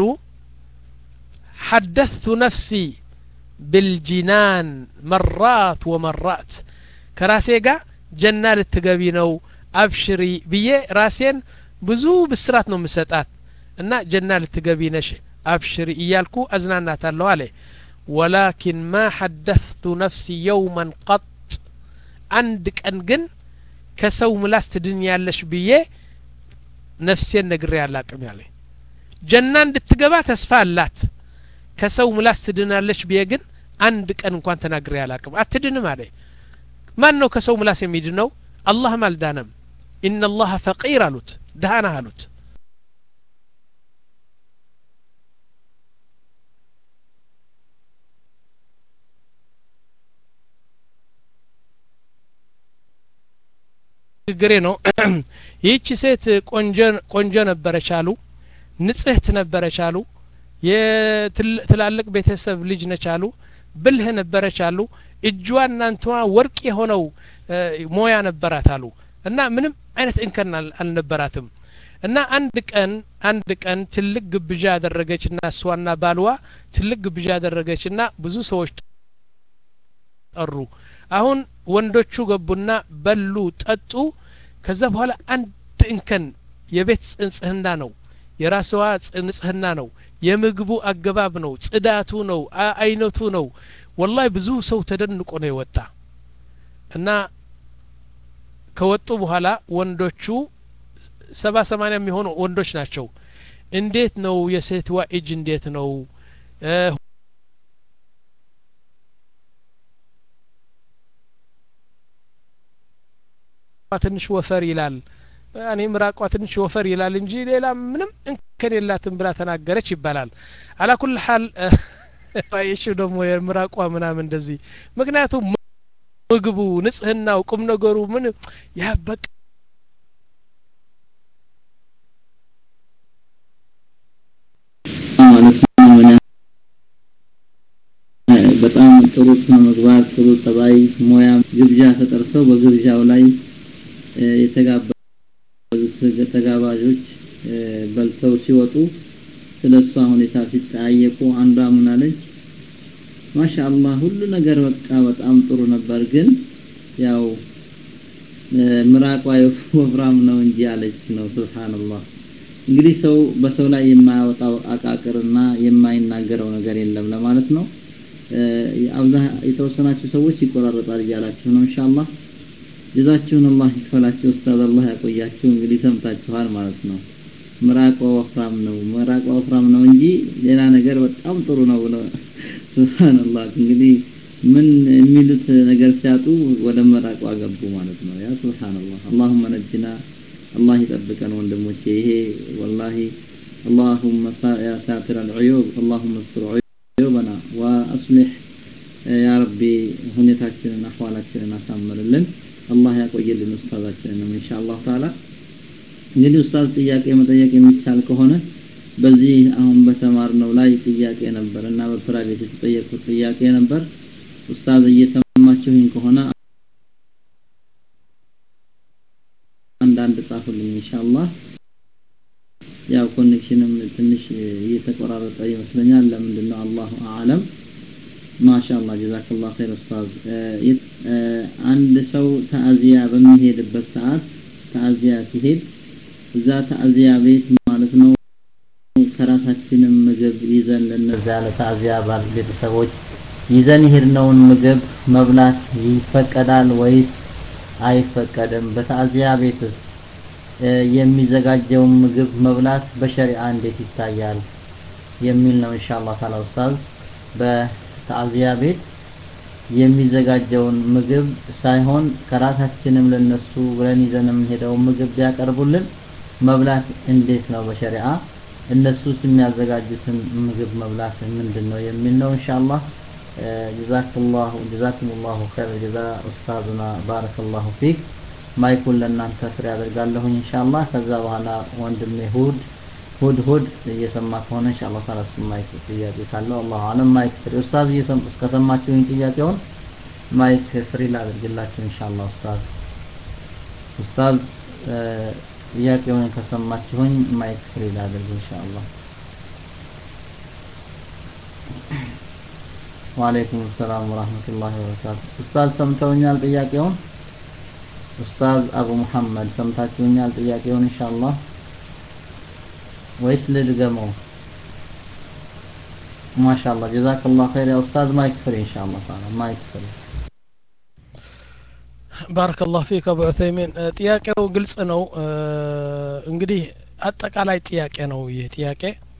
حدثت نفسي بالجنان مرات ومرات ከራሴ ጋር ጀና ልትገቢ ነው አብሽሪ ብዬ ራሴን ብዙ ብስራት ነው መስጣት እና ጀና ልትገቢ ነሽ አብሽሪ እያልኩ አዝናናታለሁ አለ ولكن ما حدثت نفسي يوما قط عند ቀን ግን ከሰው ምላስ ትድኛለሽ ብዬ ነፍሴን ነግሬ ያላቅም ያለ ጀና እንድትገባ ተስፋ አላት ከሰው ምላስ ትድናለሽ ብዬ ግን አንድ ቀን እንኳን ተናግሬ ያላቅም አትድንም አለ ማን ነው ከሰው ምላስ የሚድነው አላህ ማልዳነም ان الله فقير አሉት ደሃና አሉት ግሬ ነው ይህች ሴት ቆንጆ ቆንጆ ነበረች አሉ ንጽህት ነበረች አሉ የትላልቅ ቤተሰብ ልጅ ነች አሉ ብልህ ነበረች አሉ እጇና አንቷ ወርቅ የሆነው ሞያ ነበራት አሉ እና ምንም አይነት እንከን አልነበራትም እና አንድ ቀን አንድ ቀን ትልቅ ግብዣ ያደረገችና ሷና ባልዋ ትልቅ ግብዣ ያደረገችና ብዙ ሰዎች ጠሩ አሁን ወንዶቹ ገቡና በሉ ጠጡ ከዛ በኋላ አንድ እንከን የቤት ንጽህና ነው የራስዋ ንጽህና ነው የምግቡ አገባብ ነው ጽዳቱ ነው አይነቱ ነው والله ብዙ ሰው ተደንቆ ነው የወጣ እና ከወጡ በኋላ ወንዶቹ ሰባ ሰማንያ የሚሆኑ ወንዶች ናቸው እንዴት ነው የሴትዋ እጅ እንዴት ነው ትንሽ ወፈር ይላል ያኔ ምራቋ ትንሽ ወፈር ይላል እንጂ ሌላ ምንም እንከን የላትም ብላ ተናገረች ይባላል على كل حال አይሽ ደግሞ የምራቋ ምናምን እንደዚህ ምክንያቱም ምግቡ ንጽህናው ቁም ነገሩ ምን ያበቅ በጣም ጥሩ ስነ ምግባር ጥሩ ጸባይ ሞያ ግብዣ ተጠርተው በግብዣው ላይ የተጋበ ተጋባዦች በልተው ሲወጡ ስለሷ ሁኔታ ሲጠያየቁ አንዷ ምን አለች ማሻአላህ ሁሉ ነገር በቃ በጣም ጥሩ ነበር ግን ያው ምራቋ ወፍራም ነው እንጂ አለች ነው ሱብሃንአላህ እንግዲህ ሰው በሰው ላይ የማያወጣው አቃቅርና የማይናገረው ነገር የለም ለማለት ነው አብዛ የተወሰናችሁ ሰዎች ይቆራረጣል ይያላችሁ ነው ኢንሻአላህ ጀዛችሁን አላህ ይክፈላችሁ ኡስታዝ አላህ ያቆያችሁ እንግዲህ ሰምታችኋል ማለት ነው ምራቋ ወፍራም ነው ምራቋ ወፍራም ነው እንጂ ሌላ ነገር በጣም ጥሩ ነው ብለው ሱብሃንአላህ እንግዲህ ምን የሚሉት ነገር ሲያጡ ወደ ምራቋ ገቡ ማለት ነው ያ ሱብሃንአላህ اللهم نجنا الله يطبقنا ወንድሞቼ ይሄ والله اللهم يا ساتر العيوب اللهم استر عيوبنا واصلح يا ربي ሁኔታችንን አህዋላችንን አሳምርልን አላህ ያቆየልን ኡስታዛችንን ኢንሻአላህ ተዓላ እንግዲህ ኡስታዝ ጥያቄ መጠየቅ የሚቻል ከሆነ በዚህ አሁን በተማርነው ላይ ጥያቄ ነበርና በፕራይቬት የተጠየቁት ጥያቄ ነበር ኡስታዝ እየሰማችሁኝ ከሆነ አንዳንድ ጻፉልኝ ኢንሻአላህ ያው ኮኔክሽንም ትንሽ እየተቆራረጠ ይመስለኛል ለምንድነው አላሁ አለም ማሻአላህ ጀዛከላሁ ኸይር ኡስታዝ አንድ ሰው ተአዚያ በሚሄድበት ሰዓት ተአዚያ ሲሄድ እዛ ተአዚያ ቤት ማለት ነው ከራሳችንም ምግብ ይዘን ለነዛ ለተአዚያ ቤተሰቦች ይዘን ሄድነውን ምግብ መብላት ይፈቀዳል ወይስ አይፈቀድም በተአዚያ ቤትስ የሚዘጋጀው ምግብ መብላት በሸሪዓ እንዴት ይታያል የሚል ነው ኢንሻአላህ ታላ ኡስታዝ በተአዚያ ቤት የሚዘጋጀውን ምግብ ሳይሆን ከራሳችንም ለነሱ ብለን ይዘንም ሄደው ምግብ ቢያቀርቡልን መብላት እንዴት ነው በሸሪዓ እነሱስ የሚያዘጋጁትን ምግብ መብላት ምንድነው የሚል ነው ኢንሻአላህ ጀዛከላሁ ጀዛኩሙላሁ ኸይር ጀዛ ኡስታዝና ባረከላሁ ፊክ ማይኩል ለናንተ ፍሬ ያደርጋለሁ ኢንሻአላህ ከዛ በኋላ ወንድሜ ሁድ ሁድ ሁድ እየሰማ ከሆነ ኢንሻአላህ ታላስ ማይክ ጥያቄ ካለው አላህ አለም ማይክ ፍሬ ኡስታዝ እየሰማ እስከሰማችሁኝ ጥያቄውን ማይክ ፍሬ ላድርግላችሁ ኢንሻአላህ ኡስታዝ ኡስታዝ ጥያቄውን ከሰማችሁኝ ማይክ ፍሬ ላድርግ ኢንሻአላህ ወአለይኩም ሰላም ወራህመቱላሂ ወበረካቱ ኡስታዝ ሰምተውኛል ጥያቄውን ኡስታዝ አቡ መሐመድ ሰምታችሁኛል ጥያቄውን ኢንሻአላህ ወይስ ልድገመው ማሻአላህ ጀዛከላሁ ኸይር ያ ኡስታዝ ማይክ ፍሪ ኢንሻአላህ ታላ ማይክ ፍሪ ባረከላሁ ፊክ አቡ ዑሰይሚን ጥያቄው ግልጽ ነው እንግዲህ አጠቃላይ ጥያቄ ነው ይሄ ጥያቄ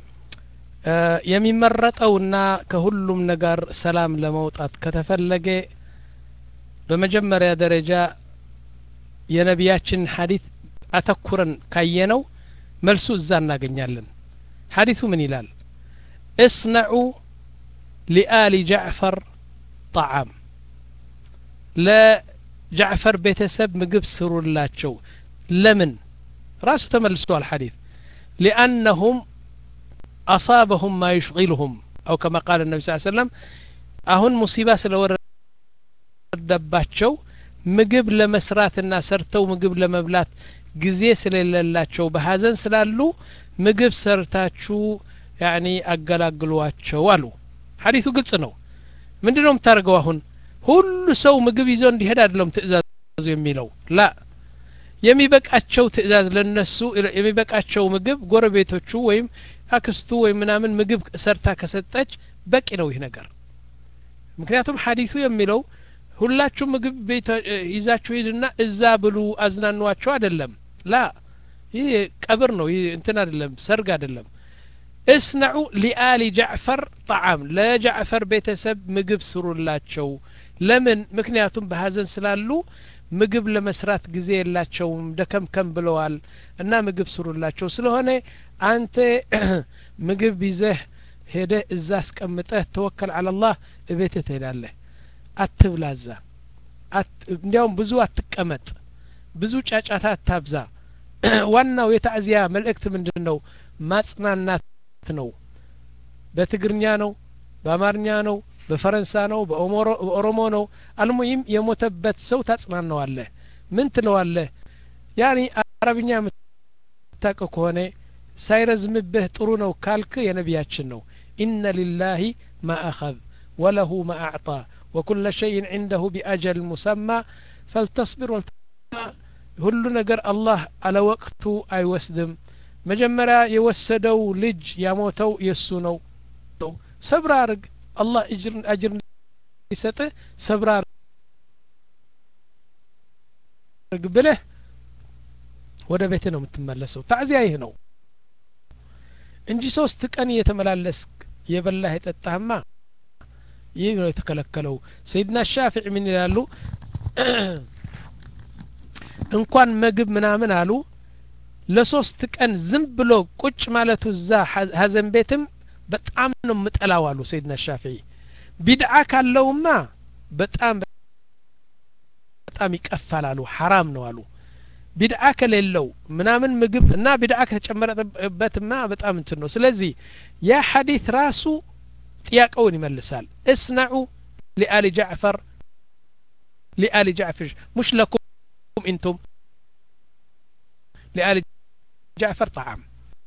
የሚመረጠውና ከሁሉም ነገር ሰላም ለመውጣት ከተፈለገ በመጀመሪያ ደረጃ የነቢያችን ሐዲስ አተኩረን ካየነው መልሱ እዛ እናገኛለን ሐዲሱ ምን ይላል اصنعوا لآل جعفر طعام ለጃዕፈር ቤተሰብ ምግብ ስሩላቸው ለምን ራሱ ተመልሷል ሐዲስ لأنهم أصابهم ما يشغلهم أو كما قال النبي صلى الله عليه وسلم አሁን ሙሲባ ስለወረደባቸው ምግብ ለመስራትና ሰርተው ምግብ ለመብላት ጊዜ ስለሌላቸው በሐዘን ስላሉ ምግብ ሰርታችሁ ያኒ አገላግሏቸው አሉ ሐዲሱ ግልጽ ነው ምንድነው የምታርገው አሁን ሁሉ ሰው ምግብ ይዞ እንዲሄድ አይደለም ትእዛዙ የሚለው ላ የሚበቃቸው ትእዛዝ ለነሱ የሚበቃቸው ምግብ ጎረቤቶቹ ወይም አክስቱ ወይም ምናምን ምግብ ሰርታ ከሰጠች በቂ ነው ይሄ ነገር ምክንያቱም ሐዲሱ የሚለው ሁላችሁ ምግብ ቤት ይዛችሁ ሄድና እዛ ብሉ አዝናኗቸው አይደለም ላ ይሄ ቀብር ነው ይሄ እንትን አይደለም ሰርግ አይደለም اصنعوا لآل جعفر طعام لا جعفر ቤተሰብ ምግብ ስሩላቸው ለምን ምክንያቱም በሐዘን ስላሉ ምግብ ለመስራት ጊዜ የላቸውም ደከምከም ብለዋል እና ምግብ ስሩላቸው ስለሆነ አንተ ምግብ ይዘህ ሄደህ እዛ አስቀምጠህ ተወከል على الله እቤትህ ትሄዳለህ አትብላዛ እንዲያውም ብዙ አትቀመጥ ብዙ ጫጫታ አታብዛ ዋናው የታዚያ መልእክት ምንድነው ማጽናናት ነው በትግርኛ ነው በአማርኛ ነው በፈረንሳ ነው በኦሮሞ ነው አልሙሂም የሞተበት ሰው ታጽናናዋለህ ምን ትለዋለህ ያኒ አረብኛ የማታውቀው ከሆነ ሳይረዝምብህ ጥሩ ነው ካልክ የነቢያችን ነው ኢነ ሊላሂ ማ አኸዝ ወለሁ ማ አዕጣ ወኩለ ሸይን ዐንደሁ ቢአጀል ሙሰማ ፈልተስቢር ሁሉ ነገር አላህ አለ ወቅቱ አይወስድም መጀመሪያ የወሰደው ልጅ ያሞተው የሱ ነው ሰብር አርግ አላህ እጅር አጅር ይሰጥህ ሰብር አርግ ብለህ ወደ ቤት ነው የምትመለሰው ታዕዚያ ይህ ነው እንጂ ሶስት ቀን እየተመላለስክ የበላህ የጠጣህማ ይህ ነው የተከለከለው ሰይድና ሻፊዒ ምን ይላሉ እንኳን ምግብ ምናምን አሉ ለሶስት ቀን ዝም ብሎ ቁጭ ማለቱ እዛ ሀዘን ቤትም በጣም ነው መጠላው አሉ ሰይድና ሻፊዒ ቢድዓ ካለውማ በጣም በጣም ይቀፋል አሉ ሐራም ነው አሉ ቢድዓ ከሌለው ምናምን ምግብ እና ቢድዓ ከተጨመረበትማ በጣም እንትን ነው ስለዚህ ያ ሐዲስ ራሱ ጥያቄውን ይመልሳል እስነዑ لآل جعفر لآل جعفر مش لكم انتم لآل جعفر طعام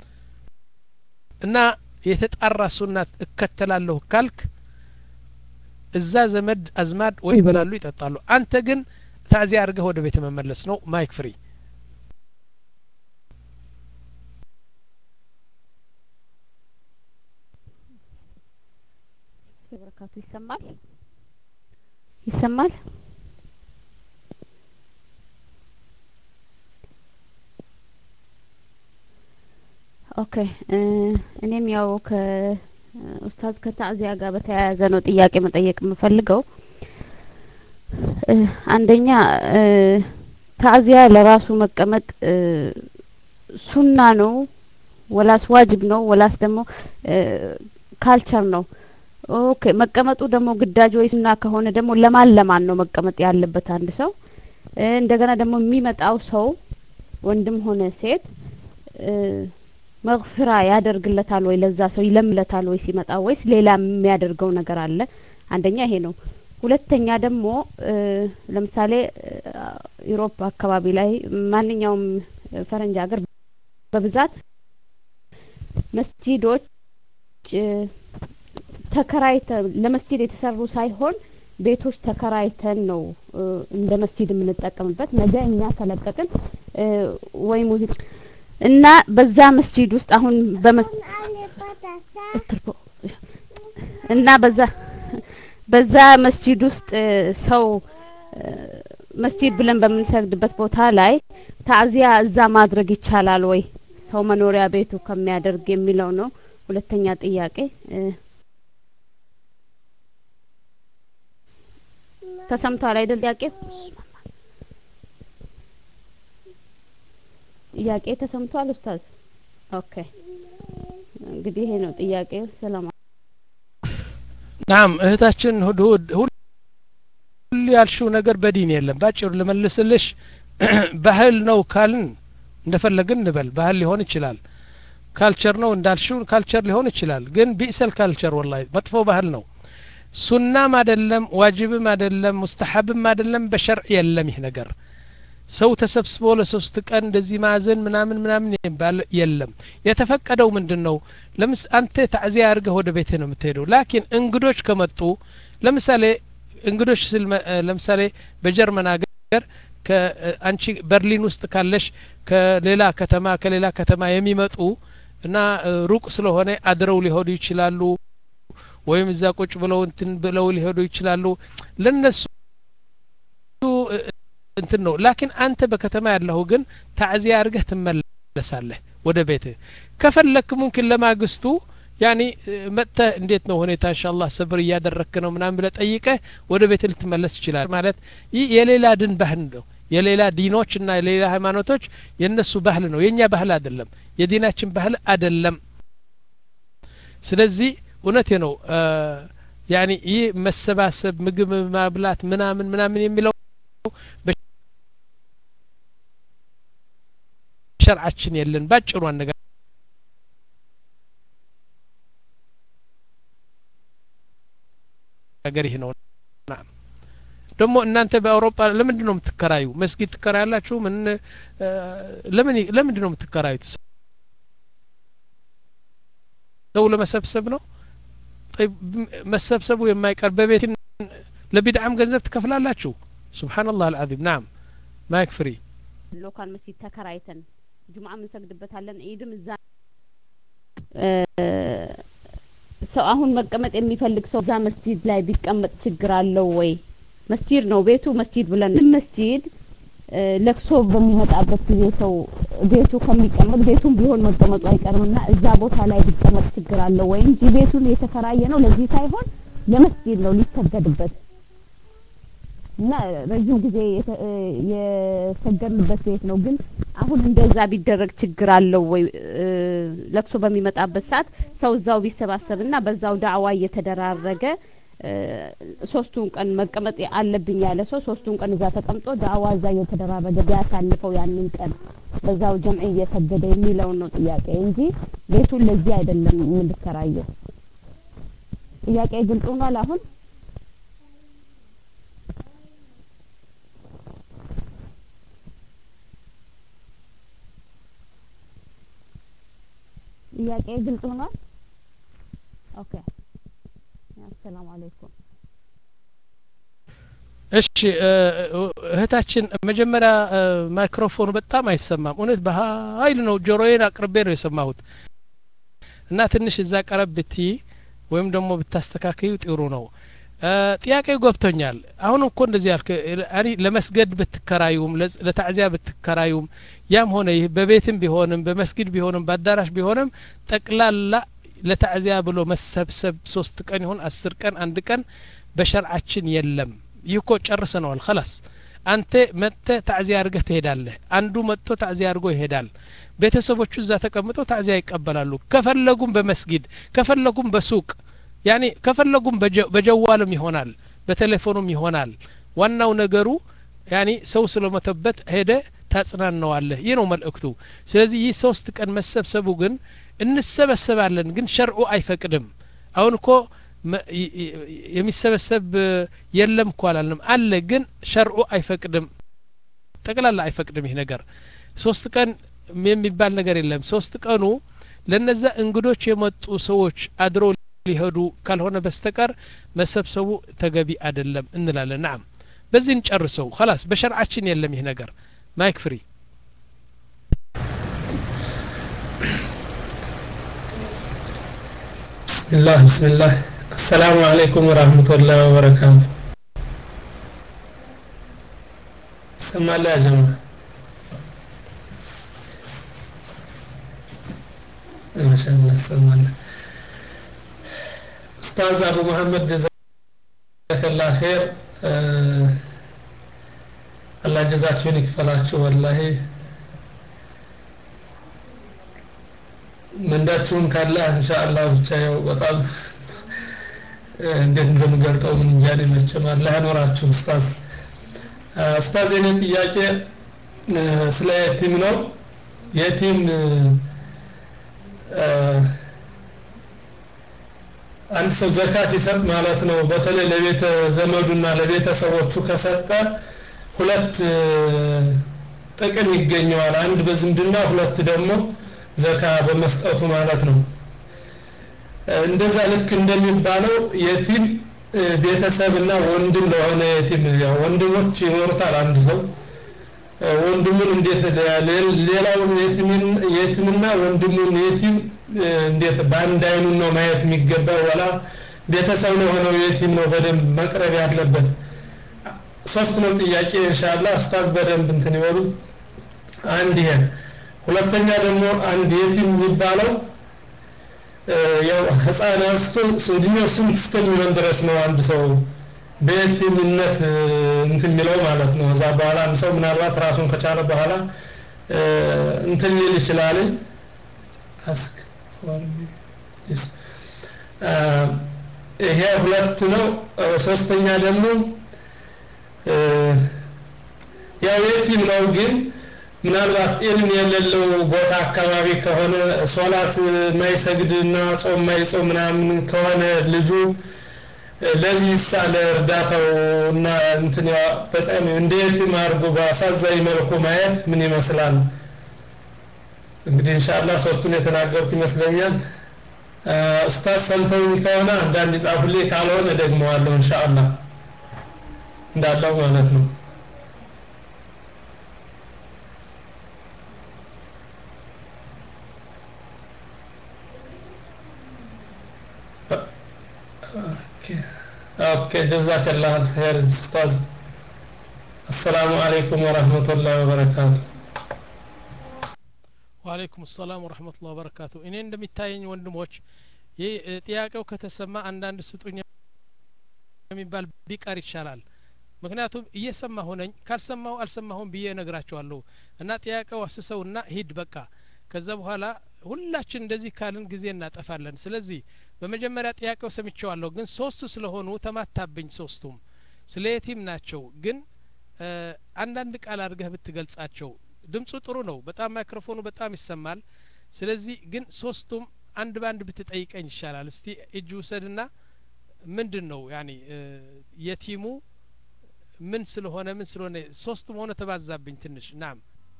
እና የተጣራ ሱናት እከተላለሁ ካልክ እዛ ዘመድ አዝማድ ወይ ይበላሉ ይጠጣሉ አንተ ግን ታዚያ አርገህ ወደ ቤት መመለስ ነው ማይክ ፍሪ በረካቱ ይሰማል ይሰማል ኦኬ እኔም ያው ከኡስታዝ ከታዕዚያ ጋር በተያያዘ ነው ጥያቄ መጠየቅ የምፈልገው አንደኛ ታዕዚያ ለራሱ መቀመጥ ሱና ነው ወላስ ዋጅብ ነው ወላስ ደግሞ ካልቸር ነው ኦኬ መቀመጡ ደግሞ ግዳጅ ወይ ሱና ከሆነ ደግሞ ለማን ለማን ነው መቀመጥ ያለበት አንድ ሰው እንደገና ደግሞ የሚመጣው ሰው ወንድም ሆነ ሴት መግፍራ ያደርግለታል ወይ ለዛ ሰው ይለምለታል ወይ ሲመጣ ወይስ ሌላ የሚያደርገው ነገር አለ አንደኛ ይሄ ነው ሁለተኛ ደግሞ ለምሳሌ ዩሮፕ አካባቢ ላይ ማንኛውም ፈረንጅ ሀገር በብዛት መስጂዶች ተከራይተ ለመስጂድ የተሰሩ ሳይሆን ቤቶች ተከራይተን ነው እንደ መስጂድ የምንጠቀምበት ነገ እኛ ተለቀቅን ወይ ሙዚቃ እና በዛ መስጂድ ውስጥ አሁን እና በዛ በዛ መስጂድ ውስጥ ሰው መስጂድ ብለን በምንሰግድበት ቦታ ላይ ታዕዚያ እዛ ማድረግ ይቻላል ወይ ሰው መኖሪያ ቤቱ ከሚያደርግ የሚለው ነው ሁለተኛ ጥያቄ ተሰምቷል አይደል ጥያቄው ጥያቄ ተሰምቷል ኡስታዝ ኦኬ እንግዲህ ይሄ ነው ጥያቄው ሰላም ናም እህታችን ሁዱድ ሁሉ ያልሽው ነገር በዲን የለም ባጭሩ ለመልስልሽ ባህል ነው ካልን እንደፈለግን እንበል ባህል ሊሆን ይችላል ካልቸር ነው እንዳልሽው ካልቸር ሊሆን ይችላል ግን ቢእሰል ካልቸር ወላሂ መጥፎ ባህል ነው ሱናም አይደለም ዋጅብም አይደለም ሙስተሐብም አይደለም በሸርዕ የለም ይሄ ነገር ሰው ተሰብስቦ ለሶስት ቀን እንደዚህ ማዘን ምናምን ምናምን ይባል የለም የተፈቀደው ምንድነው ለምስ አንተ ታዕዚያ አርገህ ወደ ቤትህ ነው የምትሄደው ላኪን እንግዶች ከመጡ ለምሳሌ እንግዶች ለምሳሌ በጀርመን ሀገር ከአንቺ በርሊን ውስጥ ካለሽ ከሌላ ከተማ ከሌላ ከተማ የሚመጡ እና ሩቅ ስለሆነ አድረው ሊሆዱ ይችላሉ ወይም እዛ ቁጭ ብለው እንትን ብለው ሊሄዱ ይችላሉ ለነሱ እንትን ነው ላኪን አንተ በከተማ ያለው ግን ታዕዚያ አርገህ ትመለሳለህ ወደ ቤትህ ከፈለክ ሙምኪን ለማግስቱ ያኒ መጣ እንዴት ነው ሁኔታ ኢንሻአላህ ሰብር ያደረክ ነው ምናምን ብለ ጠይቀህ ወደ ቤትህ ልትመለስ ይችላል ማለት ይህ የሌላ ድን ባህል ነው የሌላ ዲኖችና የሌላ ሃይማኖቶች የነሱ ባህል ነው የኛ ባህል አይደለም የዲናችን ባህል አይደለም ስለዚህ እውነቴ ነው ያኒ ይህ መሰባሰብ ምግብ ማብላት ምናምን ምናምን የሚለው በሸርዓችን የለን ባጭሩ አንገ ነገር ይሄ ነው ደግሞ እናንተ በአውሮፓ ለምንድን ነው የምትከራዩ መስጊድ ትከራያላችሁ ምን ለምን ለምንድን ነው የምትከራዩት ሰው ለመሰብሰብ ነው طيب መሰብሰቡ የማይቀር በቤት ለቢድዓም ገንዘብ ትከፍላላችሁ ሱብሃንአላህ አልዓዚም ናም ማይክ ፍሪ ሎካል መስጂድ ተከራይተን ጁምዓ እንሰግድበታለን ዒድም እዛ ሰው አሁን መቀመጥ የሚፈልግ ሰው እዛ መስጂድ ላይ ቢቀመጥ ችግር አለው ወይ መስጂድ ነው ቤቱ መስጂድ ብለን መስጂድ ለክሶ በሚመጣበት ጊዜ ሰው ቤቱ ከሚቀመጥ ቤቱን ቢሆን መቀመጡ አይቀርምና እዛ ቦታ ላይ ቢቀመጥ ችግር አለው ወይ እንጂ ቤቱን የተከራየ ነው ለዚህ ሳይሆን ለመስጂድ ነው ሊሰገድበት እና ረጅም ጊዜ የሰገድንበት ቤት ነው ግን አሁን እንደዛ ቢደረግ ችግር አለው ወይ ለክሶ በሚመጣበት ሰዓት ሰው እዛው ቢሰባሰብና በዛው ዳዕዋ እየተደራረገ ሶስቱን ቀን መቀመጥ አለብኝ ያለ ሰው ሶስቱን ቀን እዛ ተቀምጦ ዳዕዋ እዛ እየተደራረገ ቢያሳልፈው ያንን ቀን በዛው ጀምዕ እየሰገደ የሚለው ነው ጥያቄ እንጂ ቤቱን ለዚህ አይደለም የምንከራየው ጥያቄ ግልጽ ሆኗል አሁን ጥያቄ ግልጽ ሆኗል ኦኬ السلام عليكم እሺ እህታችን መጀመሪያ ማይክሮፎኑ በጣም አይሰማም እውነት በኃይል ነው ጆሮዬን አቅርቤ ነው የሰማሁት እና ትንሽ እዛ ቀረብቲ ወይም ደግሞ ብታስተካክዩ ጥሩ ነው ጥያቄው ገብቶኛል አሁን እኮ እንደዚህ ያልከ አሪ ለመስገድ ብትከራዩም ለታዕዚያ ብትከራዩም ያም ሆነ ይህ በቤትም ቢሆንም በመስጊድ ቢሆንም በአዳራሽ ቢሆንም ጠቅላላ ለታዕዚያ ብሎ መሰብሰብ ሶስት ቀን ይሁን አስር ቀን አንድ ቀን በሸርዓችን የለም ይኮ ጨርሰናል خلاص አንተ መጥተ ታዕዚያ አድርገህ ትሄዳለህ አንዱ መጥቶ ታዕዚያ አድርጎ ይሄዳል ቤተሰቦቹ እዛ ተቀምጠው ታዕዚያ ይቀበላሉ ከፈለጉም በመስጊድ ከፈለጉም በሱቅ ያኒ ከፈለጉም በጀዋልም ይሆናል በቴሌፎኑም ይሆናል ዋናው ነገሩ ያኒ ሰው ስለመተበት ሄደ ታጽናናዋለህ ይህ ነው መልእክቱ ስለዚህ ይህ ሶስት ቀን መሰብሰቡ ግን እንሰበሰባለን ግን ሸርዑ አይፈቅድም አሁን እኮ የሚሰበሰብ የለም እኮ አላልንም አለ ግን ሸርዑ አይፈቅድም ጠቅላላ አይፈቅድም ይህ ነገር ሶስት ቀን የሚባል ነገር የለም ሶስት ቀኑ ለነዛ እንግዶች የመጡ ሰዎች አድሮ ሊሄዱ ካልሆነ በስተቀር መሰብሰቡ ተገቢ አይደለም እንላለን نعم በዚህ እንጨርሰው خلاص በሸርዓችን የለም ይህ ነገር ማይክ ፍሪ بسم الله بسم الله السلام عليكم ورحمة الله وبركاته سمع الله يا جماعة ما شاء الله سمع الله أستاذ أبو محمد جزاك الله خير أه الله جزاكم يكفلاችሁ والله መንዳችሁን ካለ ኢንሻአላህ ብቻ ያው በጣም እንዴት እንደምገልጠው ምን እንጃኔ መቼም አላህ ያኖራችሁ ኡስታዝ ኡስታዝ የኔ ጥያቄ ስለ የቲም ነው የቲም አንድ ሰው ዘካ ሲሰጥ ማለት ነው በተለይ ለቤተ ዘመዱና ለቤተሰቦቹ ከሰጠ ሁለት ጥቅም ይገኛል አንድ በዝምድና ሁለት ደግሞ ዘካ በመስጠቱ ማለት ነው እንደዛ ልክ እንደሚባለው የቲም ቤተሰብና ወንድም ለሆነ የቲም ያው ወንድሞች ይኖርታል አንድ ሰው ወንድሙን እንዴት ሌላው የቲም የቲምና ወንድሙን የቲም እንዴት ባንድ አይኑ ነው ማየት የሚገባው ወላ ቤተሰብ ነው ሆነው የቲም ነው በደንብ መቅረብ ያለበት ሶስት ነው ጥያቄ ኢንሻአላህ ኡስታዝ በደንብ እንትን ይወሉ አንድ ይሄ ሁለተኛ ደግሞ አንድ የቲም የሚባለው ያው ህፃናቱ እድሜው ስንት እስከሚሆን ድረስ ነው አንድ ሰው በየቲምነት እንትን የሚለው ማለት ነው እዛ በኋላ አንድ ሰው ምናልባት ራሱን ከቻለ በኋላ እንትን ሊል ይችላል አስክ ይሄ ሁለት ነው ሶስተኛ ደግሞ ያው የቲም ነው ግን ምናልባት ኢልም የሌለው ቦታ አካባቢ ከሆነ ሶላት ማይሰግድና ጾም ማይጾም ምናምን ከሆነ ልጁ ለዚህ ሳለ እርዳታውና እንትን በጣም እንዴት ማርጎ ባሳዛኝ መልኩ ማየት ምን ይመስላል እንግዲህ ኢንሻአላህ ሶስቱን የተናገርኩ ይመስለኛል ኡስታዝ ሰምተውኝ ከሆነ አንዳንድ ጻፉልኝ ካልሆነ ደግመዋለሁ ኢንሻአላህ እንዳለው ማለት ነው اوكي اوكي جزاك الله خير استاذ السلام عليكم ورحمة الله وبركاته وعليكم السلام ورحمة الله وبركاته እኔ እንደሚታየኝ ወንድሞች ይህ ጥያቄው ከተሰማ አንዳንድ ስጡኝ የሚባል ቢቀር ይሻላል ምክንያቱም እየሰማሁ ነኝ ካልሰማሁ አልሰማሁም ብዬ ነግራቸዋለሁ እና ጥያቄው አስሰውና ሂድ በቃ ከዛ በኋላ ሁላችን እንደዚህ ካልን ጊዜ እናጠፋለን ስለዚህ በመጀመሪያ ጥያቄው ሰምቼዋለሁ ግን ሶስቱ ስለሆኑ ተማታብኝ ሶስቱም ስለ የቲም ናቸው ግን አንዳንድ ቃል አድርገህ ብትገልጻቸው ድምጹ ጥሩ ነው በጣም ማይክሮፎኑ በጣም ይሰማል ስለዚህ ግን ሶስቱም አንድ ባንድ ብትጠይቀኝ ይሻላል እስቲ እጁ ሰድና ምንድነው ያኒ የቲሙ ምን ስለሆነ ምን ስለሆነ ሶስቱም ሆነ ተባዛብኝ ትንሽ ናም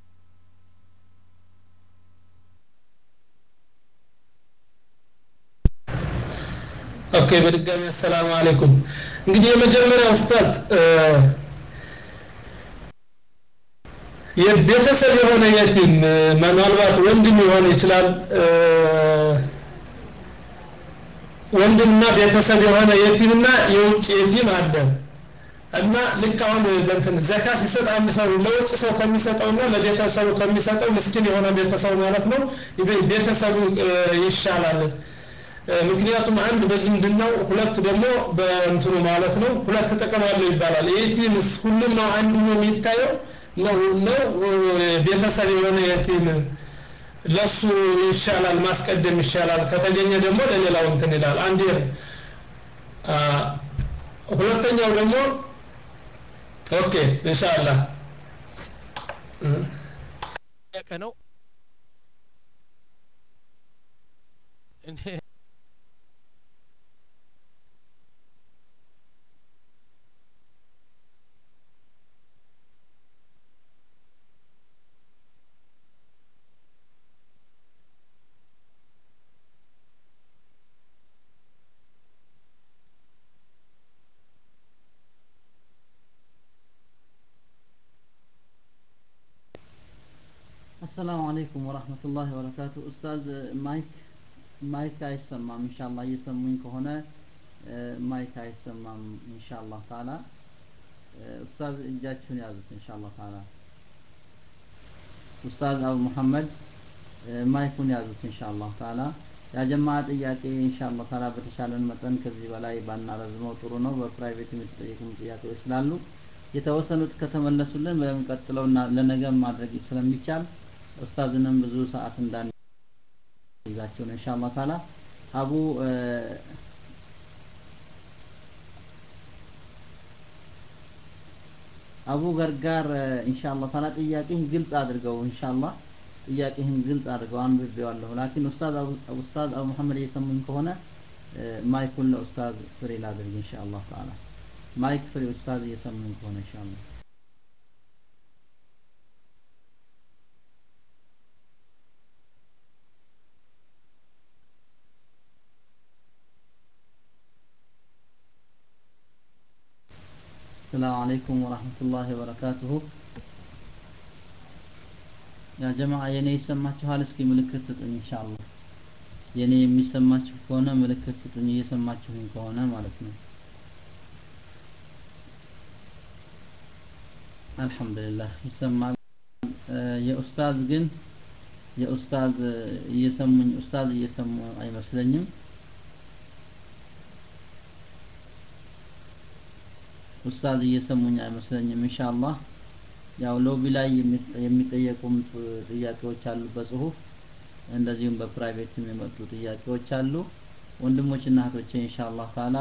ኦኬ በድጋሚ ሰላም አለይኩም እንግዲህ የመጀመሪያው ኡስታዝ የቤተሰብ የሆነ የቲም ምናልባት ወንድም ሊሆን ይችላል ወንድምና ቤተሰብ የሆነ የቲምና የውጭ የቲም አለ እና ልክ አሁን ለእንትን ዘካት ሲሰጥ አንድ ሰው ለውጭ ሰው ከሚሰጠውና ለቤተሰቡ ከሚሰጠው ምስኪን የሆነ ቤተሰብ ማለት ነው ቤተሰቡ ይሻላል ምክንያቱም አንድ በዝምድናው ሁለት ደግሞ በእንትኑ ማለት ነው ሁለት ጥቅም አለው ይባላል የቲምስ ሁሉም ነው አንዱ ነው የሚታየው ነው ነው ቤተሰብ የሆነ የቲም ለሱ ይሻላል ማስቀደም ይሻላል ከተገኘ ደግሞ ለሌላው እንትን ይላል አንዴ ሁለተኛው ደግሞ ኦኬ ኢንሻአላህ ያቀነው السلام عليكم ورحمة الله وبركاته أستاذ مايك مايك አይሰማም ኢንሻአላህ እየሰሙኝ ከሆነ ማይክ አይሰማም ኢንሻአላህ ታላ ኡስታዝ እጃችሁን ያዙት ኢንሻአላህ ታላ ኡስታዝ አቡ መሐመድ ማይኩን ያዙት ኢንሻአላህ ታላ ያ ጀማዓ ጥያቄ ኢንሻአላህ ታላ በተሻለን መጠን ከዚህ በላይ ባናረዝመው ጥሩ ነው በፕራይቬት የምትጠይቁ ጥያቄዎች ስላሉ የተወሰኑት ከተመለሱልን በመቀጠለውና ለነገም ማድረግ ስለሚቻል ኡስታዝንም ብዙ ሰዓት እንዳን ይዛቸው ኢንሻአላህ ታላ አቡ አቡ ገርጋር ኢንሻአላህ ታላ ጥያቄህን ግልጽ አድርገው ኢንሻአላህ ጥያቄህን ግልጽ አድርገው አንብቤዋለሁ ላኪን ኡስታዝ ኡስታዝ አቡ መሐመድ እየሰሙኝ ከሆነ ማይኩን ለኡስታዝ ፍሪ ላድርግ ኢንሻአላህ ታላ ማይክ ፍሪ ኡስታዝ እየሰሙኝ ከሆነ ኢንሻአላህ السلام عليكم ورحمة الله وبركاته يا جماعة يني يسمعችሁ ሀል እስኪ ምልክት ስጡኝ ኢንሻአላህ የኔ የሚሰማችሁ ከሆነ ምልክት ስጡኝ እየሰማችሁኝ ከሆነ ማለት ነው አልহামዱሊላህ ይሰማል የኡስታዝ ግን የኡስታዝ እየሰሙኝ ኡስታዝ እየሰሙ አይመስለኝም ኡስታዝ እየሰሙኝ አይመስለኝም ኢንሻአላህ ያው ሎቢ ላይ የሚጠየቁም ጥያቄዎች አሉ በጽሁፍ እንደዚሁም በፕራይቬት የሚመጡ ጥያቄዎች አሉ ወንድሞችና እህቶቼ ኢንሻአላህ ታላ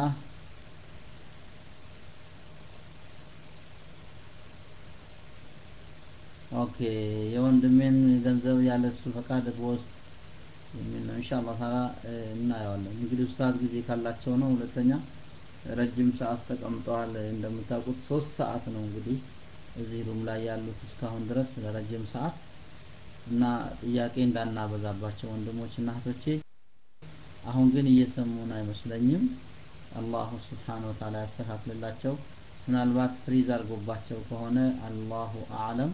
ኦኬ የወንድሜን ገንዘብ ያለሱ ፈቃድ በውስጥ የሚል ነው ኢንሻአላህ ታላ እናየዋለን እንግዲህ ኡስታዝ ጊዜ ካላቸው ነው ሁለተኛ ረጅም ሰዓት ተቀምጠዋል እንደምታውቁት ሶስት ሰዓት ነው እንግዲህ እዚህ ሩም ላይ ያሉት እስካሁን ድረስ ለረጅም ሰዓት እና ጥያቄ እንዳናበዛባቸው ወንድሞችና እህቶቼ አሁን ግን እየሰሙን አይመስለኝም አላሁ Subhanahu Wa Ta'ala ያስተካክልላቸው ምናልባት ፍሪዝ አርጎባቸው ከሆነ አላሁ አዕለም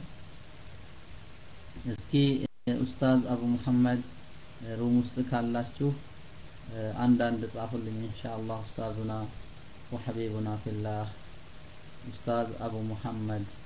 እስኪ ኡስታዝ አቡ መሐመድ ሩም ውስጥ ካላችሁ አንዳንድ ጻፉልኝ ኢንሻአላህ ኡስታዙና ወሐቢቡና ፊላህ ኡስታዝ አቡ መሐመድ